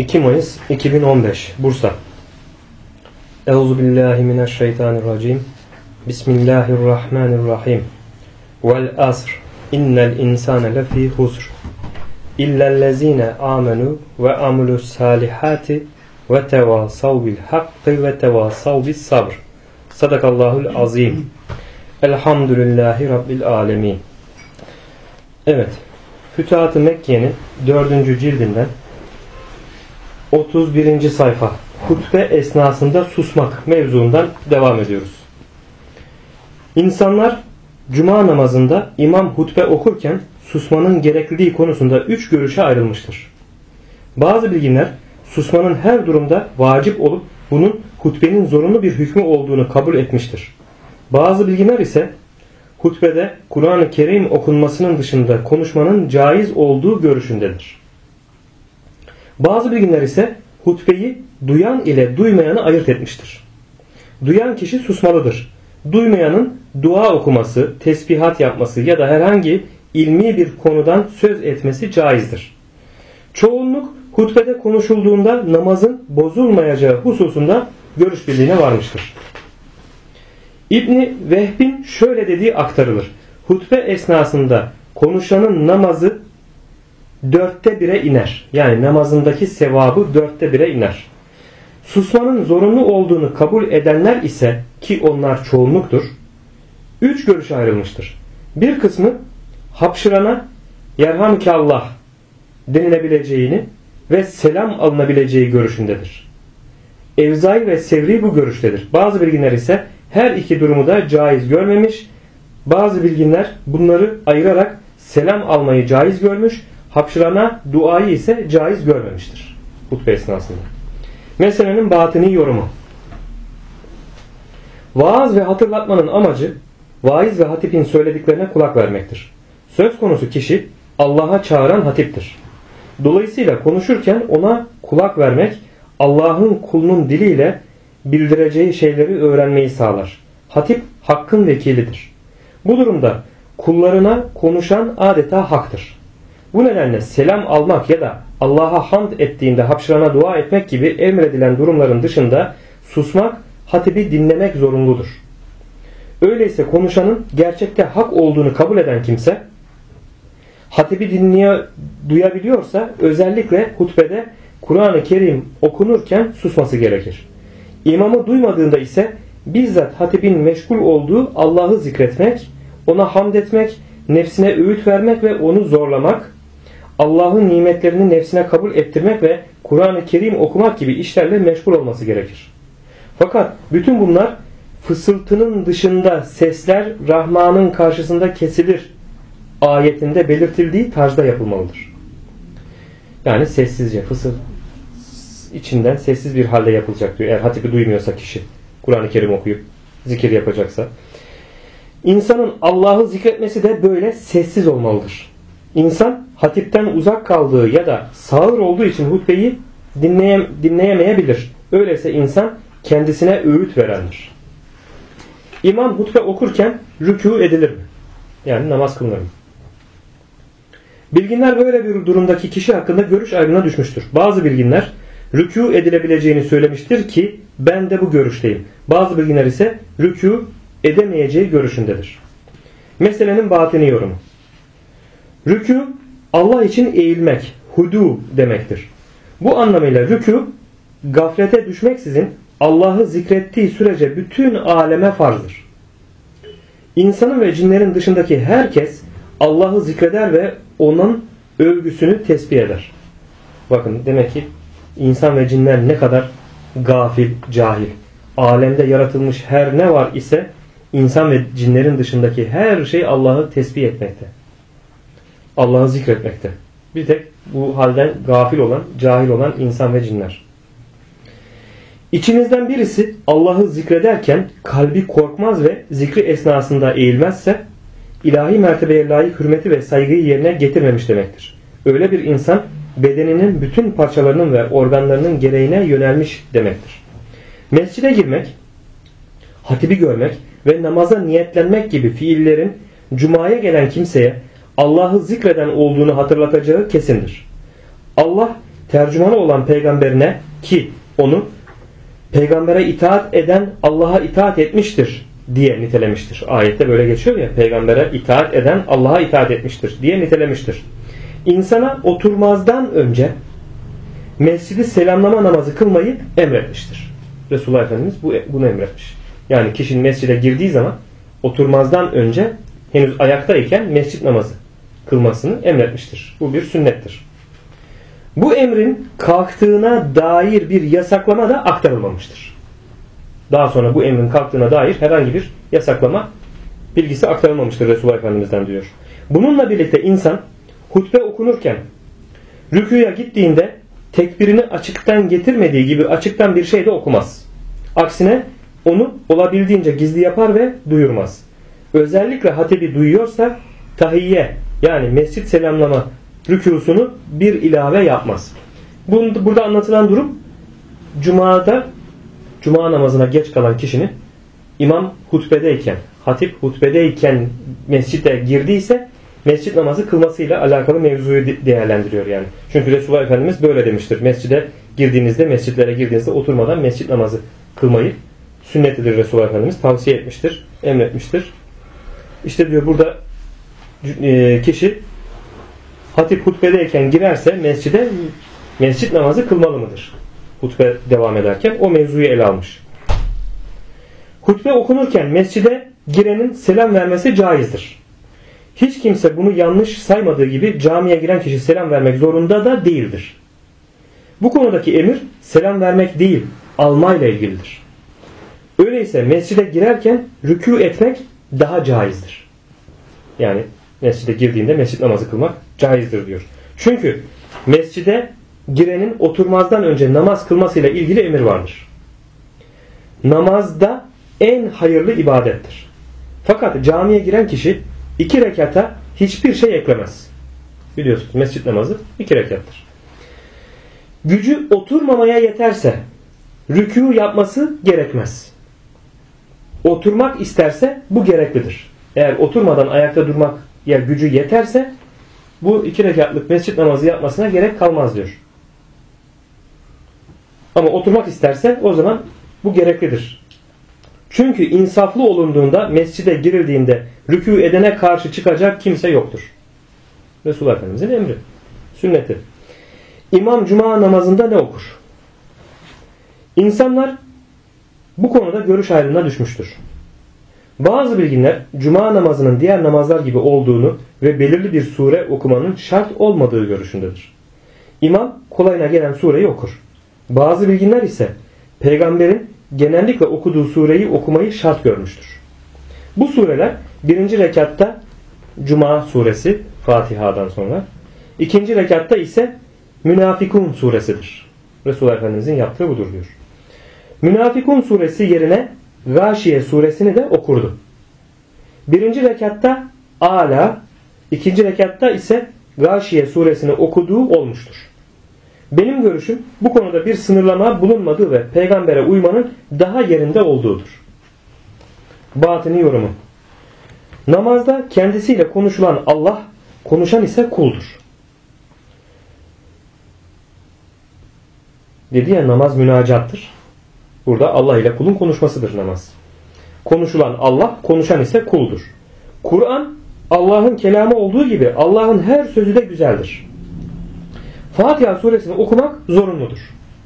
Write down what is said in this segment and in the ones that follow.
2 Mayıs 2015 Bursa. Euzubillahimineşşeytanirracim. Bismillahirrahmanirrahim. Vel asr. İnnel insane lefî husr. İllellezîne âmenû ve amilussâlihâti ve tevâsav bil hakkı ve tevâsav bis sabr. Sadakallahul azim. Elhamdülillahi Rabbil alemin. Evet. Fütuhat-ı Mekke'nin 4. cildinden 31. sayfa. Hutbe esnasında susmak mevzuundan devam ediyoruz. İnsanlar cuma namazında imam hutbe okurken susmanın gerekliliği konusunda 3 görüşe ayrılmıştır. Bazı bilginler susmanın her durumda vacip olup bunun hutbenin zorunlu bir hükmü olduğunu kabul etmiştir. Bazı bilginler ise hutbede Kur'an-ı Kerim okunmasının dışında konuşmanın caiz olduğu görüşündedir. Bazı bilginler ise hutbeyi duyan ile duymayanı ayırt etmiştir. Duyan kişi susmalıdır. Duymayanın dua okuması, tesbihat yapması ya da herhangi ilmi bir konudan söz etmesi caizdir. Çoğunluk hutbede konuşulduğunda namazın bozulmayacağı hususunda görüş birliğine varmıştır. İbni Vehb'in şöyle dediği aktarılır. Hutbe esnasında konuşanın namazı 1/4'e iner. Yani namazındaki sevabı 1/4'e iner. Susmanın zorunlu olduğunu kabul edenler ise, ki onlar çoğunluktur, 3 görüşe ayrılmıştır. Bir kısmı hapşırana yerhamkallah denilebileceğini ve selam alınabileceği görüşündedir. Evzai ve Sevri bu görüştedir. Bazı bilginler ise her iki durumu da caiz görmemiş. Bazı bilginler bunları ayırarak selam almayı caiz görmüş, hapşırana duayı ise caiz görmemiştir hutbe esnasında. Meselenin batini yorumu. Vaaz ve hatırlatmanın amacı vaiz ve hatipin söylediklerine kulak vermektir. Söz konusu kişi Allah'a çağıran hatiptir. Dolayısıyla konuşurken ona kulak vermek Allah'ın kulunun diliyle bildireceği şeyleri öğrenmeyi sağlar. Hatip hakkın vekilidir. Bu durumda kullarına konuşan adeta haktır. Bu nedenle selam almak ya da Allah'a hamd ettiğinde hapşırana dua etmek gibi emredilen durumların dışında susmak, hatibi dinlemek zorunludur. Öyleyse konuşanın gerçekte hak olduğunu kabul eden kimse hatibi duyabiliyorsa özellikle hutbede Kur'an-ı Kerim okunurken susması gerekir. İmamı duymadığında ise bizzat hatibin meşgul olduğu Allah'ı zikretmek, ona hamd etmek, nefsine öğüt vermek ve onu zorlamak, Allah'ın nimetlerini nefsine kabul ettirmek ve Kur'an-ı Kerim okumak gibi işlerle meşgul olması gerekir. Fakat bütün bunlar fısıltının dışında sesler Rahman'ın karşısında kesilir ayetinde belirtildiği tarzda yapılmalıdır. Yani sessizce, içinden sessiz bir halde yapılacak diyor. Eğer hatibi duymuyorsa kişi Kur'an-ı Kerim okuyup zikir yapacaksa. İnsanın Allah'ı zikretmesi de böyle sessiz olmalıdır. İnsan hatipten uzak kaldığı ya da sağır olduğu için hutbeyi dinleyemeyebilir. Öyleyse insan kendisine öğüt verendir. İmam hutbe okurken rükû edilir mi? Yani namaz kılınır mı? Bilginler böyle bir durumdaki kişi hakkında görüş ayrılığına düşmüştür. Bazı bilginler rükû edilebileceğini söylemiştir ki ben de bu görüşteyim. Bazı bilginler ise rükû edemeyeceği görüşündedir. Meselenin batini yorumu. Rükû Allah için eğilmek, hudu demektir. Bu anlamıyla rükû gaflete düşmeksizin Allah'ı zikrettiği sürece bütün aleme farzdır. İnsanın ve cinlerin dışındaki herkes Allah'ı zikreder ve onun övgüsünü tesbih eder. Bakın demek ki insan ve cinler ne kadar gafil, cahil. Alemde yaratılmış her ne var ise insan ve cinlerin dışındaki her şey Allah'ı tesbih etmekte. Allah'ı zikretmekte. Bir tek bu halden gafil olan, cahil olan insan ve cinler. İçinizden birisi Allah'ı zikrederken kalbi korkmaz ve zikri esnasında eğilmezse ilahi mertebeye layık hürmeti ve saygıyı yerine getirmemiş demektir. Öyle bir insan bedeninin bütün parçalarının ve organlarının gereğine yönelmiş demektir. Mescide girmek, hatibi görmek ve namaza niyetlenmek gibi fiillerin cumaya gelen kimseye Allah'ı zikreden olduğunu hatırlatacağı kesindir. Allah tercümanı olan peygamberine ki onu peygambere itaat eden Allah'a itaat etmiştir diye nitelemiştir. Ayette böyle geçiyor ya, peygambere itaat eden Allah'a itaat etmiştir diye nitelemiştir. İnsana oturmazdan önce mescidi selamlama namazı kılmayı emretmiştir. Resulullah Efendimiz bunu emretmiş. Yani kişinin mescide girdiği zaman oturmazdan önce henüz ayaktayken mescit namazı kılmasını emretmiştir. Bu bir sünnettir. Bu emrin kalktığına dair bir yasaklama da aktarılmamıştır. Daha sonra bu emrin kalktığına dair herhangi bir yasaklama bilgisi aktarılmamıştır Resulullah Efendimiz'den diyor. Bununla birlikte insan hutbe okunurken rükûya gittiğinde tekbirini açıktan getirmediği gibi açıktan bir şey de okumaz. Aksine onu olabildiğince gizli yapar ve duyurmaz. Özellikle hatibi duyuyorsa tahiyye yani mescit selamlama rükûsunu bir ilave yapmaz. Burada anlatılan durum Cuma namazına geç kalan kişinin imam hutbedeyken, hatip hutbedeyken mescide girdiyse mescit namazı kılmasıyla alakalı mevzuyu değerlendiriyor yani. Çünkü Resulullah Efendimiz böyle demiştir. Mescitlere girdiğinizde oturmadan mescit namazı kılmayı sünnetidir Resulullah Efendimiz. Tavsiye etmiştir, emretmiştir. İşte diyor burada kişi hatip hutbedeyken girerse mescide mescit namazı kılmalı mıdır? Hutbe devam ederken o mevzuyu ele almış. Hutbe okunurken mescide girenin selam vermesi caizdir. Hiç kimse bunu yanlış saymadığı gibi camiye giren kişi selam vermek zorunda da değildir. Bu konudaki emir selam vermek değil, almayla ilgilidir. Öyleyse mescide girerken rükû etmek daha caizdir. Yani mescide girdiğinde mescit namazı kılmak caizdir diyor. Çünkü mescide girenin oturmazdan önce namaz kılmasıyla ilgili emir vardır. Namazda en hayırlı ibadettir. Fakat camiye giren kişi 2 rekata hiçbir şey eklemez. Biliyorsunuz mescit namazı 2 rekattır. Gücü oturmamaya yeterse rükû yapması gerekmez. Oturmak isterse bu gereklidir. Eğer oturmadan ayakta durmak ya gücü yeterse bu 2 rekatlık mescit namazı yapmasına gerek kalmaz diyor. Ama oturmak isterse o zaman bu gereklidir. Çünkü insaflı olunduğunda mescide girildiğinde rükû edene karşı çıkacak kimse yoktur. Resulullah Efendimiz'in emri, sünneti. İmam Cuma namazında ne okur? İnsanlar bu konuda görüş ayrılığına düşmüştür. Bazı bilginler Cuma namazının diğer namazlar gibi olduğunu ve belirli bir sure okumanın şart olmadığı görüşündedir. İmam kolayına gelen sureyi okur. Bazı bilginler ise peygamberin genellikle okuduğu sureyi okumayı şart görmüştür. Bu sureler 1. rekatta Cuma suresi Fatiha'dan sonra, 2. rekatta ise Münafikun suresidir. Resulullah Efendimizin yaptığı budur diyor. Münafikun suresi yerine Gâşiye suresini de okurdu. 1. rekatta Ala, 2. rekatta ise Gâşiye suresini okuduğu olmuştur. Benim görüşüm bu konuda bir sınırlama bulunmadığı ve peygambere uymanın daha yerinde olduğudur. Batini yorumu. Namazda kendisiyle konuşulan Allah, konuşan ise kuldur. Dedi ya namaz münacattır. Burada Allah ile kulun konuşmasıdır namaz. Konuşulan Allah, konuşan ise kuldur. Kur'an Allah'ın kelamı olduğu gibi Allah'ın her sözü de güzeldir. Fatiha suresini okumak zorunludur.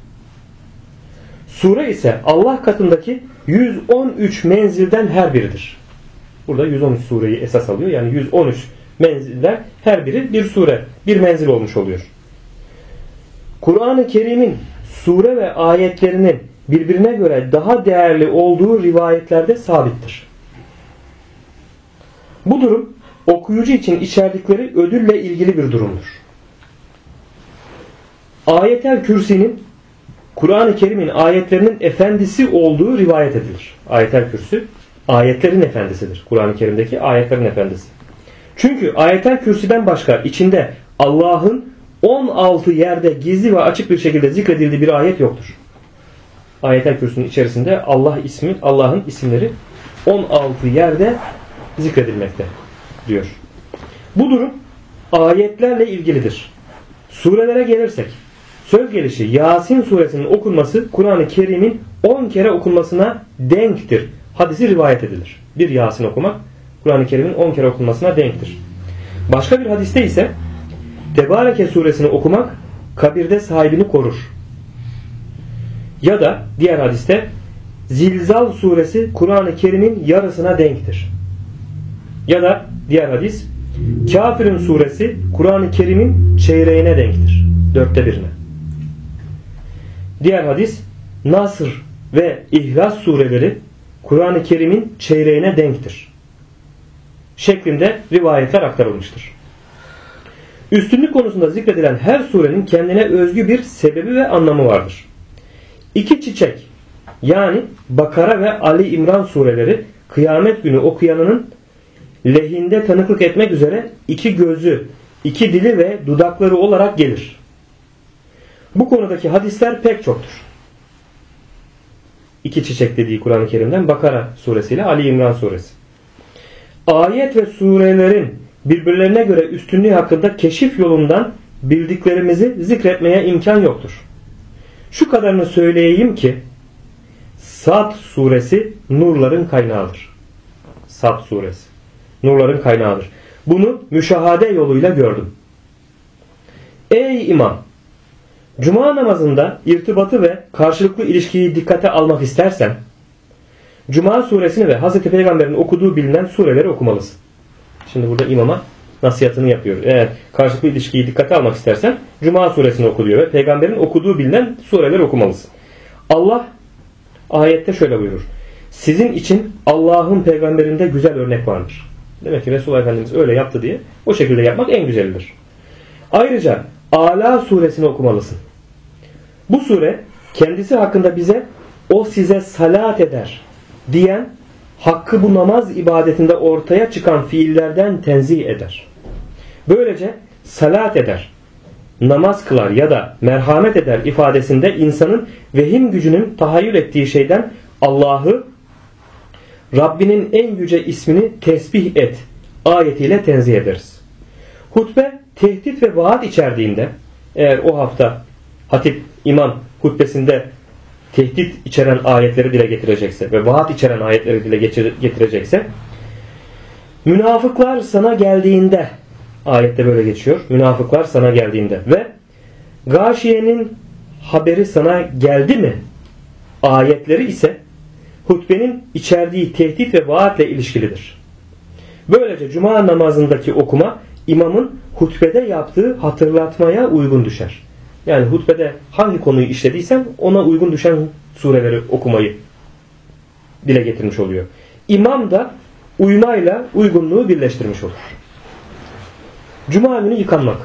Sure ise Allah katındaki 113 menzilden her biridir. Burada 113 sureyi esas alıyor. Yani 113 menzilden her biri bir sure, bir menzil olmuş oluyor. Kur'an-ı Kerim'in sure ve ayetlerinin birbirine göre daha değerli olduğu rivayetlerde sabittir. Bu durum okuyucu için içerdikleri ödülle ilgili bir durumdur. Ayetel Kürsi'nin Kur'an-ı Kerim'in ayetlerinin efendisi olduğu rivayet edilir. Ayetel Kürsi ayetlerin efendisidir. Kur'an-ı Kerim'deki ayetlerin efendisi. Çünkü Ayetel Kürsi'den başka içinde Allah'ın 16 yerde gizli ve açık bir şekilde zikredildiği bir ayet yoktur. Ayetel Kürsi'nin içerisinde Allah'ın isimleri 16 yerde zikredilmekte diyor. Bu durum ayetlerle ilgilidir. Surelere gelirsek, Söz gelişi Yasin suresinin okunması Kur'an-ı Kerim'in 10 kere okunmasına denktir. Hadisi rivayet edilir. Bir Yasin okumak Kur'an-ı Kerim'in 10 kere okunmasına denktir. Başka bir hadiste ise Tebareke suresini okumak kabirde sahibini korur. Ya da diğer hadiste Zilzal suresi Kur'an-ı Kerim'in yarısına denktir. Ya da diğer hadis Kafirun suresi Kur'an-ı Kerim'in çeyreğine denktir. 1/4'ine. Diğer hadis Nasr ve İhlas sureleri Kur'an-ı Kerim'in çeyreğine denktir. Şeklinde rivayetler aktarılmıştır. Üstünlük konusunda zikredilen her surenin kendine özgü bir sebebi ve anlamı vardır. İki çiçek yani Bakara ve Ali İmran sureleri kıyamet günü okuyanının lehinde tanıklık etmek üzere iki gözü, iki dili ve dudakları olarak gelir. Bu konudaki hadisler pek çoktur. İki çiçek dediği Kur'an-ı Kerim'den Bakara suresi ile Ali İmran suresi. Ayet ve surelerin birbirlerine göre üstünlüğü hakkında keşif yolundan bildiklerimizi zikretmeye imkan yoktur. Şu kadarını söyleyeyim ki Sad suresi nurların kaynağıdır. Sad suresi nurların kaynağıdır. Bunu müşahade yoluyla gördüm. Ey imam! Cuma namazında irtibatı ve karşılıklı ilişkiyi dikkate almak istersen Cuma suresini ve Hz. Peygamber'in okuduğu bilinen sureleri okumalısın. Şimdi burada imama nasihatını yapıyor. Eğer karşılıklı ilişkiyi dikkate almak istersen Cuma suresini oku diyor ve Peygamber'in okuduğu bilinen sureleri okumalısın. Allah ayette şöyle buyurur. Sizin için Allah'ın peygamberinde güzel örnek vardır. Demek ki Resulullah Efendimiz öyle yaptı diye o şekilde yapmak en güzelidir. Ayrıca Ala suresini okumalısın. Bu sure kendisi hakkında bize o size salat eder diyen hakkı bu namaz ibadetinde ortaya çıkan fiillerden tenzih eder. Böylece salat eder, namaz kılar ya da merhamet eder ifadesinde insanın vehim gücünün tahayyül ettiği şeyden Allah'ı Rabbinin en yüce ismini tesbih et ayetiyle tenzih ederiz. Hutbe tehdit ve vaat içerdiğinde eğer o hafta hatip imam hutbesinde tehdit içeren ayetleri dile getirecekse ve vaat içeren ayetleri dile getirecekse münafıklar sana geldiğinde ayette böyle geçiyor. Münafıklar sana geldiğinde ve gâşiyenin haberi sana geldi mi ayetleri ise hutbenin içerdiği tehdit ve vaatle ilişkilidir. Böylece cuma namazındaki okuma imamın hutbede yaptığı hatırlatmaya uygun düşer. Yani hutbede hangi konuyu işlediysen ona uygun düşen sureleri okumayı dile getirmiş oluyor. İmam da uymayla uygunluğu birleştirmiş olur. Cuma günü yıkanmak.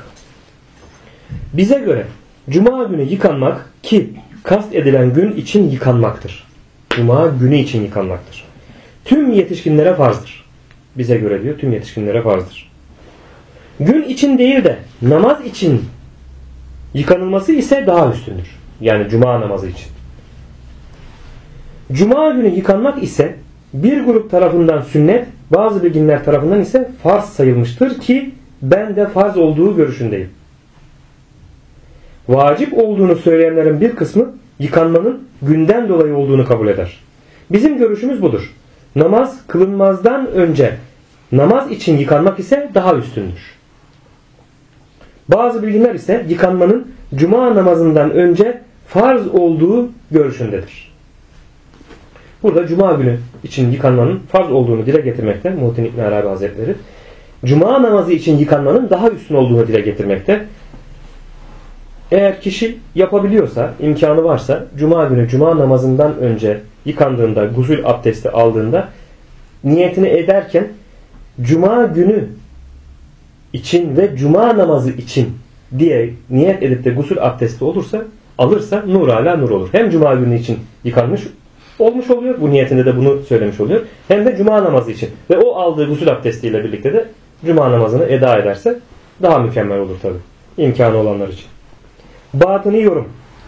Bize göre Cuma günü yıkanmak ki kast edilen gün için yıkanmaktır. Cuma günü için yıkanmaktır. Tüm yetişkinlere farzdır. Bize göre diyor tüm yetişkinlere farzdır. Gün için değil de namaz için yıkanılması ise daha üstündür. Yani cuma namazı için. Cuma günü yıkanmak ise bir grup tarafından sünnet, bazı bilginler tarafından ise farz sayılmıştır ki ben de farz olduğu görüşündeyim. Vacip olduğunu söyleyenlerin bir kısmı yıkanmanın günden dolayı olduğunu kabul eder. Bizim görüşümüz budur. Namaz kılınmazdan önce namaz için yıkanmak ise daha üstündür. Bazı bilginler ise yıkanmanın cuma namazından önce farz olduğu görüşündedir. Burada cuma günü için yıkanmanın farz olduğunu dile getirmekte Muhittin İbn Arabi Hazretleri. Cuma namazı için yıkanmanın daha üstün olduğunu dile getirmekte. Eğer kişi yapabiliyorsa, imkanı varsa cuma günü cuma namazından önce yıkandığında, gusül abdesti aldığında niyetini ederken cuma günü için ve cuma namazı için diye niyet edip de gusül abdesti alırsa nur ala nur olur. Hem cuma günü için yıkanmış olmuş oluyor. Bu niyetinde de bunu söylemiş oluyor. Hem de cuma namazı için. Ve o aldığı gusül abdestiyle birlikte de cuma namazını eda ederse daha mükemmel olur tabi. İmkanı olanlar için. Batıni yorum.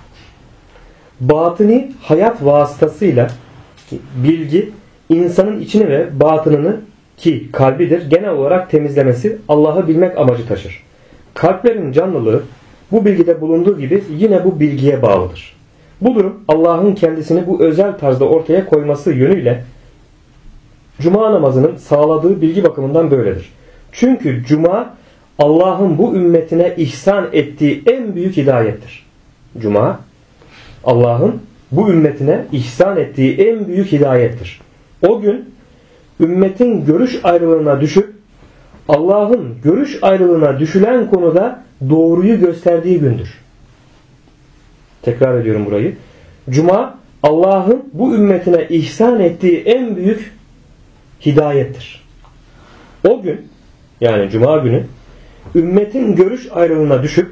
Batıni hayat vasıtasıyla bilgi insanın içini ve batınını ki kalbidir genel olarak temizlemesi Allah'ı bilmek amacı taşır. Kalplerin canlılığı bu bilgide bulunduğu gibi yine bu bilgiye bağlıdır. Bu durum Allah'ın kendisini bu özel tarzda ortaya koyması yönüyle Cuma namazının sağladığı bilgi bakımından böyledir. Çünkü Cuma Allah'ın bu ümmetine ihsan ettiği en büyük hidayettir. Cuma Allah'ın bu ümmetine ihsan ettiği en büyük hidayettir. O gün ümmetin görüş ayrılığına düşüp Allah'ın görüş ayrılığına düşülen konuda doğruyu gösterdiği gündür. Tekrar ediyorum burayı. Cuma Allah'ın bu ümmetine ihsan ettiği en büyük hidayettir. O gün yani Cuma günü ümmetin görüş ayrılığına düşüp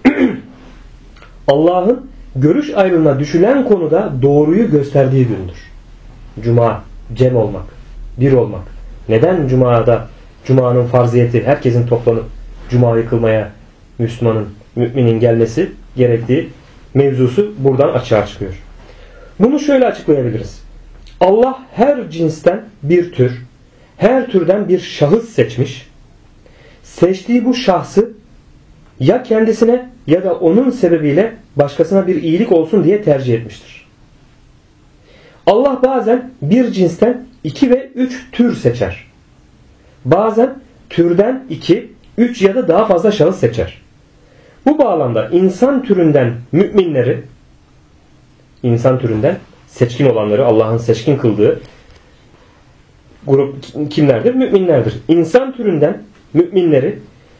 Allah'ın görüş ayrılığına düşülen konuda doğruyu gösterdiği gündür. Cuma, cem olmak, bir olmak. Neden Cuma'nın farziyeti, herkesin toplanıp Cuma'yı kılmaya Müslümanın, müminin gelmesi gerektiği mevzusu buradan açığa çıkıyor. Bunu şöyle açıklayabiliriz. Allah her cinsten bir tür, her türden bir şahıs seçmiş. Seçtiği bu şahsı ya kendisine ya da onun sebebiyle başkasına bir iyilik olsun diye tercih etmiştir. Allah bazen bir cinsten 2 ve 3 tür seçer. Bazen türden 2, 3 ya da daha fazla şahıs seçer. Bu bağlamda insan türünden müminleri, insan türünden seçkin olanları, Allah'ın seçkin kıldığı grup kimlerdir? Müminlerdir. İnsan türünden müminleri,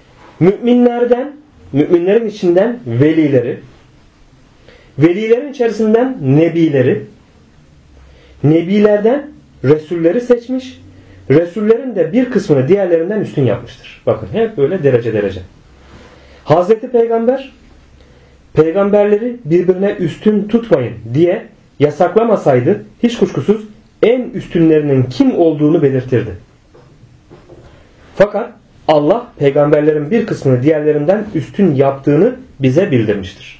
müminlerin içinden velileri, velilerin içerisinden nebileri, nebilerden resulleri seçmiş, resullerin de bir kısmını diğerlerinden üstün yapmıştır. Bakın hep böyle derece derece. Hazreti Peygamber, peygamberleri birbirine üstün tutmayın diye yasaklamasaydı hiç kuşkusuz en üstünlerinin kim olduğunu belirtirdi. Fakat Allah peygamberlerin bir kısmını diğerlerinden üstün yaptığını bize bildirmiştir.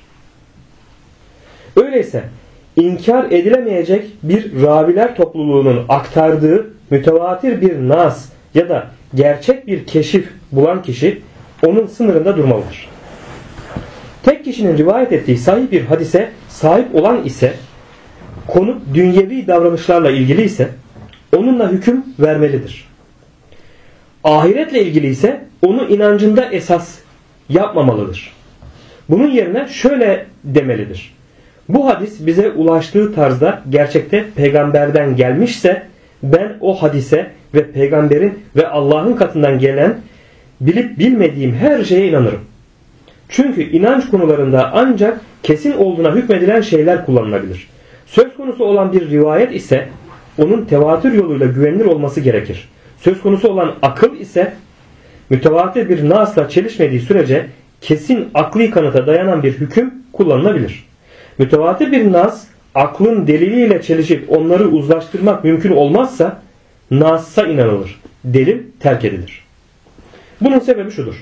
Öyleyse inkar edilemeyecek bir raviler topluluğunun aktardığı mütevatir bir nas ya da gerçek bir keşif bulan kişi onun sınırında durmalıdır. Tek kişinin rivayet ettiği sahih bir hadise sahip olan ise, konu dünyevi davranışlarla ilgili ise onunla hüküm vermelidir. Ahiretle ilgili ise onu inancında esas yapmamalıdır. Bunun yerine şöyle demelidir. Bu hadis bize ulaştığı tarzda gerçekte peygamberden gelmişse ben o hadise ve peygamberin ve Allah'ın katından gelen bilip bilmediğim her şeye inanırım. Çünkü inanç konularında ancak kesin olduğuna hükmedilen şeyler kullanılabilir. Söz konusu olan bir rivayet ise onun tevatür yoluyla güvenilir olması gerekir. Söz konusu olan akıl ise mütevatir bir nasla çelişmediği sürece kesin akli kanıta dayanan bir hüküm kullanılabilir. Mütevatir bir nas aklın deliliyle çelişip onları uzlaştırmak mümkün olmazsa nas'a inanılır. Delil terk edilir. Bunun sebebi şudur.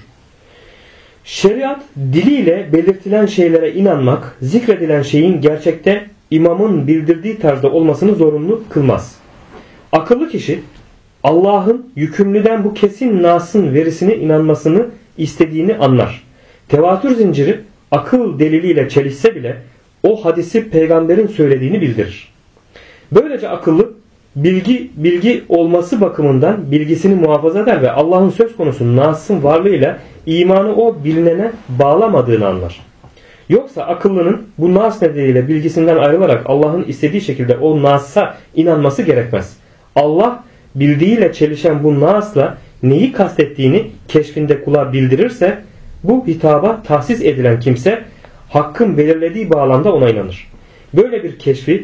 Şeriat diliyle belirtilen şeylere inanmak, zikredilen şeyin gerçekte imamın bildirdiği tarzda olmasını zorunlu kılmaz. Akıllı kişi Allah'ın yükümlüden bu kesin nas'ın verisine inanmasını istediğini anlar. Tevatür zinciri akıl deliliyle çelişse bile o hadisi peygamberin söylediğini bildirir. Böylece akıllı bilgi olması bakımından bilgisini muhafaza eder ve Allah'ın söz konusu nas'ın varlığıyla imanı o bilinene bağlamadığını anlar. Yoksa akıllının bu nas nedeniyle bilgisinden ayrılarak Allah'ın istediği şekilde o nas'a inanması gerekmez. Allah bildiğiyle çelişen bu nas'la neyi kastettiğini keşfinde kula bildirirse bu hitaba tahsis edilen kimse hakkın belirlediği bağlamda ona inanır. Böyle bir keşfi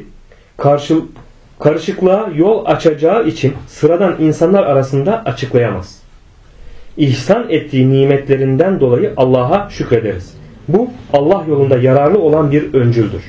karışıklığa yol açacağı için sıradan insanlar arasında açıklayamaz. İhsan ettiği nimetlerinden dolayı Allah'a şükrederiz. Bu Allah yolunda yararlı olan bir öncüldür.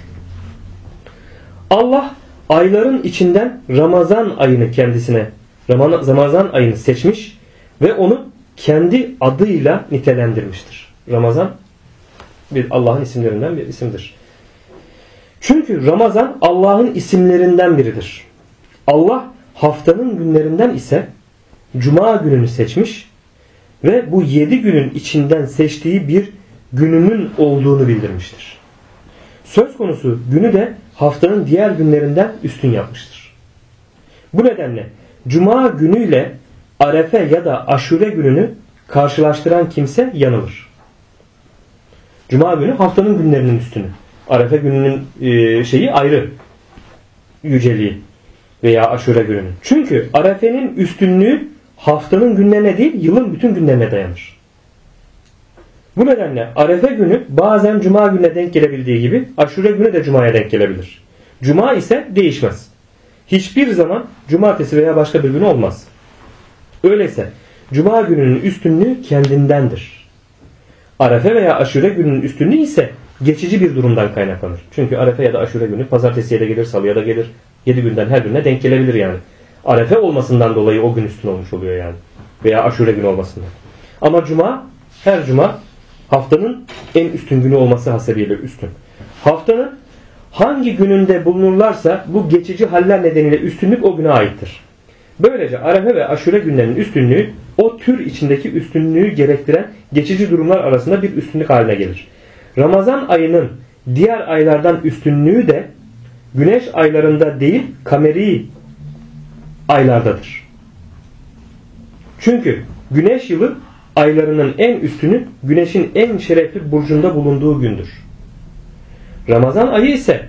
Allah ayların içinden Ramazan ayını Ramazan ayını seçmiş ve onu kendi adıyla nitelendirmiştir. Ramazan bir Allah'ın isimlerinden bir isimdir. Çünkü Ramazan Allah'ın isimlerinden biridir. Allah haftanın günlerinden ise Cuma gününü seçmiş ve bu 7 günün içinden seçtiği bir gününün olduğunu bildirmiştir. Söz konusu günü de haftanın diğer günlerinden üstün yapmıştır. Bu nedenle Cuma günüyle Arefe ya da Aşure gününü karşılaştıran kimse yanılır. Cuma günü haftanın günlerinin üstünü. Arefe gününün şeyi ayrı yüceliği veya Aşure gününün. Çünkü Arefe'nin üstünlüğü haftanın günlerine değil, yılın bütün günlerine dayanır. Bu nedenle Arefe günü bazen Cuma gününe denk gelebildiği gibi Aşure günü de Cuma'ya denk gelebilir. Cuma ise değişmez. Hiçbir zaman Cumartesi veya başka bir gün olmaz. Öyleyse Cuma gününün üstünlüğü kendindendir. Arefe veya Aşure gününün üstünlüğü ise geçici bir durumdan kaynaklanır. Çünkü Arefe ya da Aşure günü Pazartesiye de gelir, Salıya da gelir. 7 günden her birine denk gelebilir yani. Arefe olmasından dolayı o gün üstün olmuş oluyor yani. Veya Aşure günü olmasından. Ama Cuma, her Cuma haftanın en üstün günü olması hasebiyle üstün. Haftanın hangi gününde bulunurlarsa bu geçici haller nedeniyle üstünlük o güne aittir. Böylece Arefe ve Aşure günlerinin üstünlüğü o tür içindeki üstünlüğü gerektiren geçici durumlar arasında bir üstünlük haline gelir. Ramazan ayının diğer aylardan üstünlüğü de güneş aylarında değil kameri aylardadır. Çünkü güneş yılı aylarının en üstünü güneşin en şerefli burcunda bulunduğu gündür. Ramazan ayı ise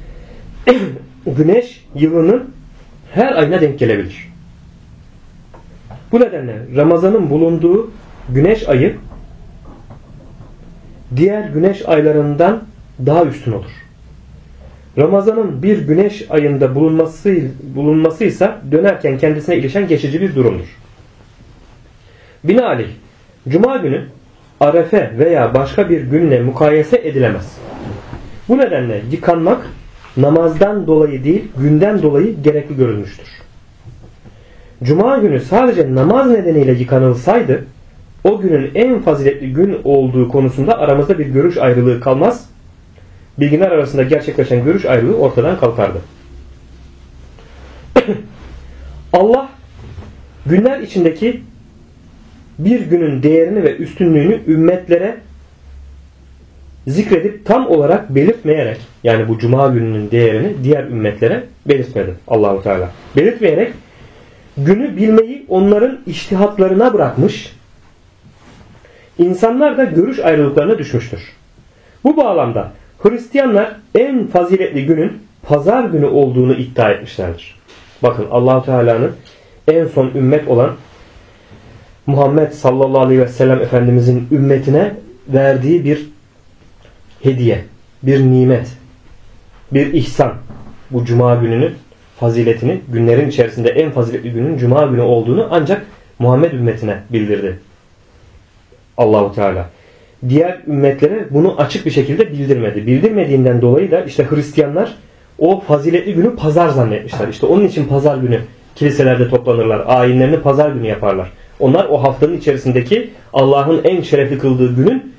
güneş yılının her ayına denk gelebilir. Bu nedenle Ramazan'ın bulunduğu güneş ayı diğer güneş aylarından daha üstün olur. Ramazan'ın bir güneş ayında bulunması ise dönerken kendisine ilişen geçici bir durumdur. Binaenaleyh Cuma günü Arefe veya başka bir günle mukayese edilemez. Bu nedenle yıkanmak namazdan dolayı değil, günden dolayı gerekli görülmüştür. Cuma günü sadece namaz nedeniyle yıkanılsaydı, o günün en faziletli gün olduğu konusunda aramızda bir görüş ayrılığı kalmaz. Bilginler arasında gerçekleşen görüş ayrılığı ortadan kalkardı. Allah günler içindeki bir günün değerini ve üstünlüğünü ümmetlere zikredip tam olarak belirtmeyerek, yani bu Cuma gününün değerini diğer ümmetlere belirtmedi Allahu Teala. Belirtmeyerek günü bilmeyi onların içtihatlarına bırakmış, insanlar da görüş ayrılıklarına düşmüştür. Bu bağlamda Hristiyanlar en faziletli günün pazar günü olduğunu iddia etmişlerdir. Bakın Allah-u Teala'nın en son ümmet olan Muhammed sallallahu aleyhi ve sellem Efendimizin ümmetine verdiği bir hediye, bir nimet, bir ihsan. Bu Cuma gününün faziletini, günlerin içerisinde en faziletli günün Cuma günü olduğunu ancak Muhammed ümmetine bildirdi Allah-u Teala. Diğer ümmetlere bunu açık bir şekilde bildirmedi. Bildirmediğinden dolayı da işte Hristiyanlar o faziletli günü pazar zannetmişler. İşte onun için pazar günü kiliselerde toplanırlar. Ayinlerini pazar günü yaparlar. Onlar o haftanın içerisindeki Allah'ın en şerefli kıldığı günün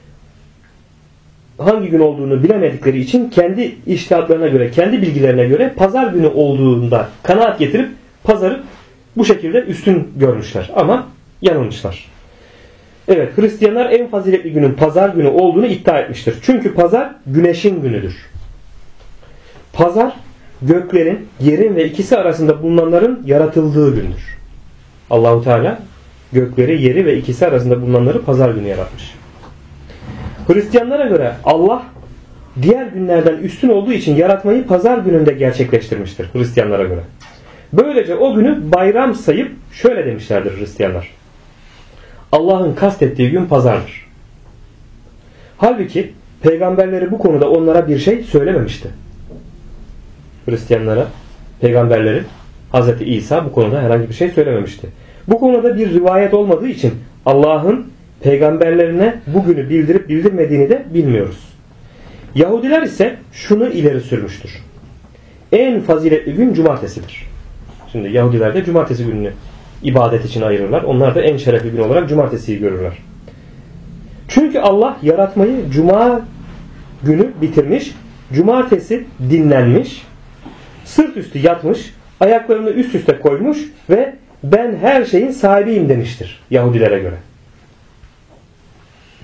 hangi gün olduğunu bilemedikleri için kendi içtihatlarına göre, kendi bilgilerine göre pazar günü olduğunda kanaat getirip pazarı bu şekilde üstün görmüşler. Ama yanılmışlar. Evet, Hristiyanlar en faziletli günün pazar günü olduğunu iddia etmiştir. Çünkü pazar güneşin günüdür. Pazar göklerin, yerin ve ikisi arasında bulunanların yaratıldığı gündür. Allahu Teala gökleri, yeri ve ikisi arasında bulunanları pazar günü yaratmış. Hristiyanlara göre Allah diğer günlerden üstün olduğu için yaratmayı pazar gününde gerçekleştirmiştir Hristiyanlara göre. Böylece o günü bayram sayıp şöyle demişlerdir Hristiyanlar: Allah'ın kastettiği gün pazardır. Halbuki peygamberleri bu konuda onlara bir şey söylememişti. Hristiyanlara peygamberleri Hz. İsa bu konuda herhangi bir şey söylememişti. Bu konuda bir rivayet olmadığı için Allah'ın peygamberlerine bu günü bildirip bildirmediğini de bilmiyoruz. Yahudiler ise şunu ileri sürmüştür: en faziletli gün cumartesidir. Şimdi Yahudiler de cumartesi gününü ibadet için ayırırlar. Onlar da en şerefli gün olarak cumartesiyi görürler. Çünkü Allah yaratmayı cuma günü bitirmiş, cumartesi dinlenmiş, sırt üstü yatmış, ayaklarını üst üste koymuş ve ben her şeyin sahibiyim demiştir Yahudilere göre.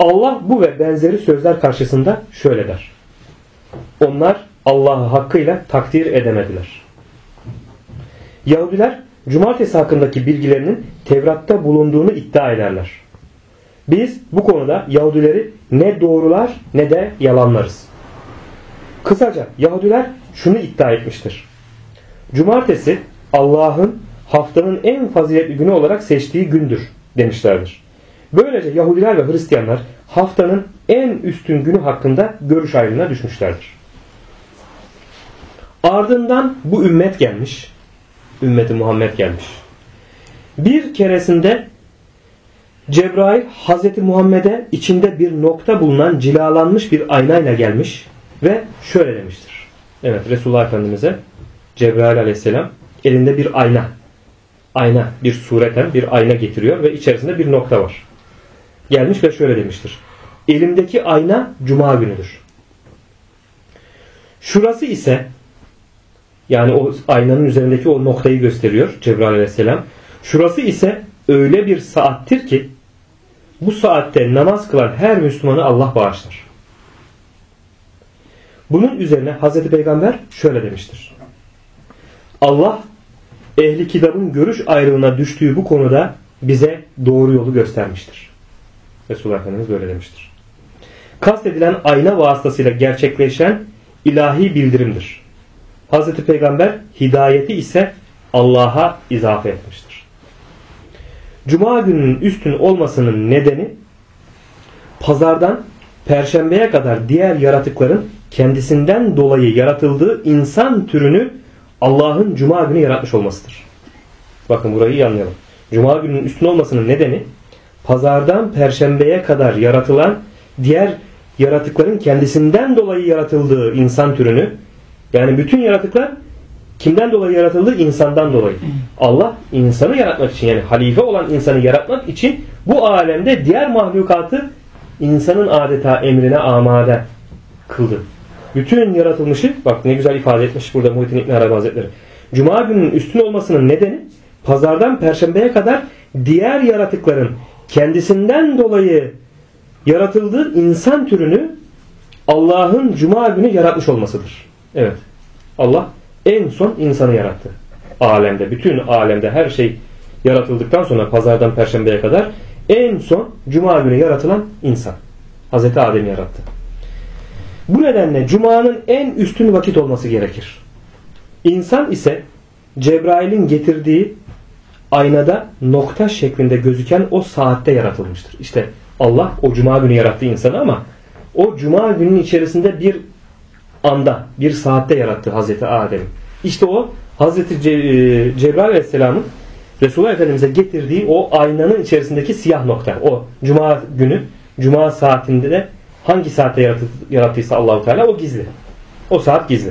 Allah bu ve benzeri sözler karşısında şöyle der: onlar Allah'ı hakkıyla takdir edemediler. Yahudiler cumartesi hakkındaki bilgilerinin Tevrat'ta bulunduğunu iddia ederler. Biz bu konuda Yahudileri ne doğrular ne de yalanlarız. Kısaca Yahudiler şunu iddia etmiştir: cumartesi Allah'ın haftanın en faziletli günü olarak seçtiği gündür demişlerdir. Böylece Yahudiler ve Hristiyanlar haftanın en üstün günü hakkında görüş ayrılığına düşmüşlerdir. Ardından bu ümmet gelmiş. Ümmeti Muhammed gelmiş. Bir keresinde Cebrail Hazreti Muhammed'e içinde bir nokta bulunan cilalanmış bir aynayla gelmiş ve şöyle demiştir. Evet, Resulullah Efendimiz'e Cebrail Aleyhisselam elinde bir ayna, bir sureten bir ayna getiriyor ve içerisinde bir nokta var. Gelmiş ve şöyle demiştir: elimdeki ayna Cuma günüdür. Şurası ise, yani o aynanın üzerindeki o noktayı gösteriyor Cebrail Aleyhisselam. Şurası ise öyle bir saattir ki bu saatte namaz kılan her Müslümanı Allah bağışlar. Bunun üzerine Hazreti Peygamber şöyle demiştir: Allah ehli kitabın görüş ayrılığına düştüğü bu konuda bize doğru yolu göstermiştir. Resulullah Efendimiz böyle demiştir. Kastedilen ayna vasıtasıyla gerçekleşen ilahi bildirimdir. Hazreti Peygamber hidayeti ise Allah'a izafe etmiştir. Cuma gününün üstün olmasının nedeni pazardan perşembeye kadar diğer yaratıkların kendisinden dolayı yaratıldığı insan türünü Allah'ın Cuma günü yaratmış olmasıdır. Bakın burayı iyi anlayalım. Cuma gününün üstün olmasının nedeni pazardan perşembeye kadar yaratılan diğer yaratıkların kendisinden dolayı yaratıldığı insan türünü, yani bütün yaratıklar kimden dolayı yaratıldı? İnsandan dolayı. Allah insanı yaratmak için, yani halife olan insanı yaratmak için bu alemde diğer mahlukatı insanın adeta emrine amade kıldı. Bütün yaratılmışı, bak ne güzel ifade etmiş burada Muhittin İbn Arabi Hazretleri. Cuma gününün üstün olmasının nedeni pazardan perşembeye kadar diğer yaratıkların kendisinden dolayı yaratıldığı insan türünü Allah'ın Cuma günü yaratmış olmasıdır. Evet. Allah en son insanı yarattı. Alemde, bütün alemde her şey yaratıldıktan sonra pazardan perşembeye kadar en son Cuma günü yaratılan insan. Hazreti Adem'i yarattı. Bu nedenle Cuma'nın en üstün vakit olması gerekir. İnsan ise Cebrail'in getirdiği aynada nokta şeklinde gözüken o saatte yaratılmıştır. İşte Allah o Cuma günü yarattı insanı ama o Cuma günün içerisinde bir anda, bir saatte yarattı Hazreti Adem'i. İşte o Hazreti Cebrail Aleyhisselam'ın Resulullah Efendimiz'e getirdiği o aynanın içerisindeki siyah nokta. O Cuma günü, Cuma saatinde de hangi saatte yarattıysa Allahu Teala o gizli. O saat gizli.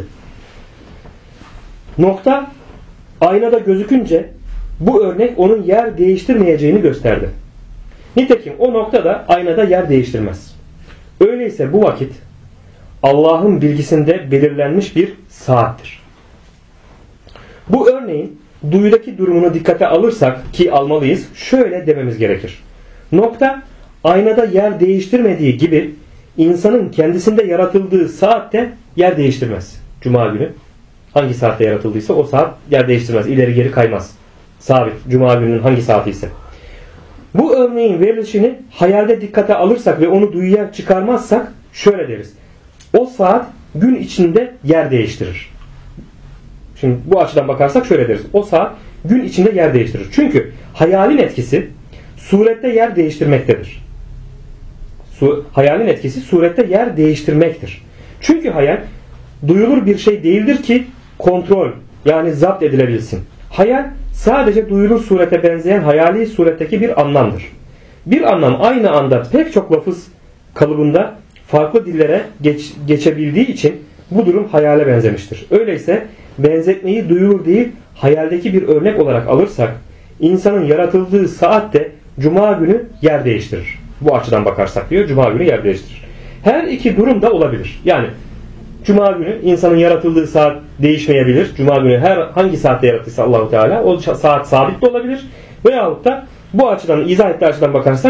Nokta aynada gözükünce bu örnek onun yer değiştirmeyeceğini gösterdi. Nitekim o nokta da aynada yer değiştirmez. Öyleyse bu vakit Allah'ın bilgisinde belirlenmiş bir saattir. Bu örneğin duyudaki durumunu dikkate alırsak, ki almalıyız, şöyle dememiz gerekir. Nokta aynada yer değiştirmediği gibi insanın kendisinde yaratıldığı saatte yer değiştirmez. Cuma günü hangi saatte yaratıldıysa o saat yer değiştirmez. İleri geri kaymaz. Sabit. Cuma gününün hangi saati ise. Bu örneğin verilişini hayalde dikkate alırsak ve onu duyuya çıkarmazsak şöyle deriz: o saat gün içinde yer değiştirir. Şimdi bu açıdan bakarsak şöyle deriz: o saat gün içinde yer değiştirir. Çünkü hayalin etkisi surette yer değiştirmektedir. Hayalin etkisi surette yer değiştirmektir. Çünkü hayal duyulur bir şey değildir ki kontrol, yani zapt edilebilsin. Hayal sadece duyulur surete benzeyen hayali suretteki bir anlamdır. Bir anlam aynı anda pek çok lafız kalıbında farklı dillere geçebildiği için bu durum hayale benzemiştir. Öyleyse benzetmeyi duyulur değil, hayaldeki bir örnek olarak alırsak insanın yaratıldığı saatte Cuma günü yer değiştirir. Bu açıdan bakarsak diyor, Cuma günü yer değiştirir. Her iki durum da olabilir. Yani Cuma günü insanın yaratıldığı saat değişmeyebilir. Cuma günü hangi saatte yarattıysa Allahu Teala o saat sabit de olabilir. Veyahut da bu açıdan, izah ettiği açıdan bakarsak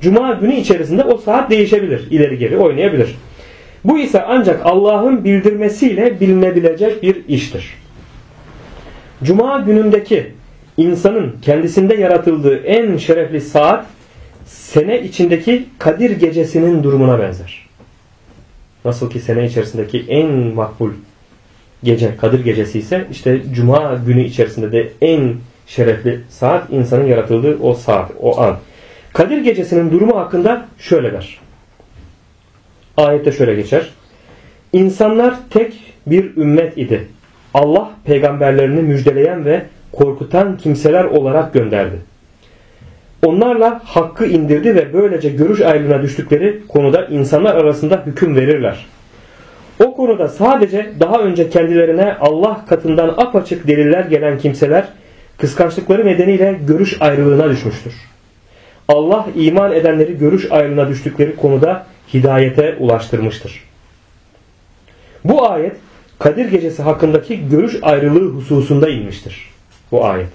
Cuma günü içerisinde o saat değişebilir. İleri geri oynayabilir. Bu ise ancak Allah'ın bildirmesiyle bilinebilecek bir iştir. Cuma günündeki insanın kendisinde yaratıldığı en şerefli saat sene içindeki Kadir gecesinin durumuna benzer. Nasıl ki sene içerisindeki en makbul gece Kadir gecesi ise işte Cuma günü içerisinde de en şerefli saat insanın yaratıldığı o saat, o an. Kadir gecesinin durumu hakkında şöyle der. Ayette şöyle geçer. İnsanlar tek bir ümmet idi. Allah peygamberlerini müjdeleyen ve korkutan kimseler olarak gönderdi. Onlarla hakkı indirdi ve böylece görüş ayrılığına düştükleri konuda insanlar arasında hüküm verirler. O konuda sadece daha önce kendilerine Allah katından apaçık deliller gelen kimseler kıskançlıkları nedeniyle görüş ayrılığına düşmüştür. Allah iman edenleri görüş ayrılığına düştükleri konuda hidayete ulaştırmıştır. Bu ayet Kadir gecesi hakkındaki görüş ayrılığı hususunda inmiştir. Bu ayet.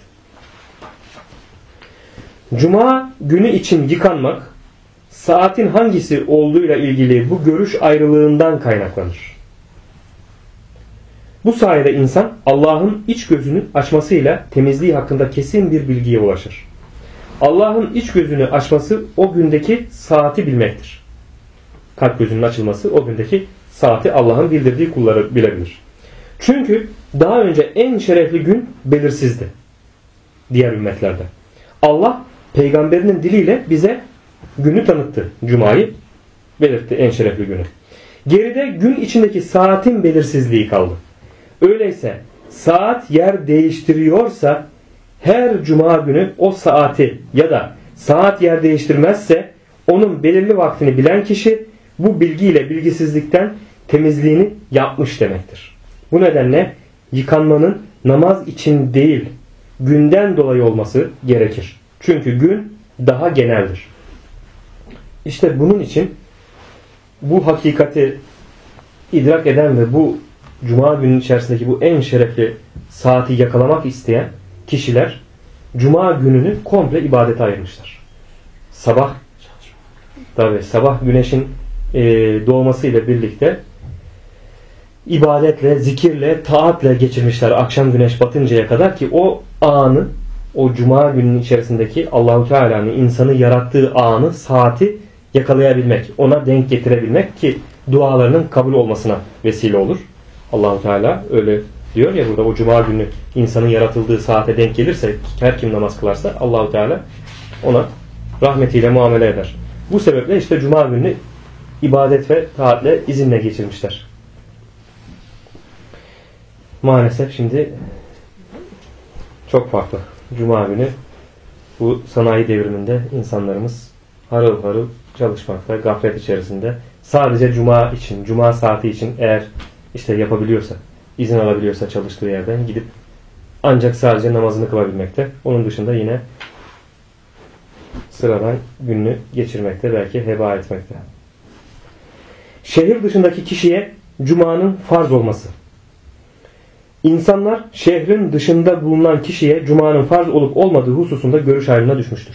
Cuma günü için yıkanmak saatin hangisi olduğuyla ilgili bu görüş ayrılığından kaynaklanır. Bu sayede insan Allah'ın iç gözünü açmasıyla temizliği hakkında kesin bir bilgiye ulaşır. Allah'ın iç gözünü açması o gündeki saati bilmektir. Kalp gözünün açılması o gündeki saati Allah'ın bildirdiği kulları bilebilir. Çünkü daha önce en şerefli gün belirsizdi. Diğer ümmetlerde. Allah peygamberinin diliyle bize günü tanıttı. Cuma'yı belirtti, en şerefli günü. Geride gün içindeki saatin belirsizliği kaldı. Öyleyse saat yer değiştiriyorsa her cuma günü o saati ya da saat yer değiştirmezse onun belirli vaktini bilen kişi bu bilgiyle bilgisizlikten temizliğini yapmış demektir. Bu nedenle yıkanmanın namaz için değil günden dolayı olması gerekir. Çünkü gün daha geneldir. İşte bunun için bu hakikati idrak eden ve bu Cuma günün içerisindeki bu en şerefli saati yakalamak isteyen kişiler Cuma gününü komple ibadete ayırmışlar. Sabah güneşin doğmasıyla birlikte ibadetle, zikirle, taatle geçirmişler akşam güneş batıncaya kadar ki o anı, o Cuma gününün içerisindeki Allahu Teala'nın insanı yarattığı anı, saati yakalayabilmek, ona denk getirebilmek ki dualarının kabul olmasına vesile olur. Allahu Teala öyle diyor ya burada, o Cuma günü insanın yaratıldığı saate denk gelirse, her kim namaz kılarsa Allahu Teala ona rahmetiyle muamele eder. Bu sebeple işte Cuma gününü ibadet ve taatle, izinle geçirmişler. Maalesef şimdi çok farklı. Cuma günü bu sanayi devriminde insanlarımız harıl harıl çalışmakta, gaflet içerisinde. Sadece Cuma için, Cuma saati için eğer işte yapabiliyorsa, izin alabiliyorsa çalıştığı yerden gidip ancak sadece namazını kılabilmekte. Onun dışında yine sıradan gününü geçirmekte, belki heba etmekte. Şehir dışındaki kişiye Cuma'nın farz olması. İnsanlar şehrin dışında bulunan kişiye Cuma'nın farz olup olmadığı hususunda görüş ayrılığına düşmüştür.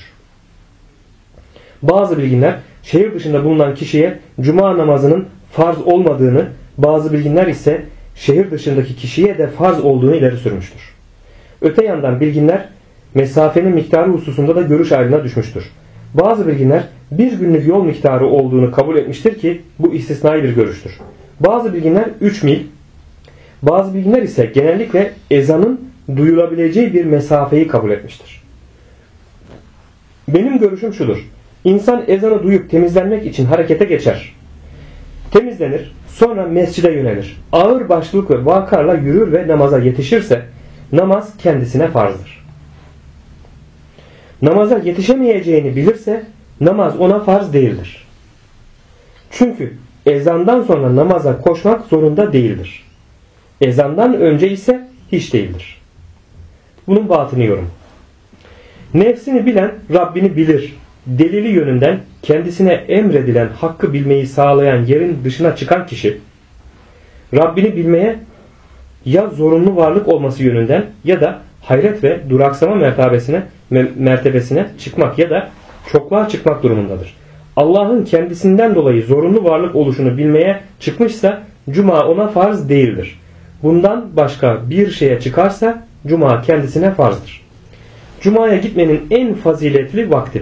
Bazı bilginler şehir dışında bulunan kişiye Cuma namazının farz olmadığını, bazı bilginler ise şehir dışındaki kişiye de farz olduğunu ileri sürmüştür. Öte yandan bilginler mesafenin miktarı hususunda da görüş ayrılığına düşmüştür. Bazı bilginler bir günlük yol miktarı olduğunu kabul etmiştir ki bu istisnai bir görüştür. Bazı bilginler 3 mil, bazı bilginler ise genellikle ezanın duyulabileceği bir mesafeyi kabul etmiştir. Benim görüşüm şudur. İnsan ezanı duyup temizlenmek için harekete geçer. Temizlenir, sonra mescide yönelir. Ağır başlılık ve vakarla yürür ve namaza yetişirse namaz kendisine farzdır. Namaza yetişemeyeceğini bilirse namaz ona farz değildir. Çünkü ezandan sonra namaza koşmak zorunda değildir. Ezandan önce ise hiç değildir. Bunun batını yorum. Nefsini bilen Rabbini bilir. Delili yönünden kendisine emredilen hakkı bilmeyi sağlayan yerin dışına çıkan kişi Rabbini bilmeye ya zorunlu varlık olması yönünden ya da hayret ve duraksama mertebesine çıkmak ya da çokluğa çıkmak durumundadır. Allah'ın kendisinden dolayı zorunlu varlık oluşunu bilmeye çıkmışsa cuma ona farz değildir. Bundan başka bir şeye çıkarsa cuma kendisine farzdır. Cuma'ya gitmenin en faziletli vakti.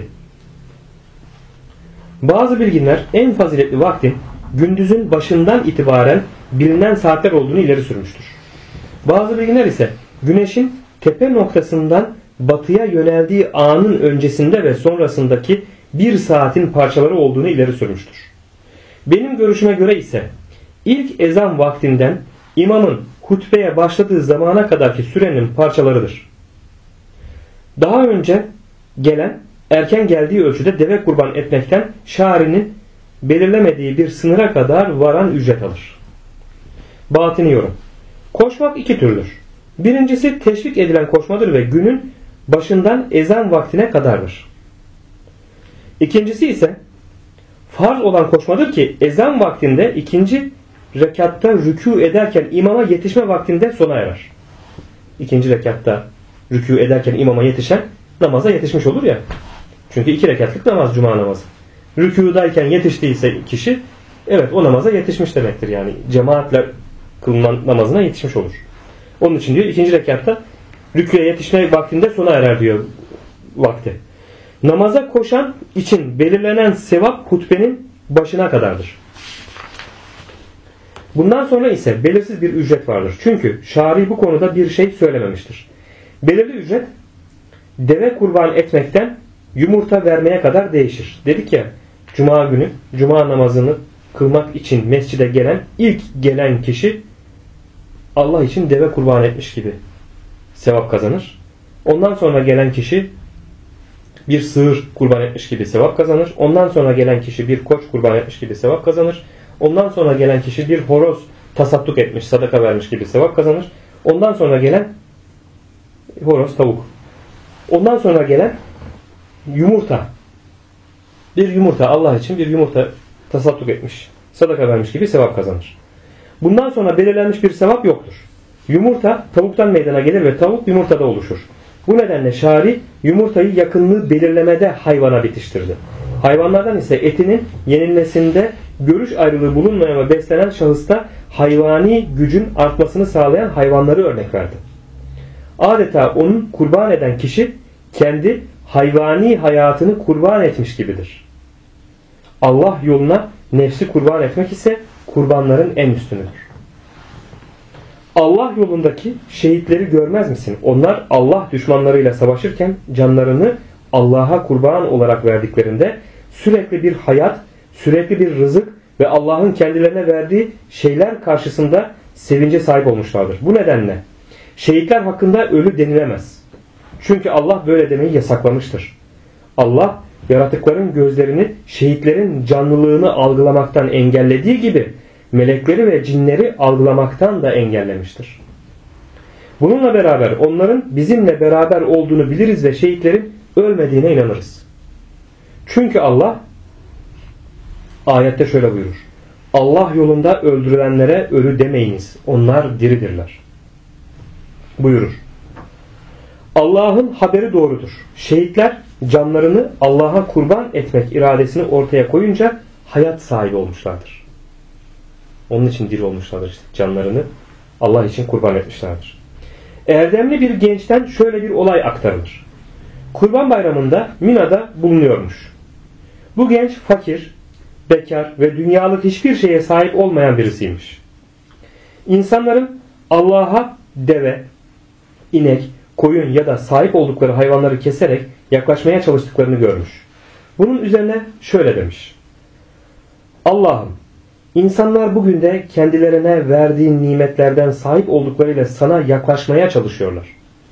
Bazı bilginler en faziletli vaktin gündüzün başından itibaren bilinen saatler olduğunu ileri sürmüştür. Bazı bilginler ise güneşin tepe noktasından batıya yöneldiği anın öncesinde ve sonrasındaki bir saatin parçaları olduğunu ileri sürmüştür. Benim görüşüme göre ise ilk ezan vaktinden imamın hutbeye başladığı zamana kadarki sürenin parçalarıdır. Daha önce gelen erken geldiği ölçüde deve kurban etmekten şari'nin belirlemediği bir sınıra kadar varan ücret alır. Batini yorum. Koşmak iki türdür. Birincisi teşvik edilen koşmadır ve günün başından ezan vaktine kadardır. İkincisi ise farz olan koşmadır ki ezan vaktinde ikinci rekatta rükû ederken imama yetişme vaktinde sona erer. İkinci rekatta rükû ederken imama yetişen namaza yetişmiş olur ya. Çünkü 2 rekatlık namaz cuma namazı. Rükûdayken yetiştiyse kişi evet o namaza yetişmiş demektir. Yani cemaatle kılınan namazına yetişmiş olur. Onun için diyor 2. rekatta rükûya yetişme vaktinde sona erer diyor vakti. Namaza koşan için belirlenen sevap hutbenin başına kadardır. Bundan sonra ise belirsiz bir ücret vardır. Çünkü şari bu konuda bir şey söylememiştir. Belirli ücret deve kurban etmekten yumurta vermeye kadar değişir. Dedik ya cuma günü cuma namazını kılmak için mescide gelen ilk gelen kişi Allah için deve kurban etmiş gibi sevap kazanır. Ondan sonra gelen kişi bir sığır kurban etmiş gibi sevap kazanır. Ondan sonra gelen kişi bir koç kurban etmiş gibi sevap kazanır. Ondan sonra gelen kişi bir horoz tasadduk etmiş, sadaka vermiş gibi sevap kazanır. Ondan sonra gelen horoz, tavuk. Ondan sonra gelen yumurta. Bir yumurta Allah için bir yumurta tasadduk etmiş, sadaka vermiş gibi sevap kazanır. Bundan sonra belirlenmiş bir sevap yoktur. Yumurta tavuktan meydana gelir ve tavuk yumurtada oluşur. Bu nedenle şari yumurtayı yakınlığı belirlemede hayvana bitiştirdi. Hayvanlardan ise etinin yenilmesinde görüş ayrılığı bulunmayan ve beslenen şahısta hayvani gücün artmasını sağlayan hayvanları örnek verdi. Adeta onun kurban eden kişi kendi hayvani hayatını kurban etmiş gibidir. Allah yoluna nefsi kurban etmek ise kurbanların en üstünüdür. Allah yolundaki şehitleri görmez misin? Onlar Allah düşmanlarıyla savaşırken canlarını Allah'a kurban olarak verdiklerinde sürekli bir hayat, sürekli bir rızık ve Allah'ın kendilerine verdiği şeyler karşısında sevince sahip olmuşlardır. Bu nedenle şehitler hakkında ölü denilemez. Çünkü Allah böyle demeyi yasaklamıştır. Allah yaratıkların gözlerini şehitlerin canlılığını algılamaktan engellediği gibi melekleri ve cinleri algılamaktan da engellemiştir. Bununla beraber onların bizimle beraber olduğunu biliriz ve şehitlerin ölmediğine inanırız. Çünkü Allah ayette şöyle buyurur. Allah yolunda öldürülenlere ölü demeyiniz. Onlar diridirler. Buyurur. Allah'ın haberi doğrudur. Şehitler canlarını Allah'a kurban etmek iradesini ortaya koyunca hayat sahibi olmuşlardır. Onun için diri olmuşlardır. İşte. Canlarını Allah için kurban etmişlerdir. Erdemli bir gençten şöyle bir olay aktarılır. Kurban Bayramı'nda Mina'da bulunuyormuş. Bu genç fakir, bekar ve dünyalık hiçbir şeye sahip olmayan birisiymiş. İnsanların Allah'a deve, inek, koyun ya da sahip oldukları hayvanları keserek yaklaşmaya çalıştıklarını görmüş. Bunun üzerine şöyle demiş. Allah'ım, insanlar bugün de kendilerine verdiğin nimetlerden sahip olduklarıyla sana yaklaşmaya çalışıyorlar.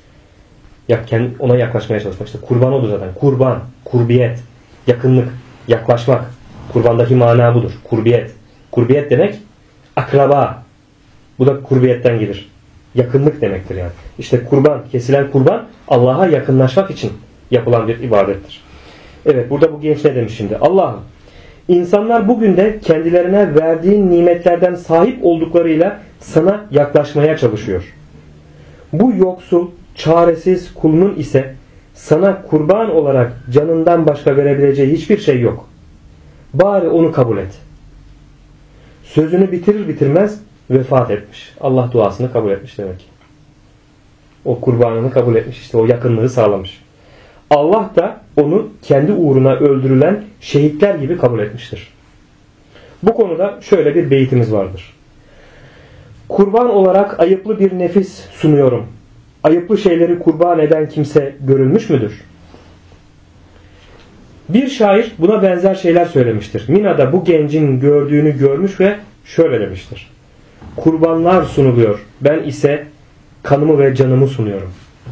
Ona yaklaşmaya çalışmak. İşte kurban odur zaten. Kurban, kurbiyet, yakınlık, yaklaşmak. Kurbandaki mana budur. Kurbiyet. Kurbiyet demek akraba. Bu da kurbiyetten gelir. Yakınlık demektir yani. İşte kurban, kesilen kurban Allah'a yakınlaşmak için yapılan bir ibadettir. Evet, burada bu genç ne demiş şimdi? Allah'ım, insanlar bugün de kendilerine verdiğin nimetlerden sahip olduklarıyla sana yaklaşmaya çalışıyor. Bu yoksul, çaresiz kulunun ise sana kurban olarak canından başka verebileceği hiçbir şey yok. bari onu kabul et. Sözünü bitirir bitirmez vefat etmiş. Allah duasını kabul etmiş demek. O kurbanını kabul etmiş. İşte o yakınlığı sağlamış. Allah da onu kendi uğruna öldürülen şehitler gibi kabul etmiştir. Bu konuda şöyle bir beytimiz vardır. Kurban olarak ayıplı bir nefis sunuyorum. Ayıplı şeyleri kurban eden kimse görülmüş müdür? Bir şair buna benzer şeyler söylemiştir. Mina'da bu gencin gördüğünü görmüş ve şöyle demiştir. Kurbanlar sunuluyor. Ben ise kanımı ve canımı sunuyorum.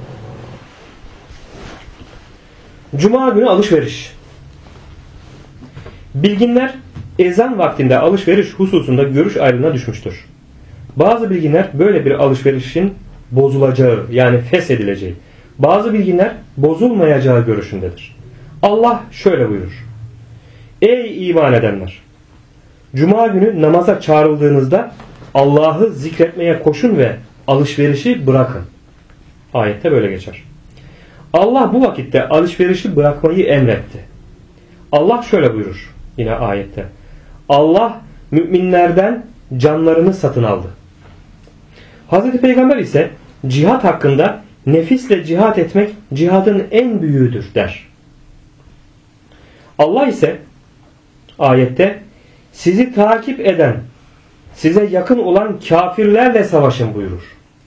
Cuma günü alışveriş. Bilginler ezan vaktinde alışveriş hususunda görüş ayrılığına düşmüştür. Bazı bilginler böyle bir alışverişin bozulacağı yani feshedileceği, bazı bilginler bozulmayacağı görüşündedir. Allah şöyle buyurur. Ey iman edenler! Cuma günü namaza çağrıldığınızda Allah'ı zikretmeye koşun ve alışverişi bırakın. Ayette böyle geçer. Allah bu vakitte alışverişi bırakmayı emretti. Allah şöyle buyurur yine ayette. Allah müminlerden canlarını satın aldı. Hazreti Peygamber ise cihat hakkında nefisle cihat etmek cihadın en büyüğüdür der. Allah ise ayette sizi takip eden, size yakın olan kafirlerle savaşın buyurur.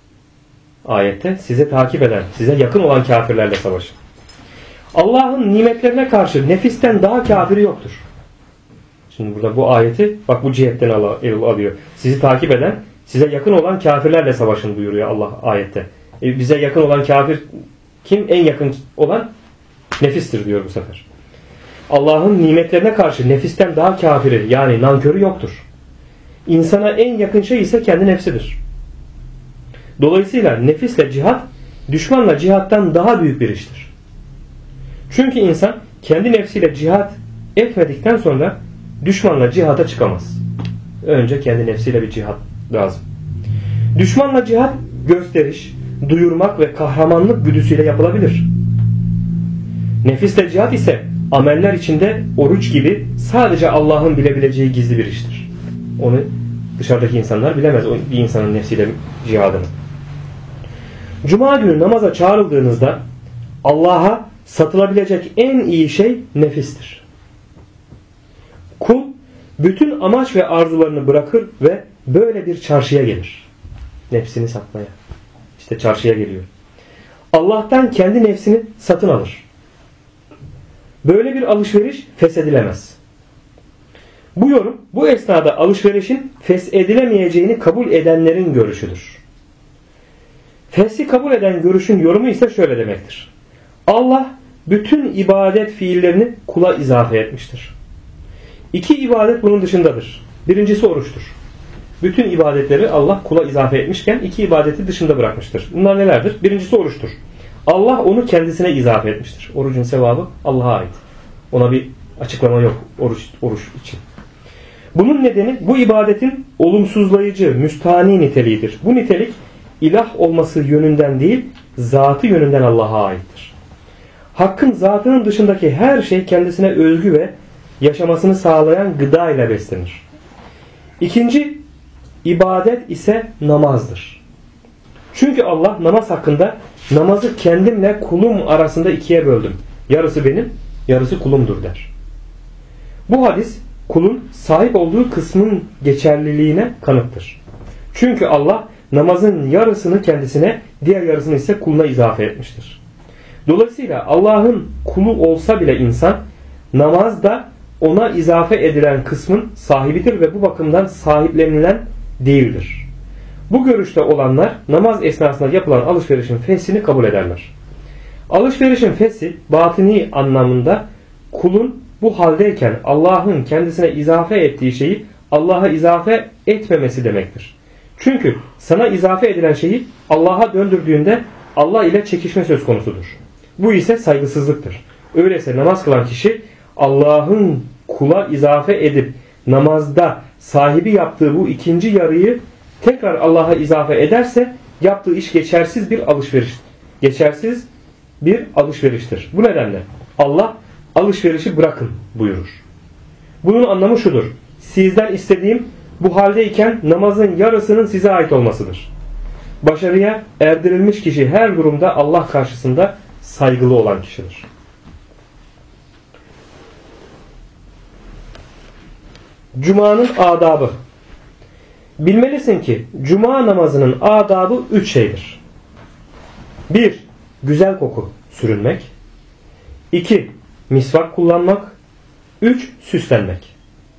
Ayette size takip eden, size yakın olan kafirlerle savaşın. Allah'ın nimetlerine karşı nefisten daha kafiri yoktur. Şimdi burada bu ayeti bak bu cihetten alıyor. Sizi takip eden, size yakın olan kafirlerle savaşın buyuruyor Allah ayette. Bize yakın olan kafir kim? En yakın olan nefistir diyor bu sefer. Allah'ın nimetlerine karşı nefisten daha kafiri yani nankörü yoktur. İnsana en yakın şey ise kendi nefsidir. Dolayısıyla nefisle cihat, düşmanla cihattan daha büyük bir iştir. Çünkü insan kendi nefsiyle cihat etmedikten sonra düşmanla cihata çıkamaz. Önce kendi nefsiyle bir cihat lazım. Düşmanla cihat gösteriş, duyurmak ve kahramanlık güdüsüyle yapılabilir. Nefisle cihat ise ameller içinde oruç gibi sadece Allah'ın bilebileceği gizli bir iştir. Onu dışarıdaki insanlar bilemez bir insanın nefsiyle cihadını. Cuma günü namaza çağrıldığınızda Allah'a satılabilecek en iyi şey nefistir. Kul bütün amaç ve arzularını bırakır ve böyle bir çarşıya gelir. Nefsini satmaya. İşte çarşıya geliyor. Allah'tan kendi nefsini satın alır. Böyle bir alışveriş feshedilemez. Bu yorum bu esnada alışverişin feshedilemeyeceğini kabul edenlerin görüşüdür. Feshi kabul eden görüşün yorumu ise şöyle demektir. Allah bütün ibadet fiillerini kula izafe etmiştir. İki ibadet bunun dışındadır. Birincisi oruçtur. Bütün ibadetleri Allah kula izafe etmişken iki ibadeti dışında bırakmıştır. Bunlar nelerdir? Birincisi oruçtur. Allah onu kendisine izafe etmiştir. Orucun sevabı Allah'a ait. Ona bir açıklama yok oruç için. Bunun nedeni bu ibadetin olumsuzlayıcı, müstahni niteliğidir. Bu nitelik ilah olması yönünden değil, zatı yönünden Allah'a aittir. Hakkın zatının dışındaki her şey kendisine özgü ve yaşamasını sağlayan gıda ile beslenir. İkinci ibadet ise namazdır. Çünkü Allah namaz hakkında namazı kendimle kulum arasında ikiye böldüm. Yarısı benim, yarısı kulumdur der. Bu hadis kulun sahip olduğu kısmın geçerliliğine kanıttır. Çünkü Allah namazın yarısını kendisine, diğer yarısını ise kuluna izafe etmiştir. Dolayısıyla Allah'ın kulu olsa bile insan namazda ona izafe edilen kısmın sahibidir ve bu bakımdan sahiplenilen değildir. Bu görüşte olanlar namaz esnasında yapılan alışverişin feshini kabul ederler. Alışverişin feshi batini anlamında kulun bu haldeyken Allah'ın kendisine izafe ettiği şeyi Allah'a izafe etmemesi demektir. Çünkü sana izafe edilen şeyi Allah'a döndürdüğünde Allah ile çekişme söz konusudur. Bu ise saygısızlıktır. Öyleyse namaz kılan kişi Allah'ın kula izafe edip namazda sahibi yaptığı bu ikinci yarıyı tekrar Allah'a izafe ederse yaptığı iş geçersiz bir alışveriş. Geçersiz bir alışveriştir. Bu nedenle Allah alışverişi bırakın buyurur. Bunun anlamı şudur: sizden istediğim bu haldeyken namazın yarısının size ait olmasıdır. Başarıya erdirilmiş kişi her durumda Allah karşısında saygılı olan kişidir. Cuma'nın adabı. Bilmelisin ki Cuma namazının adabı 3 şeydir. 1. Güzel koku sürünmek. 2. Misvak kullanmak. 3. Süslenmek.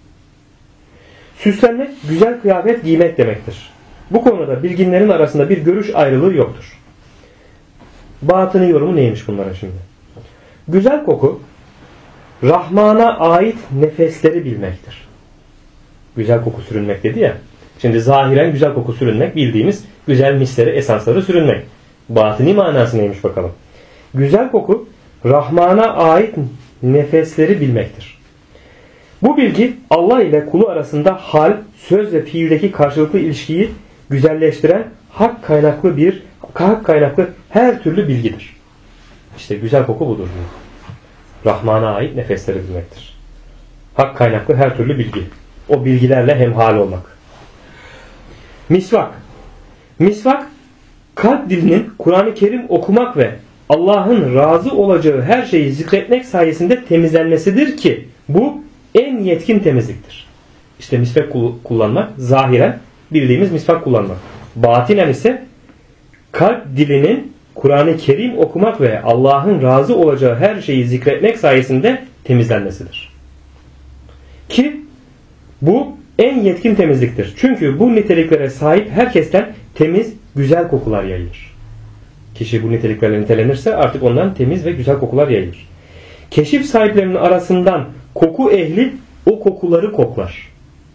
Süslenmek güzel kıyafet giymek demektir. Bu konuda bilginlerin arasında bir görüş ayrılığı yoktur. Batını yorumu neymiş bunların şimdi? Güzel koku Rahman'a ait nefesleri bilmektir. Güzel koku sürünmek dedi ya. Şimdi zahiren güzel koku sürünmek bildiğimiz güzel misleri, esansları sürünmek. Batini manası neymiş bakalım. Güzel koku Rahman'a ait nefesleri bilmektir. Bu bilgi Allah ile kulu arasında hal, söz ve fiildeki karşılıklı ilişkiyi güzelleştiren hak kaynaklı her türlü bilgidir. İşte güzel koku budur. Rahman'a ait nefesleri bilmektir. Hak kaynaklı her türlü bilgi. O bilgilerle hemhal olmak. Misvak. Misvak, kalp dilinin Kur'an-ı Kerim okumak ve Allah'ın razı olacağı her şeyi zikretmek sayesinde temizlenmesidir ki bu en yetkin temizliktir. İşte misvak kullanmak zahiren bildiğimiz misvak kullanmak. Batinen ise kalp dilinin Kur'an-ı Kerim okumak ve Allah'ın razı olacağı her şeyi zikretmek sayesinde temizlenmesidir. Ki bu en yetkin temizliktir. Çünkü bu niteliklere sahip herkesten temiz, güzel kokular yayılır. Kişi bu niteliklerle nitelenirse artık ondan temiz ve güzel kokular yayılır. Keşif sahiplerinin arasından koku ehli o kokuları koklar.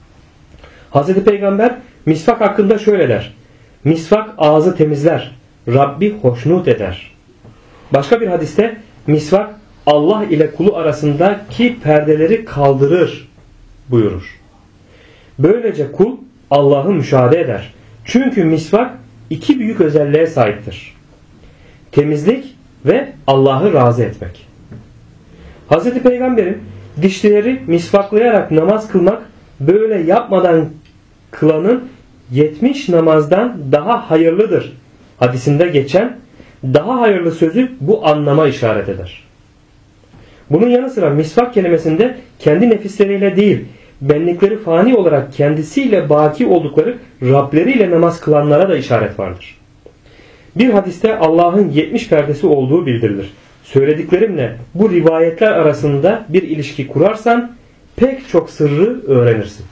Hz. Peygamber misvak hakkında şöyle der: misvak ağzı temizler, Rabbi hoşnut eder. Başka bir hadiste misvak Allah ile kulu arasındaki perdeleri kaldırır buyurur. Böylece kul Allah'ı müşahede eder. Çünkü misvak iki büyük özelliğe sahiptir: temizlik ve Allah'ı razı etmek. Hz. Peygamber'in dişleri misvaklayarak namaz kılmak, böyle yapmadan kılanın 70 namazdan daha hayırlıdır hadisinde geçen daha hayırlı sözü bu anlama işaret eder. Bunun yanı sıra misvak kelimesinde kendi nefisleriyle değil, benlikleri fani olarak kendisiyle baki oldukları Rableriyle namaz kılanlara da işaret vardır. Bir hadiste Allah'ın 70 perdesi olduğu bildirilir. Söylediklerimle bu rivayetler arasında bir ilişki kurarsan pek çok sırrı öğrenirsin.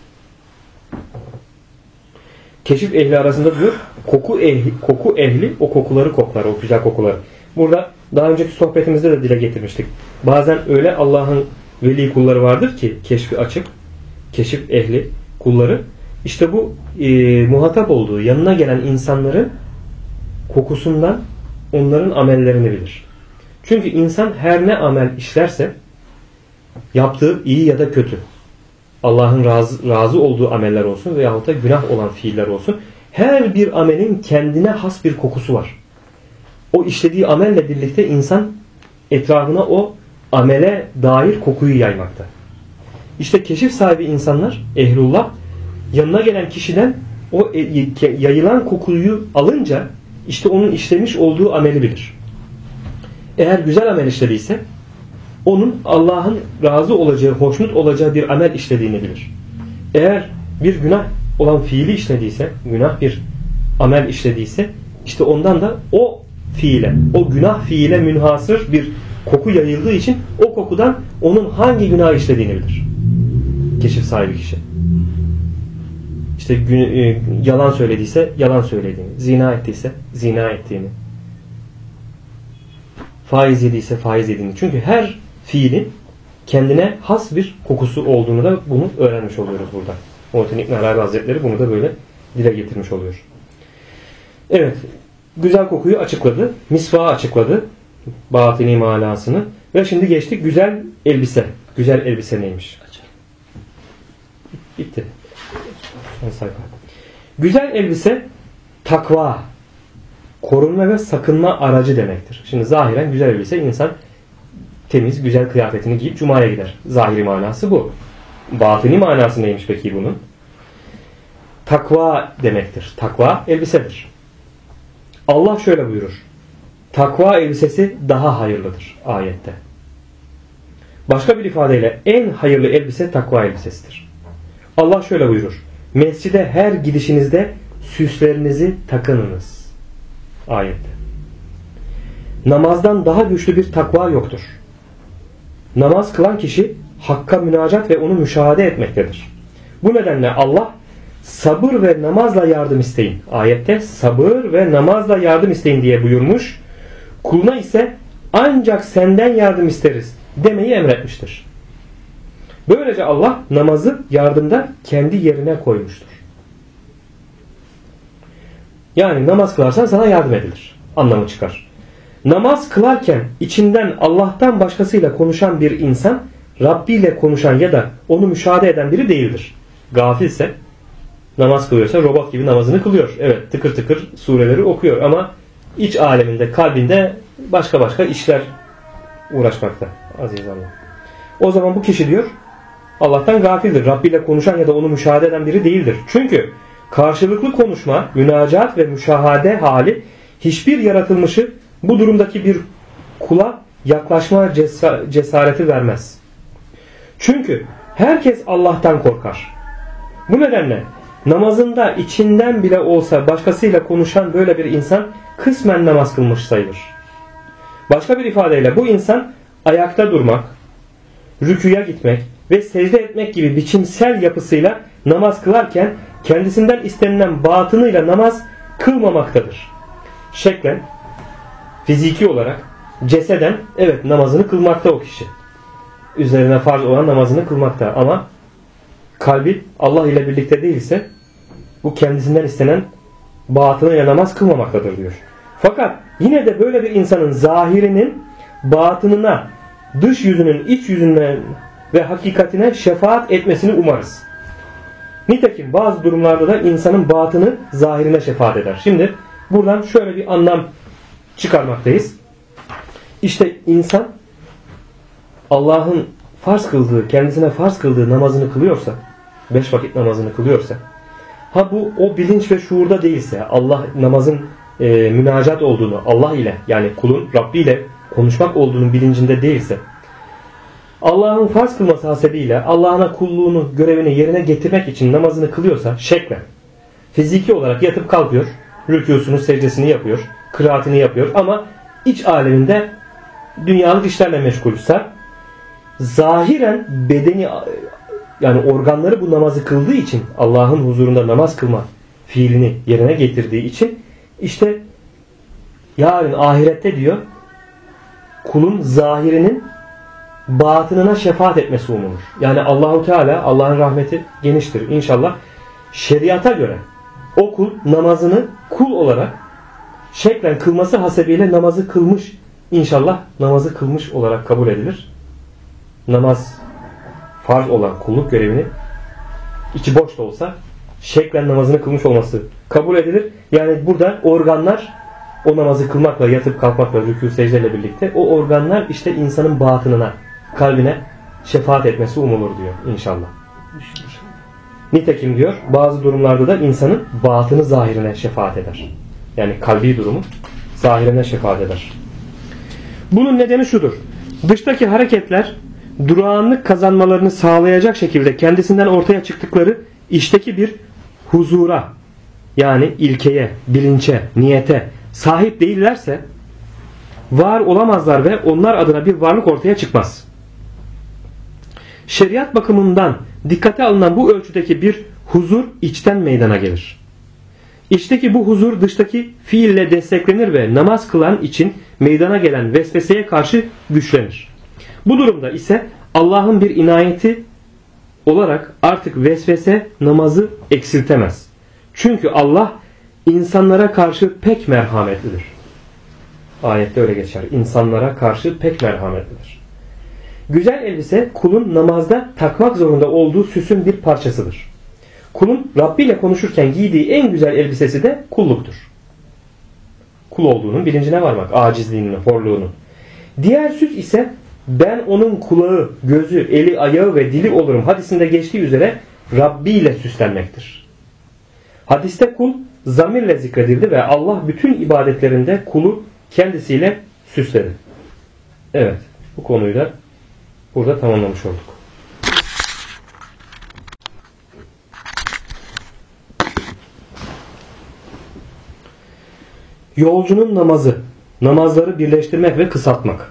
Keşif ehli arasında diyor, koku ehli o kokuları koklar, o güzel kokuları. Burada daha önceki sohbetimizde de dile getirmiştik. Bazen öyle Allah'ın veli kulları vardır ki keşfi açık, keşif ehli kulları. İşte bu muhatap olduğu, yanına gelen insanların kokusundan onların amellerini bilir. Çünkü insan her ne amel işlerse, yaptığı iyi ya da kötü, Allah'ın razı olduğu ameller olsun veyahut da günah olan fiiller olsun, her bir amelin kendine has bir kokusu var. O işlediği amelle birlikte insan etrafına o amele dair kokuyu yaymakta. İşte keşif sahibi insanlar, ehlullah, yanına gelen kişiden o yayılan kokuyu alınca işte onun işlemiş olduğu ameli bilir. Eğer güzel amel işlediyse onun Allah'ın razı olacağı, hoşnut olacağı bir amel işlediğini bilir. Eğer bir günah olan fiili işlediyse, günah bir amel işlediyse işte ondan da o fiile, o günah fiile münhasır bir koku yayıldığı için o kokudan onun hangi günah işlediğini bilir. Keşif sahibi kişi. İşte yalan söylediyse yalan söylediğini, zina ettiyse zina ettiğini, faiz yediyse faiz yediğini. Çünkü her fiilin kendine has bir kokusu olduğunu da bunu öğrenmiş oluyoruz burada. Muhittin İbn Arabi Hazretleri bunu da böyle dile getirmiş oluyor. Evet, güzel kokuyu açıkladı, misvağı açıkladı, batini manasını ve şimdi geçtik güzel elbise. Güzel elbise neymiş? Bitti. Güzel elbise takva, korunma ve sakınma aracı demektir. Şimdi zahiren güzel elbise insan temiz, güzel kıyafetini giyip cumaya gider. Zahiri manası bu. Batini manası neymiş peki bunun? Takva demektir. Takva elbisedir. Allah şöyle buyurur. Takva elbisesi daha hayırlıdır ayette. Başka bir ifadeyle en hayırlı elbise takva elbisesidir. Allah şöyle buyurur. Mescide her gidişinizde süslerinizi takınınız. Ayette. Namazdan daha güçlü bir takva yoktur. Namaz kılan kişi Hakk'a münacat ve onu müşahede etmektedir. Bu nedenle Allah sabır ve namazla yardım isteyin. Ayette sabır ve namazla yardım isteyin diye buyurmuş. Kuluna ise ancak senden yardım isteriz demeyi emretmiştir. Böylece Allah namazı yardımda kendi yerine koymuştur. Yani namaz kılarsan sana yardım edilir anlamı çıkar. Namaz kılarken içinden Allah'tan başkasıyla konuşan bir insan Rabbi ile konuşan ya da onu müşahede eden biri değildir. Gafilse namaz kılıyorsa robot gibi namazını kılıyor. Evet, tıkır tıkır sureleri okuyor ama iç aleminde, kalbinde başka işler uğraşmakta. Aziz Allah. O zaman bu kişi diyor Allah'tan gafildir. Rabbi ile konuşan ya da onu müşahede eden biri değildir. Çünkü karşılıklı konuşma, münacat ve müşahade hali hiçbir yaratılmışı bu durumdaki bir kula yaklaşma cesareti vermez. Çünkü herkes Allah'tan korkar. Bu nedenle namazında içinden bile olsa başkasıyla konuşan böyle bir insan kısmen namaz kılmış sayılır. Başka bir ifadeyle bu insan ayakta durmak, rüküye gitmek ve secde etmek gibi biçimsel yapısıyla namaz kılarken kendisinden istenilen batınıyla namaz kılmamaktadır. Şeklen, fiziki olarak, ceseden evet namazını kılmakta o kişi. Üzerine farz olan namazını kılmakta ama kalbi Allah ile birlikte değilse bu kendisinden istenen batınıyla namaz kılmamaktadır diyor. Fakat yine de böyle bir insanın zahirinin batınına, dış yüzünün iç yüzünden ve hakikatine şefaat etmesini umarız. Nitekim bazı durumlarda da insanın batını zahirine şefaat eder. Şimdi buradan şöyle bir anlam çıkarmaktayız. İşte insan Allah'ın farz kıldığı, kendisine farz kıldığı namazını kılıyorsa, 5 vakit namazını kılıyorsa, bu o bilinç ve şuurda değilse, Allah namazın münacat olduğunu, Allah ile yani kulun Rabbi ile konuşmak olduğunun bilincinde değilse, Allah'ın farz kılması hasebiyle Allah'ına kulluğunu, görevini yerine getirmek için namazını kılıyorsa şeklen, fiziki olarak yatıp kalkıyor, rükûsunu, secdesini yapıyor, kıraatini yapıyor ama iç aleminde dünyalık işlerle meşgulse, zahiren bedeni yani organları bu namazı kıldığı için Allah'ın huzurunda namaz kılma fiilini yerine getirdiği için işte yarın ahirette diyor kulun zahirinin batınına şefaat etmesi umulur. Yani Allahu Teala Allah'ın rahmeti geniştir inşallah. Şeriata göre o kul namazını kul olarak şeklen kılması hasebiyle namazı kılmış inşallah namazı kılmış olarak kabul edilir. Namaz farz olan kulluk görevini içi boş da olsa şeklen namazını kılmış olması kabul edilir. Yani burada organlar o namazı kılmakla, yatıp kalkmakla, rükû secdeyle birlikte o organlar işte insanın batınına, kalbine şefaat etmesi umulur diyor inşallah. Nitekim diyor bazı durumlarda da insanın batını zahirine şefaat eder. Yani kalbi durumu zahirine şefaat eder. Bunun nedeni şudur. Dıştaki hareketler durağanlık kazanmalarını sağlayacak şekilde kendisinden ortaya çıktıkları içteki bir huzura yani ilkeye, bilinçe, niyete sahip değillerse var olamazlar ve onlar adına bir varlık ortaya çıkmaz. Şeriat bakımından dikkate alınan bu ölçüdeki bir huzur içten meydana gelir. İçteki bu huzur dıştaki fiille desteklenir ve namaz kılan için meydana gelen vesveseye karşı güçlenir. Bu durumda ise Allah'ın bir inayeti olarak artık vesvese namazı eksiltemez. Çünkü Allah insanlara karşı pek merhametlidir. Ayette öyle geçer. İnsanlara karşı pek merhametlidir. Güzel elbise kulun namazda takmak zorunda olduğu süsün bir parçasıdır. Kulun Rabbi ile konuşurken giydiği en güzel elbisesi de kulluktur. Kul olduğunun bilincine varmak, acizliğinin, horluğunun. Diğer süs ise ben onun kulağı, gözü, eli, ayağı ve dili olurum hadisinde geçtiği üzere Rabbi ile süslenmektir. Hadiste kul zamirle zikredildi ve Allah bütün ibadetlerinde kulu kendisiyle süsledi. Evet, bu konuyu da burada tamamlamış olduk. Yolcunun namazı, namazları birleştirmek ve kısaltmak.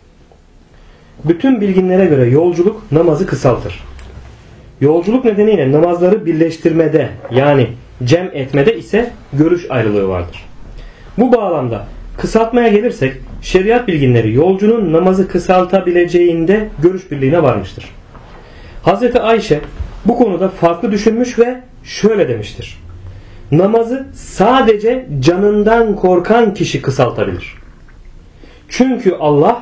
Bütün bilginlere göre yolculuk namazı kısaltır. Yolculuk nedeniyle namazları birleştirmede yani cem etmede ise görüş ayrılığı vardır. Bu bağlamda kısaltmaya gelirsek şeriat bilginleri yolcunun namazı kısaltabileceğinde görüş birliğine varmıştır. Hazreti Ayşe bu konuda farklı düşünmüş ve şöyle demiştir. Namazı sadece canından korkan kişi kısaltabilir. Çünkü Allah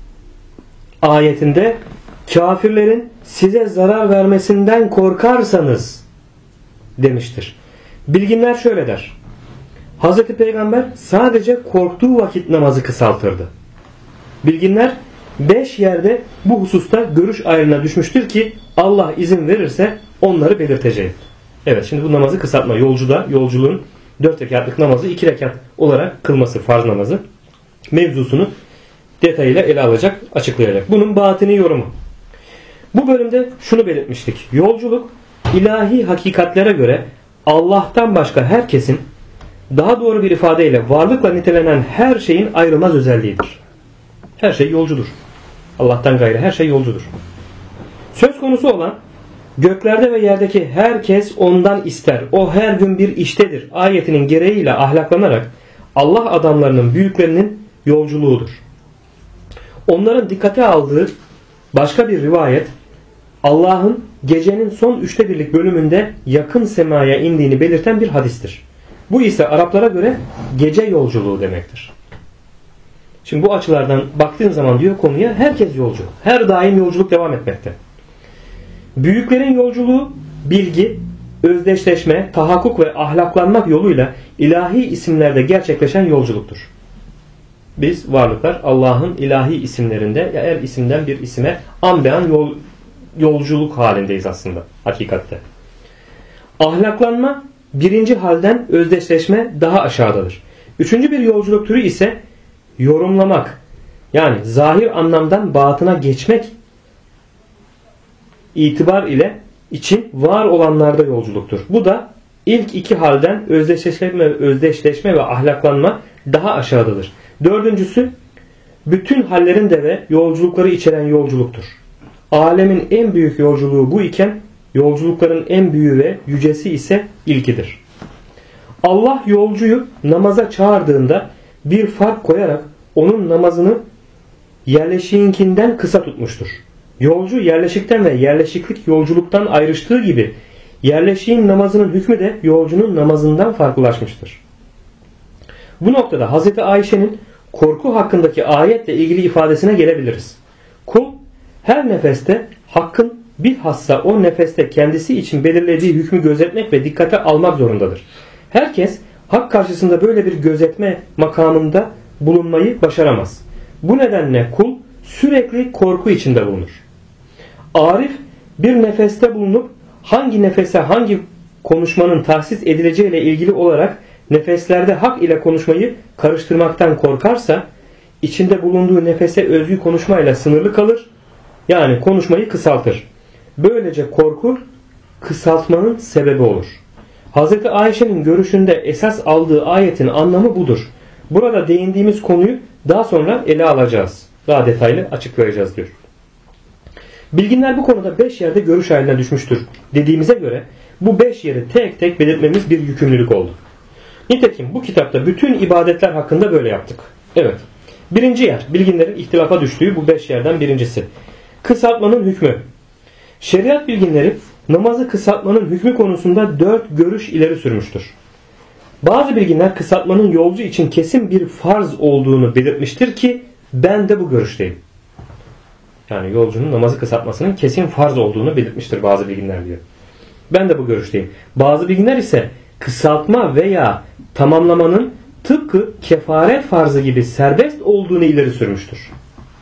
ayetinde kafirlerin size zarar vermesinden korkarsanız demiştir. Bilginler şöyle der. Hazreti Peygamber sadece korktuğu vakit namazı kısaltırdı. Bilginler 5 yerde bu hususta görüş ayrılığına düşmüştür ki Allah izin verirse onları belirteceğim. Evet, şimdi bu namazı kısaltma yolculuğun 4 rekatlık namazı 2 rekat olarak kılması farz namazı mevzusunu detayıyla ele alacak, açıklayacak. Bunun batini yorumu. Bu bölümde şunu belirtmiştik. Yolculuk ilahi hakikatlere göre Allah'tan başka herkesin, daha doğru bir ifadeyle varlıkla nitelenen her şeyin ayrılmaz özelliğidir. Her şey yolcudur. Allah'tan gayrı her şey yolcudur. Söz konusu olan göklerde ve yerdeki herkes ondan ister. O her gün bir iştedir. Ayetinin gereğiyle ahlaklanarak Allah adamlarının büyüklerinin yolculuğudur. Onların dikkate aldığı başka bir rivayet Allah'ın gecenin son 1/3 bölümünde yakın semaya indiğini belirten bir hadistir. Bu ise Araplara göre gece yolculuğu demektir. Şimdi bu açılardan baktığın zaman diyor konuya herkes yolcu. Her daim yolculuk devam etmekte. Büyüklerin yolculuğu bilgi, özdeşleşme, tahakkuk ve ahlaklanmak yoluyla ilahi isimlerde gerçekleşen yolculuktur. Biz varlıklar Allah'ın ilahi isimlerinde her isimden bir isime an be an yolculuk halindeyiz aslında hakikatte. Ahlaklanma birinci halden özdeşleşme daha aşağıdadır. Üçüncü bir yolculuk türü ise yorumlamak yani zahir anlamdan batına geçmek itibar ile için var olanlarda yolculuktur. Bu da ilk iki halden özdeşleşme ve ahlaklanma daha aşağıdadır. Dördüncüsü bütün hallerinde ve yolculukları içeren yolculuktur. Alemin en büyük yolculuğu bu iken yolculukların en büyüğü ve yücesi ise ilkidir. Allah yolcuyu namaza çağırdığında bir fark koyarak onun namazını yerleşiğinkinden kısa tutmuştur. Yolcu yerleşikten ve yerleşiklik yolculuktan ayrıştığı gibi yerleşiğin namazının hükmü de yolcunun namazından farklılaşmıştır. Bu noktada Hz. Ayşe'nin korku hakkındaki ayetle ilgili ifadesine gelebiliriz. Kul her nefeste hakkın bilhassa o nefeste kendisi için belirlediği hükmü gözetmek ve dikkate almak zorundadır. Herkes hak karşısında böyle bir gözetme makamında bulunmayı başaramaz. Bu nedenle kul sürekli korku içinde bulunur. Arif bir nefeste bulunup hangi nefese hangi konuşmanın tahsis edileceğiyle ilgili olarak nefeslerde hak ile konuşmayı karıştırmaktan korkarsa içinde bulunduğu nefese özgü konuşmayla sınırlı kalır. Yani konuşmayı kısaltır. Böylece korku kısaltmanın sebebi olur. Hz. Ayşe'nin görüşünde esas aldığı ayetin anlamı budur. Burada değindiğimiz konuyu daha sonra ele alacağız. Daha detaylı açıklayacağız diyor. Bilginler bu konuda 5 yerde görüş haline düşmüştür dediğimize göre bu 5 yeri tek tek belirtmemiz bir yükümlülük oldu. Nitekim bu kitapta bütün ibadetler hakkında böyle yaptık. Evet. Birinci yer, bilginlerin ihtilafa düştüğü bu 5 yerden birincisi. Kısaltmanın hükmü. Şeriat bilginleri namazı kısaltmanın hükmü konusunda 4 görüş ileri sürmüştür. Bazı bilginler kısaltmanın yolcu için kesin bir farz olduğunu belirtmiştir ki ben de bu görüşteyim. Yani yolcunun namazı kısaltmasının kesin farz olduğunu belirtmiştir bazı bilginler diyor. Ben de bu görüşteyim. Bazı bilginler ise kısaltma veya tamamlamanın tıpkı kefaret farzı gibi serbest olduğunu ileri sürmüştür.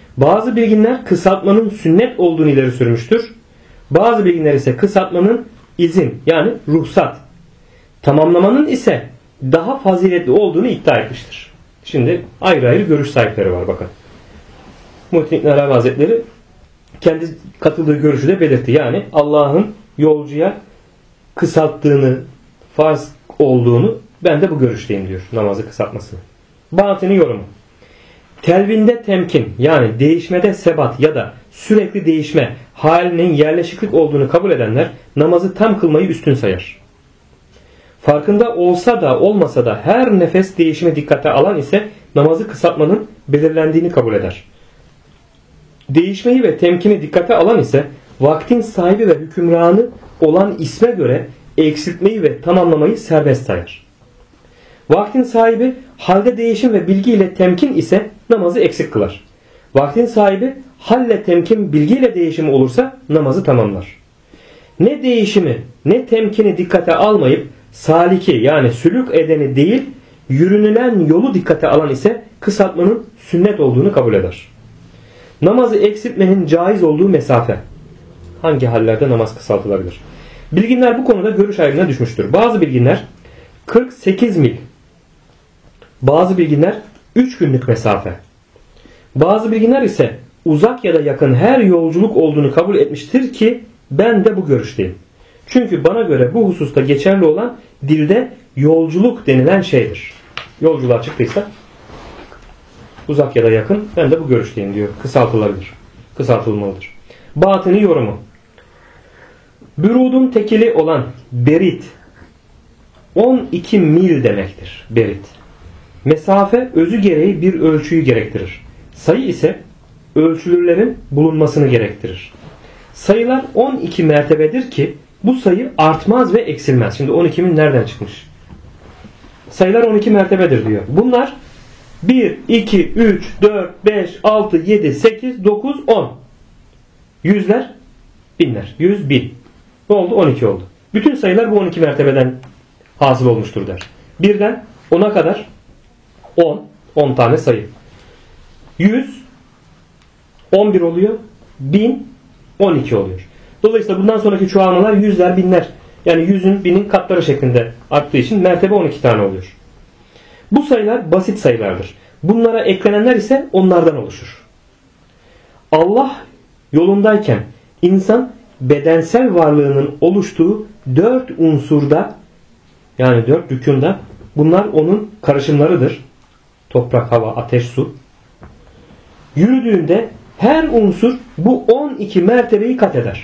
Bazı bilginler kısaltmanın sünnet olduğunu ileri sürmüştür. Bazı bilginler ise kısaltmanın izin yani ruhsat, tamamlamanın ise daha faziletli olduğunu iddia etmiştir. Şimdi ayrı ayrı görüş sahipleri var bakın. Muhittin İbn Arabi Hazretleri kendi katıldığı görüşü de belirtti. Yani Allah'ın yolcuya kısalttığını, farz olduğunu, ben de bu görüşteyim diyor namazı kısaltmasını. Batini yorumu. Telvinde temkin yani değişmede sebat ya da sürekli değişme halinin yerleşiklik olduğunu kabul edenler namazı tam kılmayı üstün sayar. Farkında olsa da olmasa da her nefes değişimi dikkate alan ise namazı kısaltmanın belirlendiğini kabul eder. Değişmeyi ve temkini dikkate alan ise vaktin sahibi ve hükümranı olan isme göre eksiltmeyi ve tamamlamayı serbest sayar. Vaktin sahibi halde değişim ve bilgiyle temkin ise namazı eksik kılar. Vaktin sahibi halle temkin bilgiyle değişimi olursa namazı tamamlar. Ne değişimi ne temkini dikkate almayıp saliki yani sülük edeni değil yürünülen yolu dikkate alan ise kısaltmanın sünnet olduğunu kabul eder. Namazı eksiltmenin caiz olduğu mesafe. Hangi hallerde namaz kısaltılabilir? Bilginler bu konuda görüş ayrılığına düşmüştür. Bazı bilginler 48 mil. Bazı bilginler 3 günlük mesafe. Bazı bilginler ise uzak ya da yakın her yolculuk olduğunu kabul etmiştir ki ben de bu görüşteyim. Çünkü bana göre bu hususta geçerli olan dilde yolculuk denilen şeydir. Yolculuğa çıktıysa uzak ya da yakın ben de bu görüşteyim diyor. Kısaltılabilir. Kısaltılmalıdır. Batini yorumu. Bürudun tekili olan berit 12 mil demektir. Berit. Mesafe özü gereği bir ölçüyü gerektirir. Sayı ise ölçülürlerin bulunmasını gerektirir. Sayılar 12 mertebedir ki bu sayı artmaz ve eksilmez. Şimdi 12 mil nereden çıkmış? Sayılar 12 mertebedir diyor. Bunlar 1, 2, 3, 4, 5, 6, 7, 8, 9, 10. Yüzler, binler. 100, 1000. Ne oldu? 12 oldu. Bütün sayılar bu 12 mertebeden hasıl olmuştur der. Birden 10'a kadar 10. 10 tane sayı. 100 11 oluyor. 1000 12 oluyor. Dolayısıyla bundan sonraki çoğalmalar yüzler, binler. Yani 100'ün, 1000'in katları şeklinde arttığı için mertebe 12 tane oluyor. Bu sayılar basit sayılardır. Bunlara eklenenler ise onlardan oluşur. Allah yolundayken insan bedensel varlığının oluştuğu 4 unsurda yani 4 rükûnda bunlar onun karışımlarıdır. Toprak, hava, ateş, su. Yürüdüğünde her unsur bu 12 mertebeyi kat eder.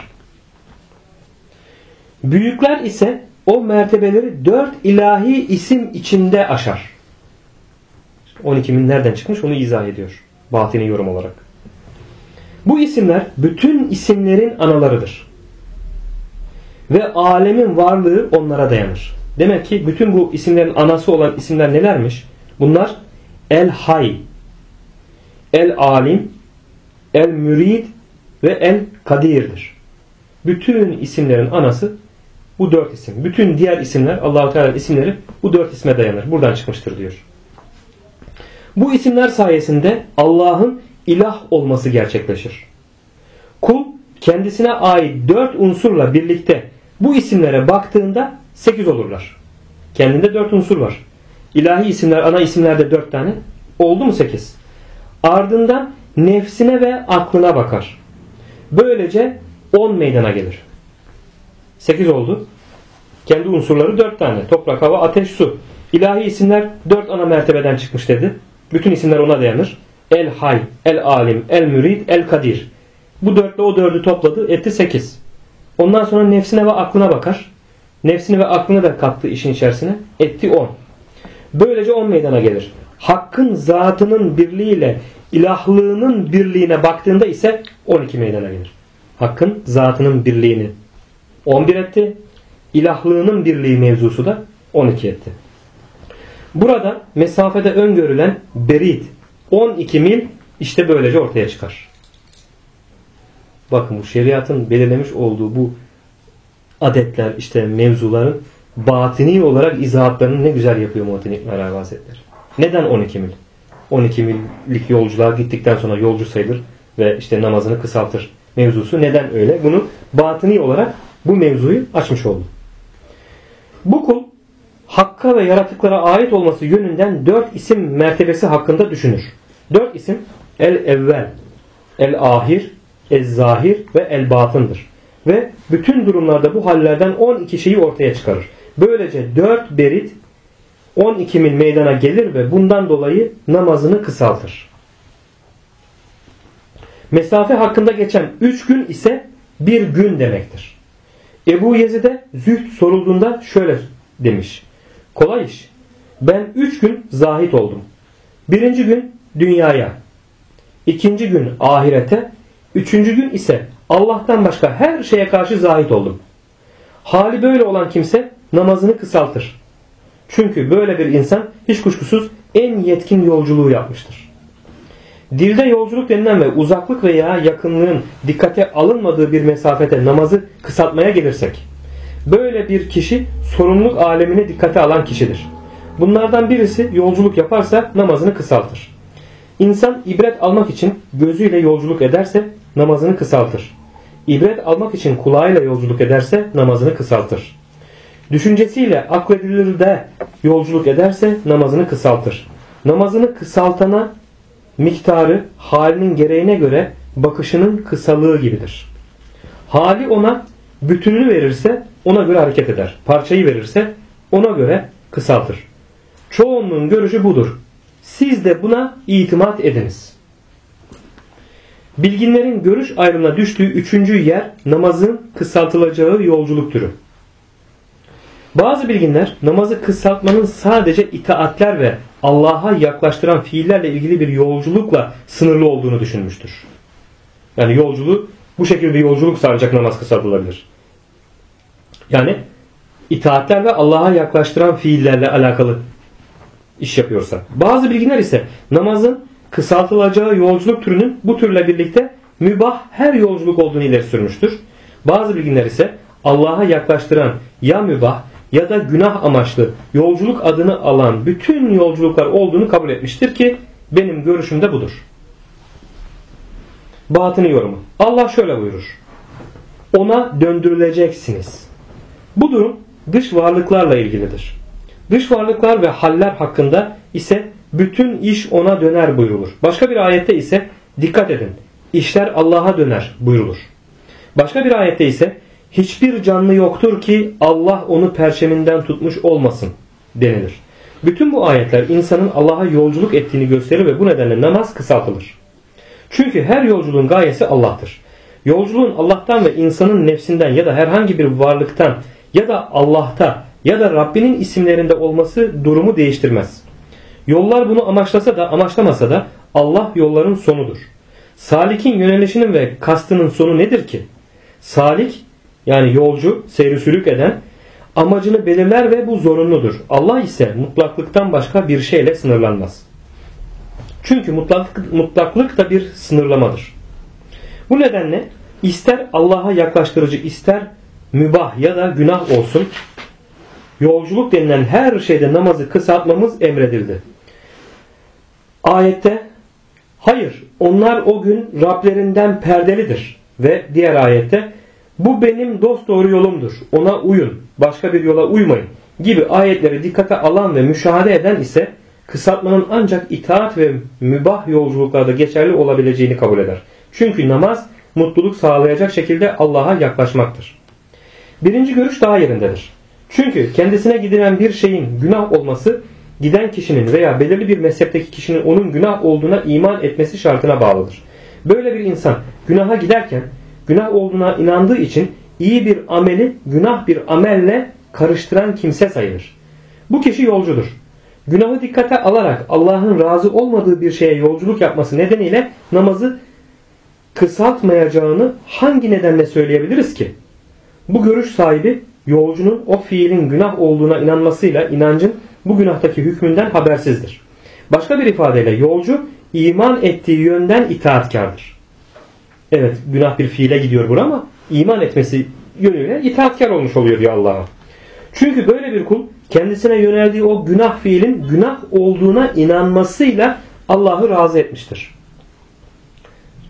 Büyükler ise o mertebeleri 4 ilahi isim içinde aşar. 12 min nereden çıkmış onu izah ediyor. Batini yorum olarak. Bu isimler bütün isimlerin analarıdır. Ve alemin varlığı onlara dayanır. Demek ki bütün bu isimlerin anası olan isimler nelermiş? Bunlar El-Hay, El-Alim, El-Mürid ve El-Kadir'dir. Bütün isimlerin anası bu 4 isim. Bütün diğer isimler, Allah-u Teala isimleri bu 4 isme dayanır. Buradan çıkmıştır diyor. Bu isimler sayesinde Allah'ın ilah olması gerçekleşir. Kul kendisine ait 4 unsurla birlikte bu isimlere baktığında 8 olurlar. Kendinde 4 unsur var. İlahi isimler, ana isimlerde 4 tane. Oldu mu 8? Ardından nefsine ve aklına bakar. Böylece 10 meydana gelir. 8 oldu. Kendi unsurları 4 tane. Toprak, hava, ateş, su. İlahi isimler 4 ana mertebeden çıkmış dedi. Bütün isimler ona dayanır. El-Hay, El-Alim, El-Mürid, El-Kadir. Bu 4 ile o 4'ü topladı. Etti 8. Ondan sonra nefsine ve aklına bakar. Nefsini ve aklını da kattı işin içerisine. Etti 10. Böylece 10 meydana gelir. Hakkın zatının birliğiyle ilahlığının birliğine baktığında ise 12 meydana gelir. Hakkın zatının birliğini 11 etti. İlahlığının birliği mevzusu da 12 etti. Burada mesafede öngörülen berit 12 mil işte böylece ortaya çıkar. Bakın bu şeriatın belirlemiş olduğu bu adetler işte mevzuların batini olarak izahatlarını ne güzel yapıyor Muhittin İbn Arabi Hazretleri. Neden 12 mil? 12 millik yolculuğa gittikten sonra yolcu sayılır. ve işte namazını kısaltır mevzusu neden öyle? Bunu batıni olarak bu mevzuyu açmış oldum. Bu kul Hakk'a ve yaratıklara ait olması yönünden 4 isim mertebesi hakkında düşünür. 4 isim el-evvel, el-ahir, el-zahir ve el-batındır. Ve bütün durumlarda bu hallerden 12 şeyi ortaya çıkarır. Böylece 4 berit 12 mil meydana gelir ve bundan dolayı namazını kısaltır. Mesafe hakkında geçen 3 gün ise bir gün demektir. Ebu Yezid'e zühd sorulduğunda şöyle demiş. Kolay iş. Ben 3 gün zahit oldum. Birinci gün dünyaya, ikinci gün ahirete, üçüncü gün ise Allah'tan başka her şeye karşı zahit oldum. Hali böyle olan kimse namazını kısaltır. Çünkü böyle bir insan hiç kuşkusuz en yetkin yolculuğu yapmıştır. Dilde yolculuk denilen ve uzaklık veya yakınlığın dikkate alınmadığı bir mesafede namazı kısaltmaya gelirsek, böyle bir kişi sorumluluk alemini dikkate alan kişidir. Bunlardan birisi yolculuk yaparsa namazını kısaltır. İnsan ibret almak için gözüyle yolculuk ederse namazını kısaltır. İbret almak için kulağıyla yolculuk ederse namazını kısaltır. Düşüncesiyle akledilir de yolculuk ederse namazını kısaltır. Namazını kısaltana miktarı halinin gereğine göre bakışının kısalığı gibidir. Hali ona bütününü verirse ona göre hareket eder. Parçayı verirse ona göre kısaltır. Çoğunluğun görüşü budur. Siz de buna itimat ediniz. Bilginlerin görüş ayrımına düştüğü üçüncü yer namazın kısaltılacağı yolculuk türü. Bazı bilginler namazı kısaltmanın sadece itaatler ve Allah'a yaklaştıran fiillerle ilgili bir yolculukla sınırlı olduğunu düşünmüştür. Yani yolculuğu bu şekilde bir yolculuksa ancak namaz kısaltılabilir. Yani itaatler ve Allah'a yaklaştıran fiillerle alakalı iş yapıyorsa. Bazı bilginler ise namazın kısaltılacağı yolculuk türünün bu türle birlikte mübah her yolculuk olduğunu ileri sürmüştür. Bazı bilginler ise Allah'a yaklaştıran ya mübah ya da günah amaçlı yolculuk adını alan bütün yolculuklar olduğunu kabul etmiştir ki benim görüşüm de budur. Batını yorumu. Allah şöyle buyurur. Ona döndürüleceksiniz. Bu durum dış varlıklarla ilgilidir. Dış varlıklar ve haller hakkında ise bütün iş ona döner buyrulur. Başka bir ayette ise dikkat edin, işler Allah'a döner buyrulur. Başka bir ayette ise hiçbir canlı yoktur ki Allah onu perçeminden tutmuş olmasın denilir. Bütün bu ayetler insanın Allah'a yolculuk ettiğini gösterir ve bu nedenle namaz kısaltılır. Çünkü her yolculuğun gayesi Allah'tır. Yolculuğun Allah'tan ve insanın nefsinden ya da herhangi bir varlıktan ya da Allah'ta ya da Rabbinin isimlerinde olması durumu değiştirmez. Yollar bunu amaçlasa da amaçlamasa da Allah yolların sonudur. Salik'in yönelişinin ve kastının sonu nedir ki? Salik yani yolcu, seyri sülük eden amacını belirler ve bu zorunludur. Allah ise mutlaklıktan başka bir şeyle sınırlanmaz. Çünkü mutlaklık da bir sınırlamadır. Bu nedenle ister Allah'a yaklaştırıcı ister mübah ya da günah olsun, yolculuk denilen her şeyde namazı kısaltmamız emredildi. Ayette hayır onlar o gün Rablerinden perdelidir ve diğer ayette bu benim dosdoğru yolumdur ona uyun başka bir yola uymayın gibi ayetleri dikkate alan ve müşahede eden ise kısaltmanın ancak itaat ve mübah yolculuklarda geçerli olabileceğini kabul eder. Çünkü namaz mutluluk sağlayacak şekilde Allah'a yaklaşmaktır. Birinci görüş daha yerindedir. Çünkü kendisine gidilen bir şeyin günah olması giden kişinin veya belirli bir mezhepteki kişinin onun günah olduğuna iman etmesi şartına bağlıdır. Böyle bir insan günaha giderken günah olduğuna inandığı için iyi bir ameli günah bir amelle karıştıran kimse sayılır. Bu kişi yolcudur. Günahı dikkate alarak Allah'ın razı olmadığı bir şeye yolculuk yapması nedeniyle namazı kısaltmayacağını hangi nedenle söyleyebiliriz ki? Bu görüş sahibi yolcunun o fiilin günah olduğuna inanmasıyla inancın bu günahtaki hükmünden habersizdir. Başka bir ifadeyle yolcu iman ettiği yönden itaatkardır. Evet günah bir fiile gidiyor bura ama iman etmesi yönüyle itaatkar olmuş oluyor diyor Allah'a. Çünkü böyle bir kul kendisine yöneldiği o günah fiilin günah olduğuna inanmasıyla Allah'ı razı etmiştir.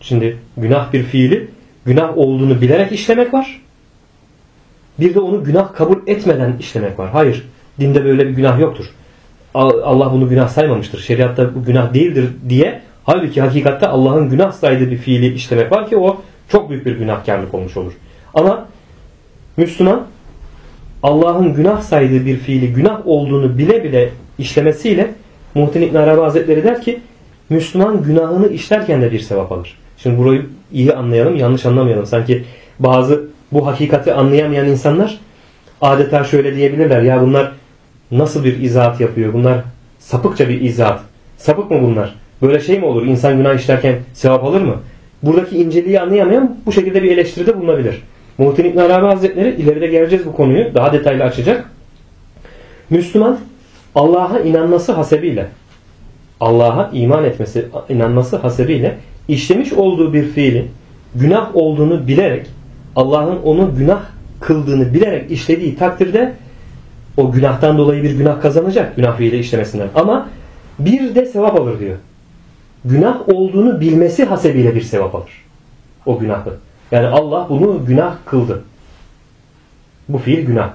Şimdi günah bir fiili günah olduğunu bilerek işlemek var. Bir de onu günah kabul etmeden işlemek var. Hayır. Dinde böyle bir günah yoktur. Allah bunu günah saymamıştır. Şeriatta bu günah değildir diye. Halbuki hakikatte Allah'ın günah saydığı bir fiili işlemek var ki o çok büyük bir günahkarlık olmuş olur. Ama Müslüman Allah'ın günah saydığı bir fiili günah olduğunu bile bile işlemesiyle Muhittin İbn Arabi Hazretleri der ki Müslüman günahını işlerken de bir sevap alır. Şimdi burayı iyi anlayalım, yanlış anlamayalım. Sanki bazı bu hakikati anlayamayan insanlar adeta şöyle diyebilirler. Ya bunlar nasıl bir izahat yapıyor? Bunlar sapıkça bir izahat. Sapık mı bunlar? Böyle şey mi olur? İnsan günah işlerken sevap alır mı? Buradaki inceliği anlayamayan bu şekilde bir eleştiride bulunabilir. Muhittin İbn Arabi Hazretleri ileride geleceğiz bu konuyu. Daha detaylı açacak. Müslüman Allah'a inanması hasebiyle Allah'a iman etmesi, inanması hasebiyle işlemiş olduğu bir fiilin günah olduğunu bilerek Allah'ın onu günah kıldığını bilerek işlediği takdirde o günahtan dolayı bir günah kazanacak. Günah fiili işlemesinden. Ama bir de sevap alır diyor. Günah olduğunu bilmesi hasebiyle bir sevap alır. O günahı. Yani Allah bunu günah kıldı. Bu fiil günah.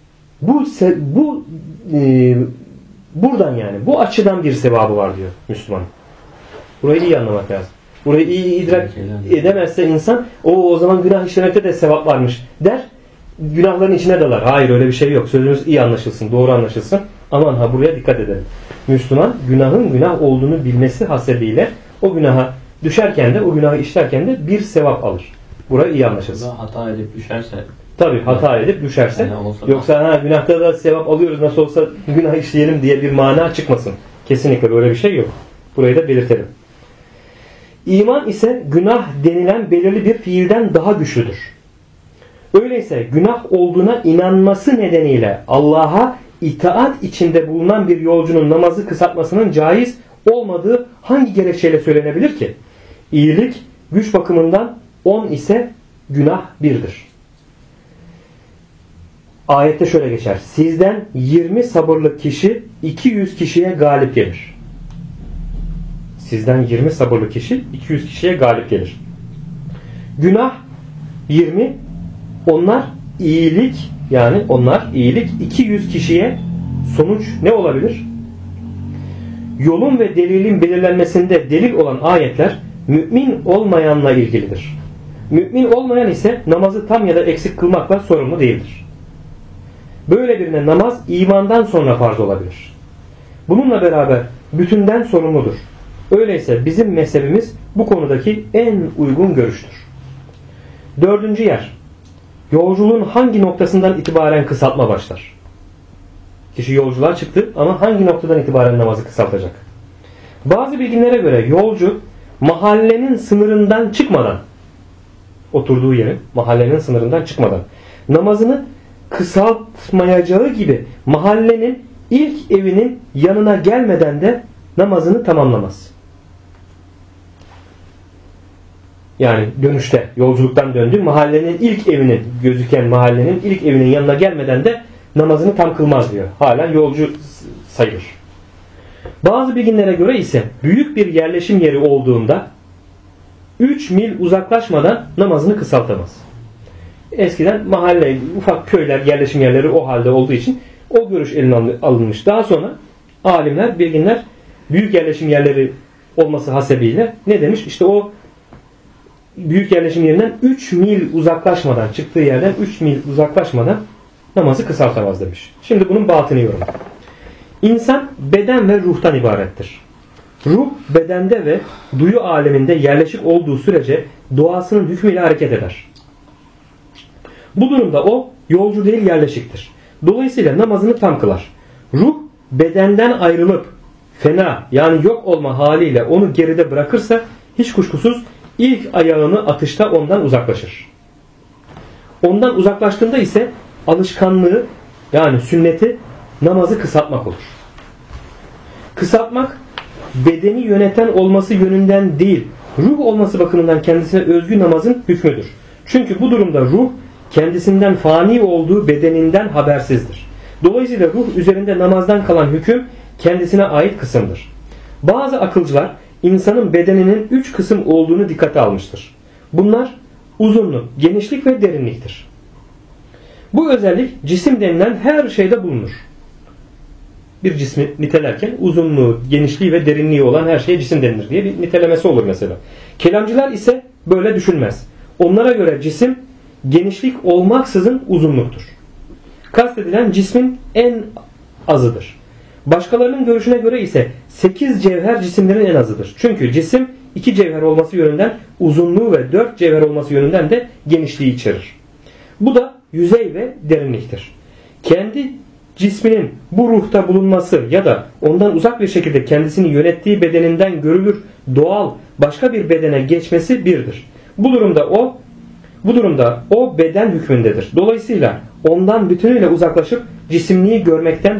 Buradan yani bu açıdan bir sevabı var diyor Müslüman. Burayı iyi anlamak lazım. Burayı iyi idrak edemezse insan o zaman günah işlemekte de sevap varmış der. Günahların içine dalar. Hayır öyle bir şey yok. Sözümüz iyi anlaşılsın, doğru anlaşılsın. Aman ha buraya dikkat edelim. Müslüman günahın günah olduğunu bilmesi hasebiyle o günaha düşerken de o günahı işlerken de bir sevap alır. Burayı iyi anlaşılsın. Hata edip düşerse. Tabii hata edip düşerse. Yoksa günahta da sevap alıyoruz nasıl olsa günah işleyelim diye bir mana çıkmasın. Kesinlikle böyle bir şey yok. Burayı da belirtelim. İman ise günah denilen belirli bir fiilden daha güçlüdür. Öyleyse günah olduğuna inanması nedeniyle Allah'a itaat içinde bulunan bir yolcunun namazı kısaltmasının caiz olmadığı hangi gerekçeyle söylenebilir ki? İyilik güç bakımından 10 ise günah 1'dir. Ayette şöyle geçer. Sizden 20 sabırlı kişi 200 kişiye galip gelir. Sizden 20 sabırlı kişi 200 kişiye galip gelir. Günah 20, onlar iyilik 200 kişiye sonuç ne olabilir? Yolun ve delilin belirlenmesinde delil olan ayetler mümin olmayanla ilgilidir. Mümin olmayan ise namazı tam ya da eksik kılmakla sorumlu değildir. Böyle birine namaz imandan sonra farz olabilir. Bununla beraber bütünden sorumludur. Öyleyse bizim mezhebimiz bu konudaki en uygun görüştür. 4. yer. Yolculuğun hangi noktasından itibaren kısaltma başlar? Kişi yolculuğa çıktı ama hangi noktadan itibaren namazı kısaltacak? Bazı bilginlere göre yolcu mahallenin sınırından çıkmadan, oturduğu yerin mahallenin sınırından çıkmadan namazını kısaltmayacağı gibi mahallenin ilk evinin yanına gelmeden de namazını tamamlamaz. Yani dönüşte yolculuktan döndü. Mahallenin ilk evinin, gözüken mahallenin ilk evinin yanına gelmeden de namazını tam kılmaz diyor. Halen yolcu sayılır. Bazı bilginlere göre ise büyük bir yerleşim yeri olduğunda 3 mil uzaklaşmadan namazını kısaltamaz. Eskiden mahalle, ufak köyler, yerleşim yerleri o halde olduğu için o görüş eline alınmış. Daha sonra alimler, bilginler büyük yerleşim yerleri olması hasebiyle ne demiş? İşte o büyük yerleşim yerinden 3 mil uzaklaşmadan, çıktığı yerden 3 mil uzaklaşmadan namazı kısaltamaz demiş. Şimdi bunun batını yorum. İnsan beden ve ruhtan ibarettir. Ruh bedende ve duyu aleminde yerleşik olduğu sürece doğasının hükmüyle hareket eder. Bu durumda o yolcu değil yerleşiktir. Dolayısıyla namazını tam kılar. Ruh bedenden ayrılıp fena yani yok olma haliyle onu geride bırakırsa hiç kuşkusuz ilk ayağını atışta ondan uzaklaşır. Ondan uzaklaştığında ise alışkanlığı yani sünneti namazı kısaltmak olur. Kısaltmak bedeni yöneten olması yönünden değil, ruh olması bakımından kendisine özgü namazın hükmüdür. Çünkü bu durumda ruh kendisinden fani olduğu bedeninden habersizdir. Dolayısıyla ruh üzerinde namazdan kalan hüküm kendisine ait kısımdır. Bazı akılcılar insanın bedeninin 3 kısım olduğunu dikkate almıştır. Bunlar uzunluk, genişlik ve derinliktir. Bu özellik cisim denilen her şeyde bulunur. Bir cismi nitelerken uzunluğu, genişliği ve derinliği olan her şeye cisim denilir diye bir nitelemesi olur mesela. Kelamcılar ise böyle düşünmez. Onlara göre cisim genişlik olmaksızın uzunluktur. Kastedilen cismin en azıdır. Başkalarının görüşüne göre ise 8 cevher cisimlerin en azıdır. Çünkü cisim 2 cevher olması yönünden uzunluğu ve 4 cevher olması yönünden de genişliği içerir. Bu da yüzey ve derinliktir. Kendi cisminin bu ruhta bulunması ya da ondan uzak bir şekilde kendisini yönettiği bedeninden görülür doğal başka bir bedene geçmesi birdir. Bu durumda o beden hükmündedir. Dolayısıyla ondan bütünüyle uzaklaşıp cisimliği görmekten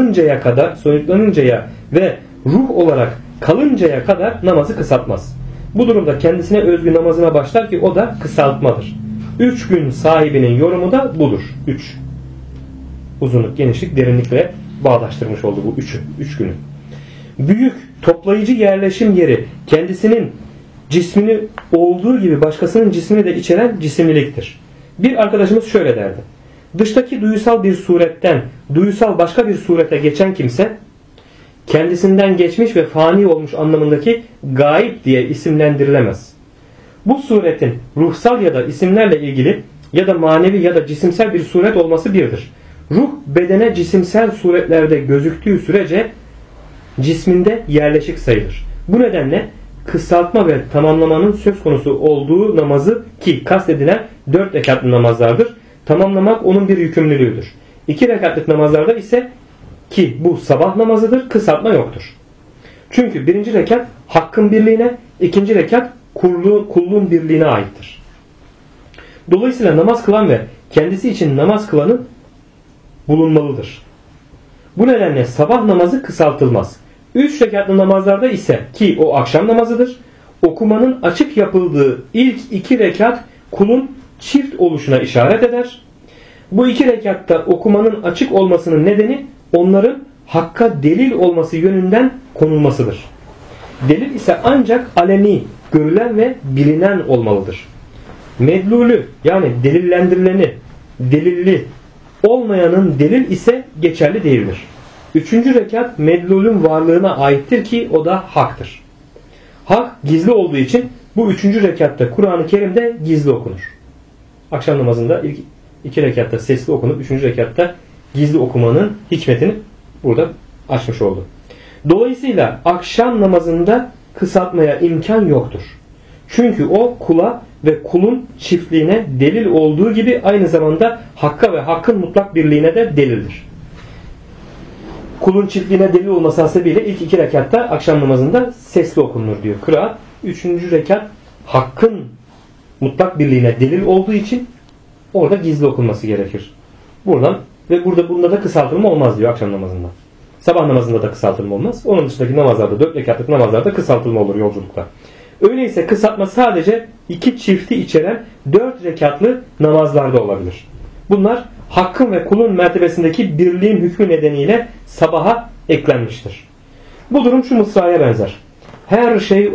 soyutlanıncaya ve ruh olarak kalıncaya kadar namazı kısaltmaz. Bu durumda kendisine özgü namazına başlar ki o da kısaltmadır. 3 gün sahibinin yorumu da budur. 3. Uzunluk, genişlik, derinlikle bağdaştırmış oldu bu 3 günü. Büyük, toplayıcı yerleşim yeri kendisinin cismini olduğu gibi başkasının cismini de içeren cisimliliktir. Bir arkadaşımız şöyle derdi. Dıştaki duysal bir suretten duysal başka bir surete geçen kimse kendisinden geçmiş ve fani olmuş anlamındaki gayb diye isimlendirilemez. Bu suretin ruhsal ya da isimlerle ilgili ya da manevi ya da cisimsel bir suret olması birdir. Ruh bedene cisimsel suretlerde gözüktüğü sürece cisminde yerleşik sayılır. Bu nedenle kısaltma ve tamamlamanın söz konusu olduğu namazı ki kastedilen 4 rekatlı namazlardır. Tamamlamak onun bir yükümlülüğüdür. 2 rekatlık namazlarda ise ki bu sabah namazıdır, kısaltma yoktur. Çünkü 1. rekat hakkın birliğine, 2. rekat kulluğun birliğine aittir. Dolayısıyla namaz kılan ve kendisi için namaz kılanın bulunmalıdır. Bu nedenle sabah namazı kısaltılmaz. 3 rekatlı namazlarda ise ki o akşam namazıdır, okumanın açık yapıldığı ilk 2 rekat kulun çift oluşuna işaret eder. Bu 2 rekatta okumanın açık olmasının nedeni onların hakka delil olması yönünden konulmasıdır. Delil ise ancak aleni, görülen ve bilinen olmalıdır. Medlulü yani delillendirileni, delilli olmayanın delil ise geçerli değildir. 3. rekat medlulün varlığına aittir ki o da haktır. Hak gizli olduğu için bu 3. rekatta Kur'an-ı Kerim'de gizli okunur. Akşam namazında ilk 2 rekatta sesli okunup 3. rekatta gizli okumanın hikmetini burada açmış oldu. Dolayısıyla akşam namazında kısaltmaya imkan yoktur. Çünkü o kula ve kulun çiftliğine delil olduğu gibi aynı zamanda hakka ve hakkın mutlak birliğine de delildir. Kulun çiftliğine delil olması hasebiyle ilk 2 rekatta akşam namazında sesli okunur diyor. Kıraat 3. rekat hakkın mutlak birliğine delil olduğu için orada gizli okunması gerekir. Bunda da kısaltılma olmaz diyor akşam namazında. Sabah namazında da kısaltılma olmaz. Onun dışındaki namazlarda 4 rekatlık namazlarda kısaltılma olur yolculukta. Öyleyse kısaltma sadece 2 çifti içeren 4 rekatlı namazlarda olabilir. Bunlar hakkın ve kulun mertebesindeki birliğin hükmü nedeniyle sabaha eklenmiştir. Bu durum şu mısraya benzer. Her şeyde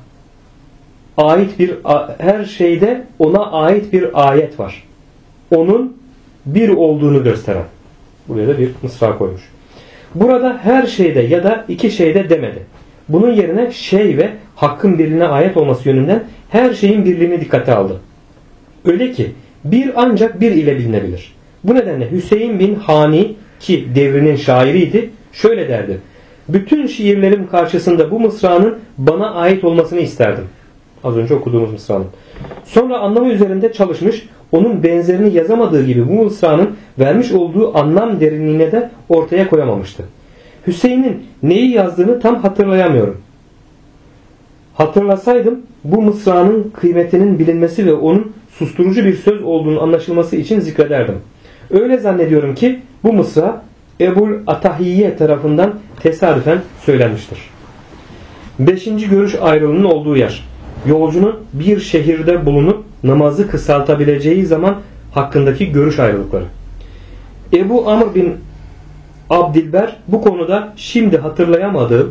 ona ait bir ayet var. Onun bir olduğunu gösteren. Buraya da bir mısra koymuş. Burada her şeyde ya da 2 şeyde demedi. Bunun yerine şey ve hakkın birliğine ayet olması yönünden her şeyin birliğini dikkate aldı. Öyle ki bir ancak bir ile bilinebilir. Bu nedenle Hüseyin bin Hani ki devrinin şairiydi şöyle derdi. Bütün şiirlerim karşısında bu mısranın bana ait olmasını isterdim. Az önce okuduğumuz mısranın. Sonra anlamı üzerinde çalışmış, onun benzerini yazamadığı gibi bu mısranın vermiş olduğu anlam derinliğine de ortaya koyamamıştı. Hüseyin'in neyi yazdığını tam hatırlayamıyorum. Hatırlasaydım bu mısranın kıymetinin bilinmesi ve onun susturucu bir söz olduğunu anlaşılması için zikrederdim. Öyle zannediyorum ki bu mısra Ebul Atahiyye tarafından tesadüfen söylenmiştir. 5. görüş ayrılığının olduğu yer. Yolcunun bir şehirde bulunup namazı kısaltabileceği zaman hakkındaki görüş ayrılıkları. Ebu Amr bin Abdilber bu konuda şimdi hatırlayamadığım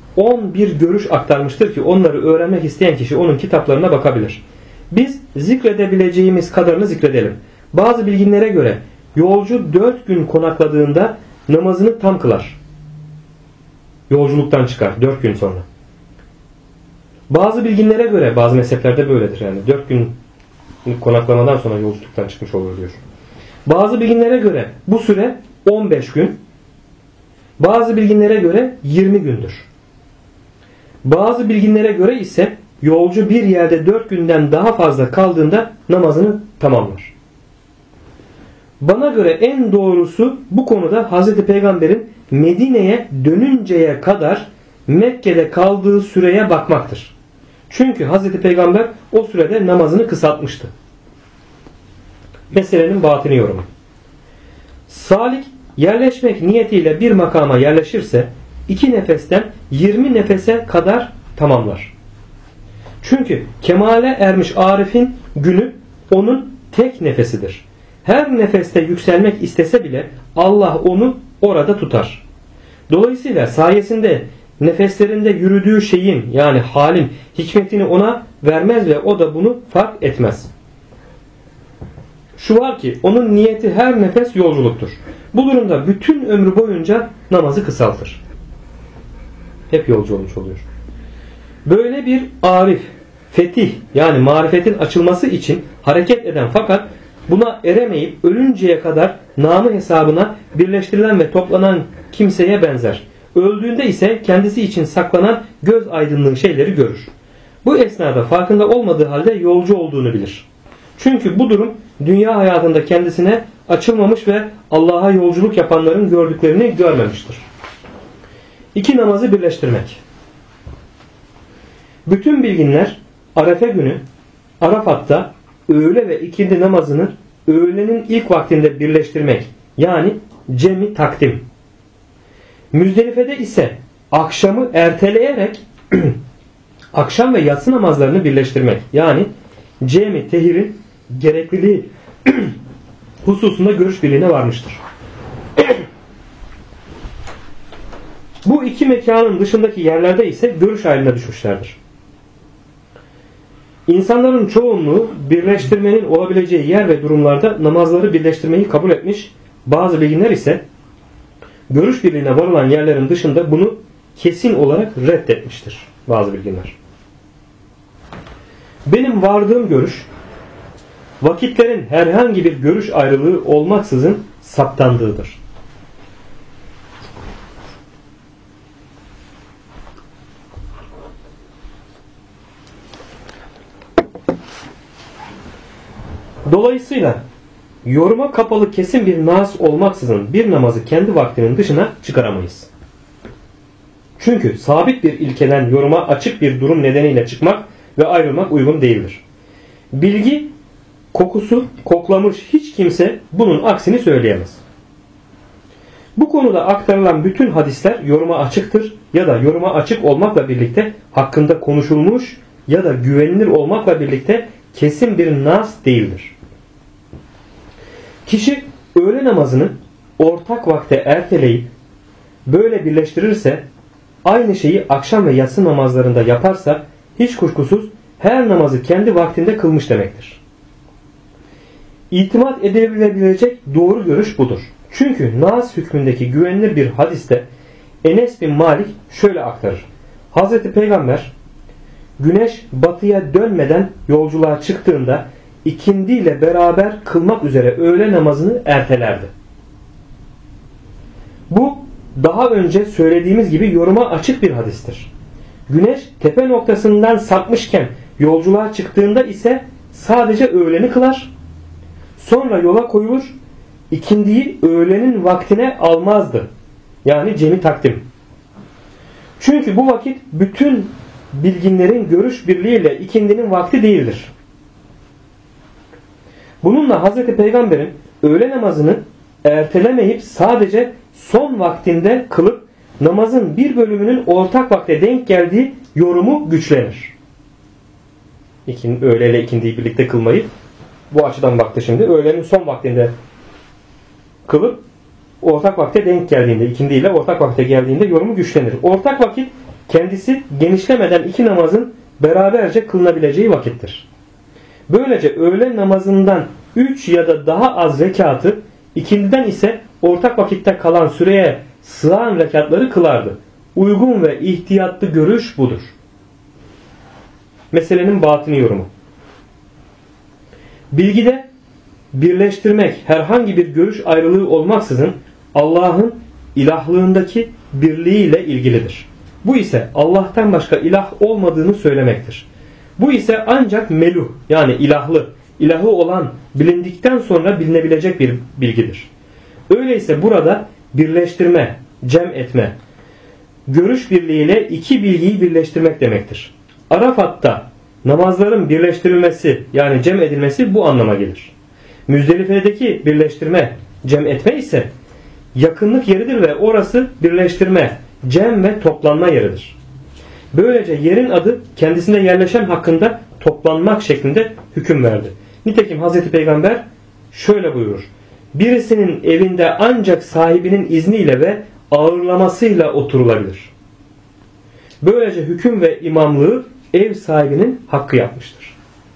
11 görüş aktarmıştır ki onları öğrenmek isteyen kişi onun kitaplarına bakabilir. Biz zikredebileceğimiz kadarını zikredelim. Bazı bilginlere göre yolcu 4 gün konakladığında namazını tam kılar. Yolculuktan çıkar 4 gün sonra. Bazı bilginlere göre, bazı mezheplerde böyledir yani 4 gün konaklamadan sonra yolculuktan çıkmış olur diyor. Bazı bilginlere göre bu süre 15 gün, bazı bilginlere göre 20 gündür. Bazı bilginlere göre ise yolcu bir yerde 4 günden daha fazla kaldığında namazını tamamlar. Bana göre en doğrusu bu konuda Hz. Peygamber'in Medine'ye dönünceye kadar Mekke'de kaldığı süreye bakmaktır. Çünkü Hz. Peygamber o sürede namazını kısaltmıştı. Meselenin batini yorumu. Salik yerleşmek niyetiyle bir makama yerleşirse 2 nefesten 20 nefese kadar tamamlar. Çünkü kemale ermiş arifin günü onun tek nefesidir. Her nefeste yükselmek istese bile Allah onu orada tutar. Dolayısıyla sayesinde nefeslerinde yürüdüğü şeyin yani halin hikmetini ona vermez ve o da bunu fark etmez. Şu var ki onun niyeti her nefes yolculuktur. Bu durumda bütün ömrü boyunca namazı kısaltır. Hep yolcu olmuş oluyor. Böyle bir arif, fetih yani marifetin açılması için hareket eden fakat buna eremeyip ölünceye kadar namı hesabına birleştirilen ve toplanan kimseye benzer. Öldüğünde ise kendisi için saklanan göz aydınlığı şeyleri görür. Bu esnada farkında olmadığı halde yolcu olduğunu bilir. Çünkü bu durum dünya hayatında kendisine açılmamış ve Allah'a yolculuk yapanların gördüklerini görmemiştir. 2 namazı birleştirmek. Bütün bilginler Arefe günü Arafat'ta öğle ve ikindi namazını öğlenin ilk vaktinde birleştirmek yani cemi takdim. Müzdelife'de ise akşamı erteleyerek akşam ve yatsı namazlarını birleştirmek yani cemi tehirin gerekliliği hususunda görüş birliğine varmıştır. Bu 2 mekanın dışındaki yerlerde ise görüş ayrılığına düşmüşlerdir. İnsanların çoğunluğu birleştirmenin olabileceği yer ve durumlarda namazları birleştirmeyi kabul etmiş, bazı bilginler ise görüş birliğine varılan yerlerin dışında bunu kesin olarak reddetmiştir bazı bilginler. Benim vardığım görüş, vakitlerin herhangi bir görüş ayrılığı olmaksızın saptandığıdır. Dolayısıyla yoruma kapalı kesin bir nas olmaksızın bir namazı kendi vaktinin dışına çıkaramayız. Çünkü sabit bir ilkeden yoruma açık bir durum nedeniyle çıkmak ve ayrılmak uygun değildir. Bilgi kokusu koklamış hiç kimse bunun aksini söyleyemez. Bu konuda aktarılan bütün hadisler yoruma açıktır ya da yoruma açık olmakla birlikte hakkında konuşulmuş ya da güvenilir olmakla birlikte kesin bir nas değildir. Kişi öğle namazını ortak vakte erteleyip böyle birleştirirse aynı şeyi akşam ve yatsı namazlarında yaparsa hiç kuşkusuz her namazı kendi vaktinde kılmış demektir. İtimat edilebilecek doğru görüş budur. Çünkü nas hükmündeki güvenilir bir hadiste Enes bin Malik şöyle aktarır. Hazreti Peygamber güneş batıya dönmeden yolculuğa çıktığında ikindi ile beraber kılmak üzere öğle namazını ertelerdi. Bu daha önce söylediğimiz gibi yoruma açık bir hadistir. Güneş tepe noktasından sapmışken yolculuğa çıktığında ise sadece öğleni kılar. Sonra yola koyulur. İkindiyi öğlenin vaktine almazdı. Yani cemi takdim. Çünkü bu vakit bütün bilginlerin görüş birliğiyle ikindinin vakti değildir. Bununla Hz. Peygamber'in öğle namazını ertelemeyip sadece son vaktinde kılıp namazın bir bölümünün ortak vakte denk geldiği yorumu güçlenir. Öğle ile ikindiyi birlikte kılmayı bu açıdan baktı şimdi. Öğlenin son vaktinde kılıp ortak vakte denk geldiğinde, ikindi ile ortak vakte geldiğinde yorumu güçlenir. Ortak vakit kendisi genişlemeden iki namazın beraberce kılınabileceği vakittir. Böylece öğle namazından 3 ya da daha az rekatı, ikindiden ise ortak vakitte kalan süreye sığan rekatları kılardı. Uygun ve ihtiyatlı görüş budur. Meselenin batini yorumu. Bilgide birleştirmek herhangi bir görüş ayrılığı olmaksızın Allah'ın ilahlığındaki birliğiyle ilgilidir. Bu ise Allah'tan başka ilah olmadığını söylemektir. Bu ise ancak meluh yani ilahı olan bilindikten sonra bilinebilecek bir bilgidir. Öyleyse burada birleştirme, cem etme, görüş birliğiyle iki bilgiyi birleştirmek demektir. Arafat'ta namazların birleştirilmesi yani cem edilmesi bu anlama gelir. Müzdelife'deki birleştirme, cem etme ise yakınlık yeridir ve orası birleştirme, cem ve toplanma yeridir. Böylece yerin adı kendisinde yerleşen hakkında toplanmak şeklinde hüküm verdi. Nitekim Hz. Peygamber şöyle buyurur. Birisinin evinde ancak sahibinin izniyle ve ağırlamasıyla oturulabilir. Böylece hüküm ve imamlığı ev sahibinin hakkı yapmıştır.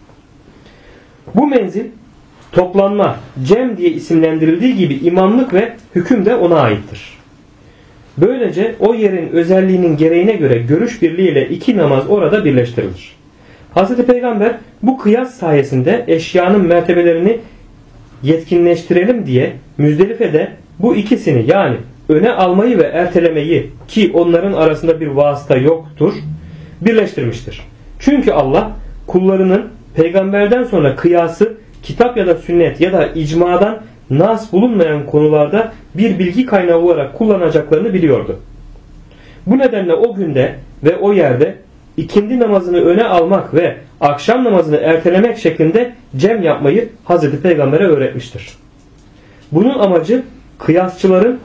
Bu menzil toplanma, cem diye isimlendirildiği gibi imamlık ve hüküm de ona aittir. Böylece o yerin özelliğinin gereğine göre görüş birliğiyle iki namaz orada birleştirilir. Hz. Peygamber bu kıyas sayesinde eşyanın mertebelerini yetkinleştirelim diye Müzdelife'de bu ikisini yani öne almayı ve ertelemeyi ki onların arasında bir vasıta yoktur birleştirmiştir. Çünkü Allah kullarının peygamberden sonra kıyası kitap ya da sünnet ya da icmadan nas bulunmayan konularda bir bilgi kaynağı olarak kullanacaklarını biliyordu. Bu nedenle o günde ve o yerde ikindi namazını öne almak ve akşam namazını ertelemek şeklinde cem yapmayı Hazreti Peygamber'e öğretmiştir. Bunun amacı kıyasçıların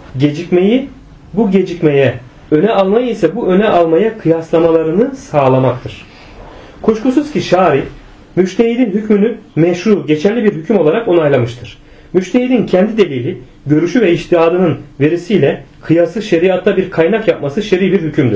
bu gecikmeye, öne almayı ise bu öne almaya kıyaslamalarını sağlamaktır. Kuşkusuz ki şari, müştehidin hükmünü meşru, geçerli bir hüküm olarak onaylamıştır. Müştehidin kendi delili, görüşü ve içtihadının verisiyle kıyası şeriatta bir kaynak yapması şer'i bir hükümdür.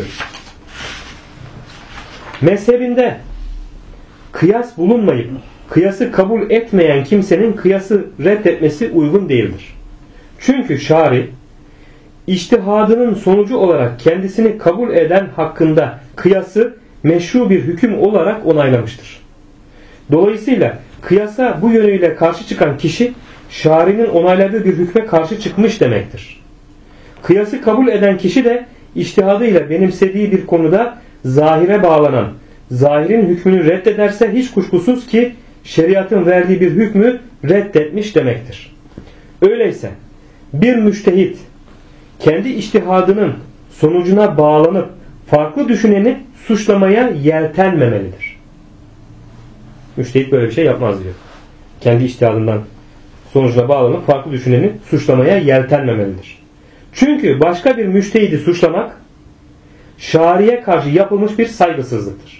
Mezhebinde kıyas bulunmayıp kıyası kabul etmeyen kimsenin kıyası reddetmesi uygun değildir. Çünkü şari içtihadının sonucu olarak kendisini kabul eden hakkında kıyası meşru bir hüküm olarak onaylamıştır. Dolayısıyla kıyasa bu yönüyle karşı çıkan kişi şari'nin onayladığı bir hükme karşı çıkmış demektir. Kıyası kabul eden kişi de içtihadıyla benimsediği bir konuda zahire bağlanan, zahirin hükmünü reddederse hiç kuşkusuz ki şeriatın verdiği bir hükmü reddetmiş demektir. Öyleyse bir müştehit kendi içtihadının sonucuna bağlanıp farklı düşüneni suçlamaya yeltenmemelidir. Müştehit böyle bir şey yapmaz diyor. Kendi içtihadından sonucuna bağlanıp farklı düşüneni suçlamaya yeltenmemelidir. Çünkü başka bir müştehidi suçlamak şariye karşı yapılmış bir saygısızlıktır.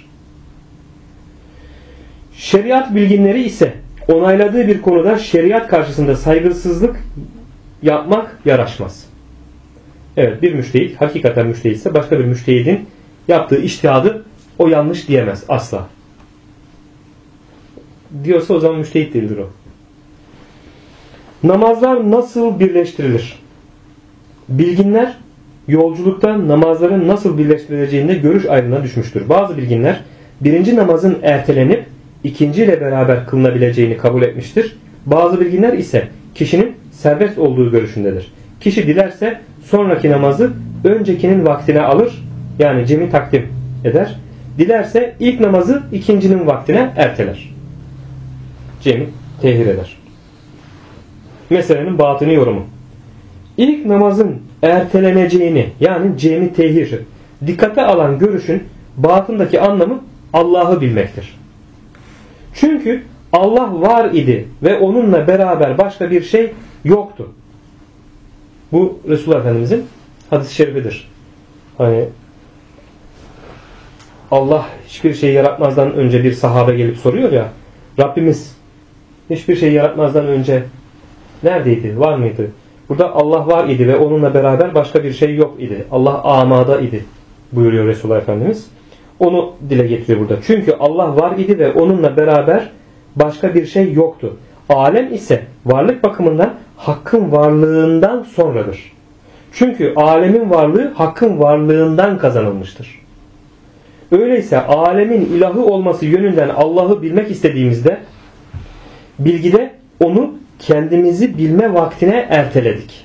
Şeriat bilginleri ise onayladığı bir konuda şeriat karşısında saygısızlık yapmak yaraşmaz. Evet, bir müştehit hakikaten müştehitse başka bir müştehidin yaptığı içtihadı o yanlış diyemez asla. Diyorsa o zaman müştehit değildir o. Namazlar nasıl birleştirilir? Bilginler yolculukta namazların nasıl birleştirileceğinde görüş ayrılığına düşmüştür. Bazı bilginler birinci namazın ertelenip ikinciyle beraber kılınabileceğini kabul etmiştir. Bazı bilginler ise kişinin serbest olduğu görüşündedir. Kişi dilerse sonraki namazı öncekinin vaktine alır, yani cemi takdim eder. Dilerse ilk namazı ikincinin vaktine erteler. Cemi tehir eder. Meselenin batini yorumu. İlk namazın erteleneceğini yani cemi tehir dikkate alan görüşün batındaki anlamı Allah'ı bilmektir. Çünkü Allah var idi ve onunla beraber başka bir şey yoktu. Bu Resulullah Efendimizin hadis-i şerifidir. Hani Allah hiçbir şey yaratmazdan önce bir sahabe gelip soruyor ya, Rabbimiz hiçbir şey yaratmazdan önce neredeydi? Var mıydı? Burada Allah var idi ve onunla beraber başka bir şey yok idi. Allah amada idi buyuruyor Resulullah Efendimiz. Onu dile getiriyor burada. Çünkü Allah var idi ve onunla beraber başka bir şey yoktu. Alem ise varlık bakımından Hakk'ın varlığından sonradır. Çünkü alemin varlığı Hakk'ın varlığından kazanılmıştır. Öyleyse alemin ilahı olması yönünden Allah'ı bilmek istediğimizde bilgide onu kendimizi bilme vaktine erteledik.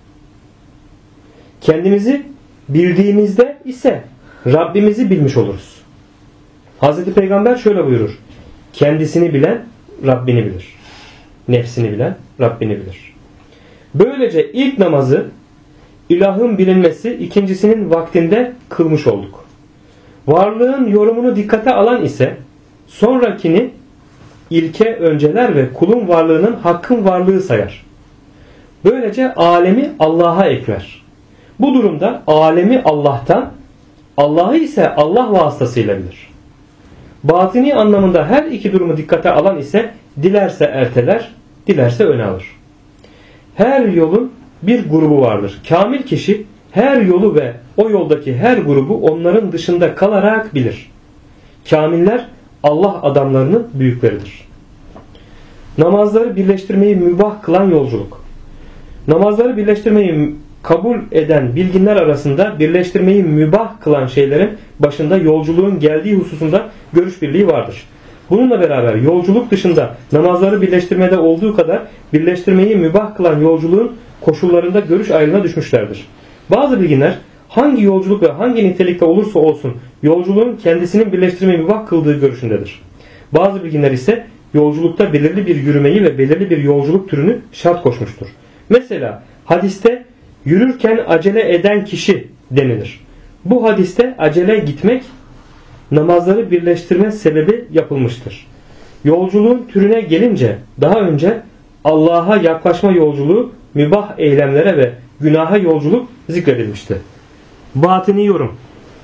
Kendimizi bildiğimizde ise Rabbimizi bilmiş oluruz. Hazreti Peygamber şöyle buyurur. Kendisini bilen Rabbini bilir. Nefsini bilen Rabbini bilir. Böylece ilk namazı ilahın bilinmesi ikincisinin vaktinde kılmış olduk. Varlığın yorumunu dikkate alan ise sonrakini ilke önceler ve kulun varlığının Hakk'ın varlığı sayar. Böylece alemi Allah'a ekler. Bu durumda alemi Allah'tan, Allah'ı ise Allah vasıtasıyla bilir. Batini anlamında her iki durumu dikkate alan ise dilerse erteler, dilerse öne alır. Her yolun bir grubu vardır. Kamil kişi her yolu ve o yoldaki her grubu onların dışında kalarak bilir. Kamiller Allah adamlarının büyükleridir. Namazları birleştirmeyi mübah kılan yolculuk. Namazları birleştirmeyi kabul eden bilginler arasında birleştirmeyi mübah kılan şeylerin başında yolculuğun geldiği hususunda görüş birliği vardır. Bununla beraber yolculuk dışında namazları birleştirmede olduğu kadar birleştirmeyi mübah kılan yolculuğun koşullarında görüş ayrılığına düşmüşlerdir. Bazı bilginler hangi yolculuk ve hangi nitelikte olursa olsun yolculuğun kendisinin birleştirmeyi mübah kıldığı görüşündedir. Bazı bilginler ise yolculukta belirli bir yürümeyi ve belirli bir yolculuk türünü şart koşmuştur. Mesela hadiste yürürken acele eden kişi denilir. Bu hadiste acele gitmek namazları birleştirme sebebi yapılmıştır. Yolculuğun türüne gelince daha önce Allah'a yaklaşma yolculuğu mübah eylemlere ve günaha yolculuk zikredilmişti. Batini yorum.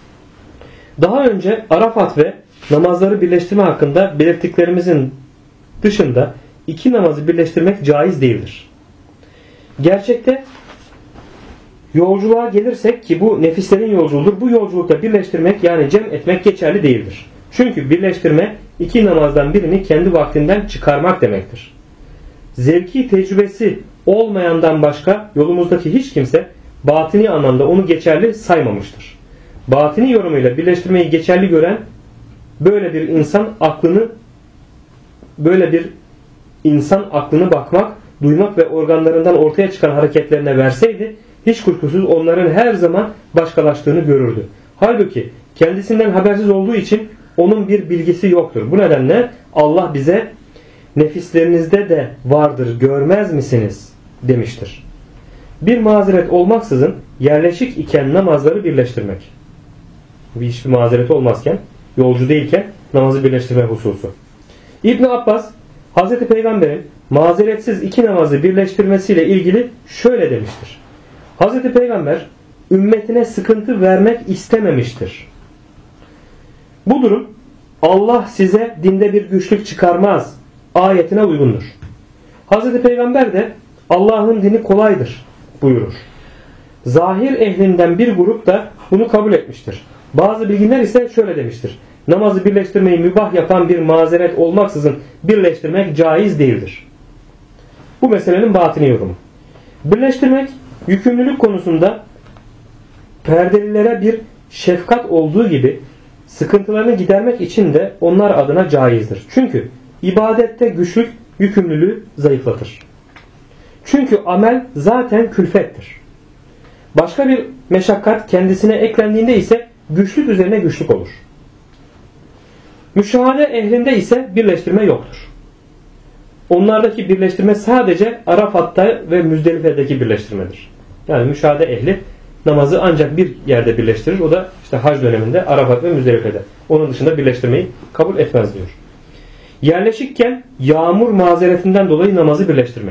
Daha önce Arafat ve namazları birleştirme hakkında belirttiklerimizin dışında iki namazı birleştirmek caiz değildir. Gerçekte yolculuğa gelirsek ki bu nefislerin yolculuğudur. Bu yolculukta birleştirmek yani cem etmek geçerli değildir. Çünkü birleştirme iki namazdan birini kendi vaktinden çıkarmak demektir. Zevki tecrübesi olmayandan başka yolumuzdaki hiç kimse batini anlamda onu geçerli saymamıştır. Batini yorumuyla birleştirmeyi geçerli gören böyle bir insan aklını bakmak, duymak ve organlarından ortaya çıkan hareketlerine verseydi hiç kuşkusuz onların her zaman başkalaştığını görürdü. Halbuki kendisinden habersiz olduğu için onun bir bilgisi yoktur. Bu nedenle Allah bize nefislerinizde de vardır görmez misiniz demiştir. Bir mazeret olmaksızın yerleşik iken namazları birleştirmek. Hiçbir mazereti olmazken, yolcu değilken namazı birleştirme hususu. İbn Abbas Hazreti Peygamber'in mazeretsiz iki namazı birleştirmesiyle ilgili şöyle demiştir. Hazreti Peygamber ümmetine sıkıntı vermek istememiştir. Bu durum Allah size dinde bir güçlük çıkarmaz ayetine uygundur. Hazreti Peygamber de Allah'ın dini kolaydır buyurur. Zahir ehlinden bir grup da bunu kabul etmiştir. Bazı bilginler ise şöyle demiştir. Namazı birleştirmeyi mübah yapan bir mazeret olmaksızın birleştirmek caiz değildir. Bu meselenin batini yorumu. Birleştirmek yükümlülük konusunda perdelilere bir şefkat olduğu gibi sıkıntılarını gidermek için de onlar adına caizdir. Çünkü ibadette güçlük yükümlülüğü zayıflatır. Çünkü amel zaten külfettir. Başka bir meşakkat kendisine eklendiğinde ise güçlük üzerine güçlük olur. Müşahede ehlinde ise birleştirme yoktur. Onlardaki birleştirme sadece Arafat'ta ve Müzdelife'deki birleştirmedir. Yani müşahede ehli namazı ancak bir yerde birleştirir. O da işte hac döneminde Arafat ve Müzdelife'de. Onun dışında birleştirmeyi kabul etmez diyor. Yerleşikken yağmur mazeretinden dolayı namazı birleştirmek.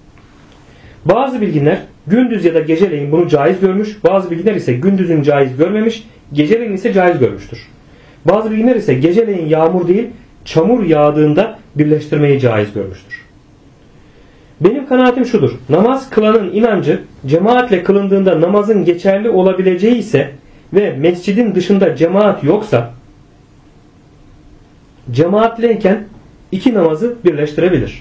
Bazı bilginler gündüz ya da geceleyin bunu caiz görmüş. Bazı bilginler ise gündüzün caiz görmemiş. Geceleyin ise caiz görmüştür. Bazı bilginler ise geceleyin yağmur değil çamur yağdığında birleştirmeyi caiz görmüştür. Benim kanaatim şudur. Namaz kılanın inancı cemaatle kılındığında namazın geçerli olabileceği ise ve mescidin dışında cemaat yoksa cemaatleyken iki namazı birleştirebilir.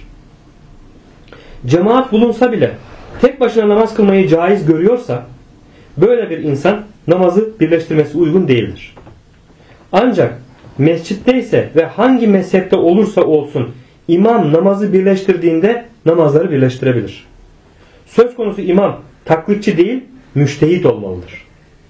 Cemaat bulunsa bile tek başına namaz kılmayı caiz görüyorsa böyle bir insan namazı birleştirmesi uygun değildir. Ancak mescitteyse ve hangi mezhepte olursa olsun imam namazı birleştirdiğinde namazları birleştirebilir. Söz konusu imam taklitçi değil, müştehit olmalıdır.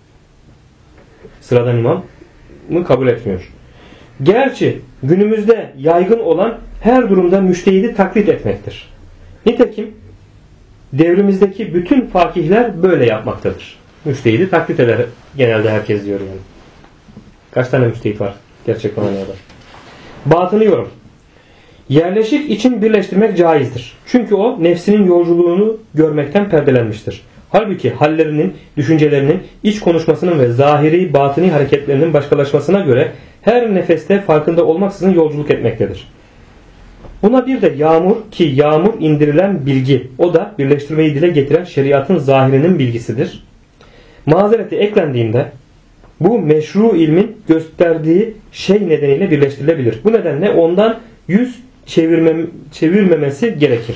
Sıradan imam mı kabul etmiyor. Gerçi günümüzde yaygın olan her durumda müştehidi taklit etmektir. Nitekim devrimizdeki bütün fakihler böyle yapmaktadır. Müştehidi taklit eder genelde herkes diyor yani. Kaç tane müştehit var gerçek manada? Batını yorum. Yerleşik için birleştirmek caizdir. Çünkü o nefsinin yolculuğunu görmekten perdelenmiştir. Halbuki hallerinin, düşüncelerinin, iç konuşmasının ve zahiri, batini hareketlerinin başkalaşmasına göre her nefeste farkında olmaksızın yolculuk etmektedir. Buna bir de yağmur, ki yağmur indirilen bilgi, o da birleştirmeyi dile getiren şeriatın zahirinin bilgisidir. Mazereti eklendiğinde bu meşru ilmin gösterdiği şey nedeniyle birleştirilebilir. Bu nedenle ondan yüz çevirmemesi gerekir.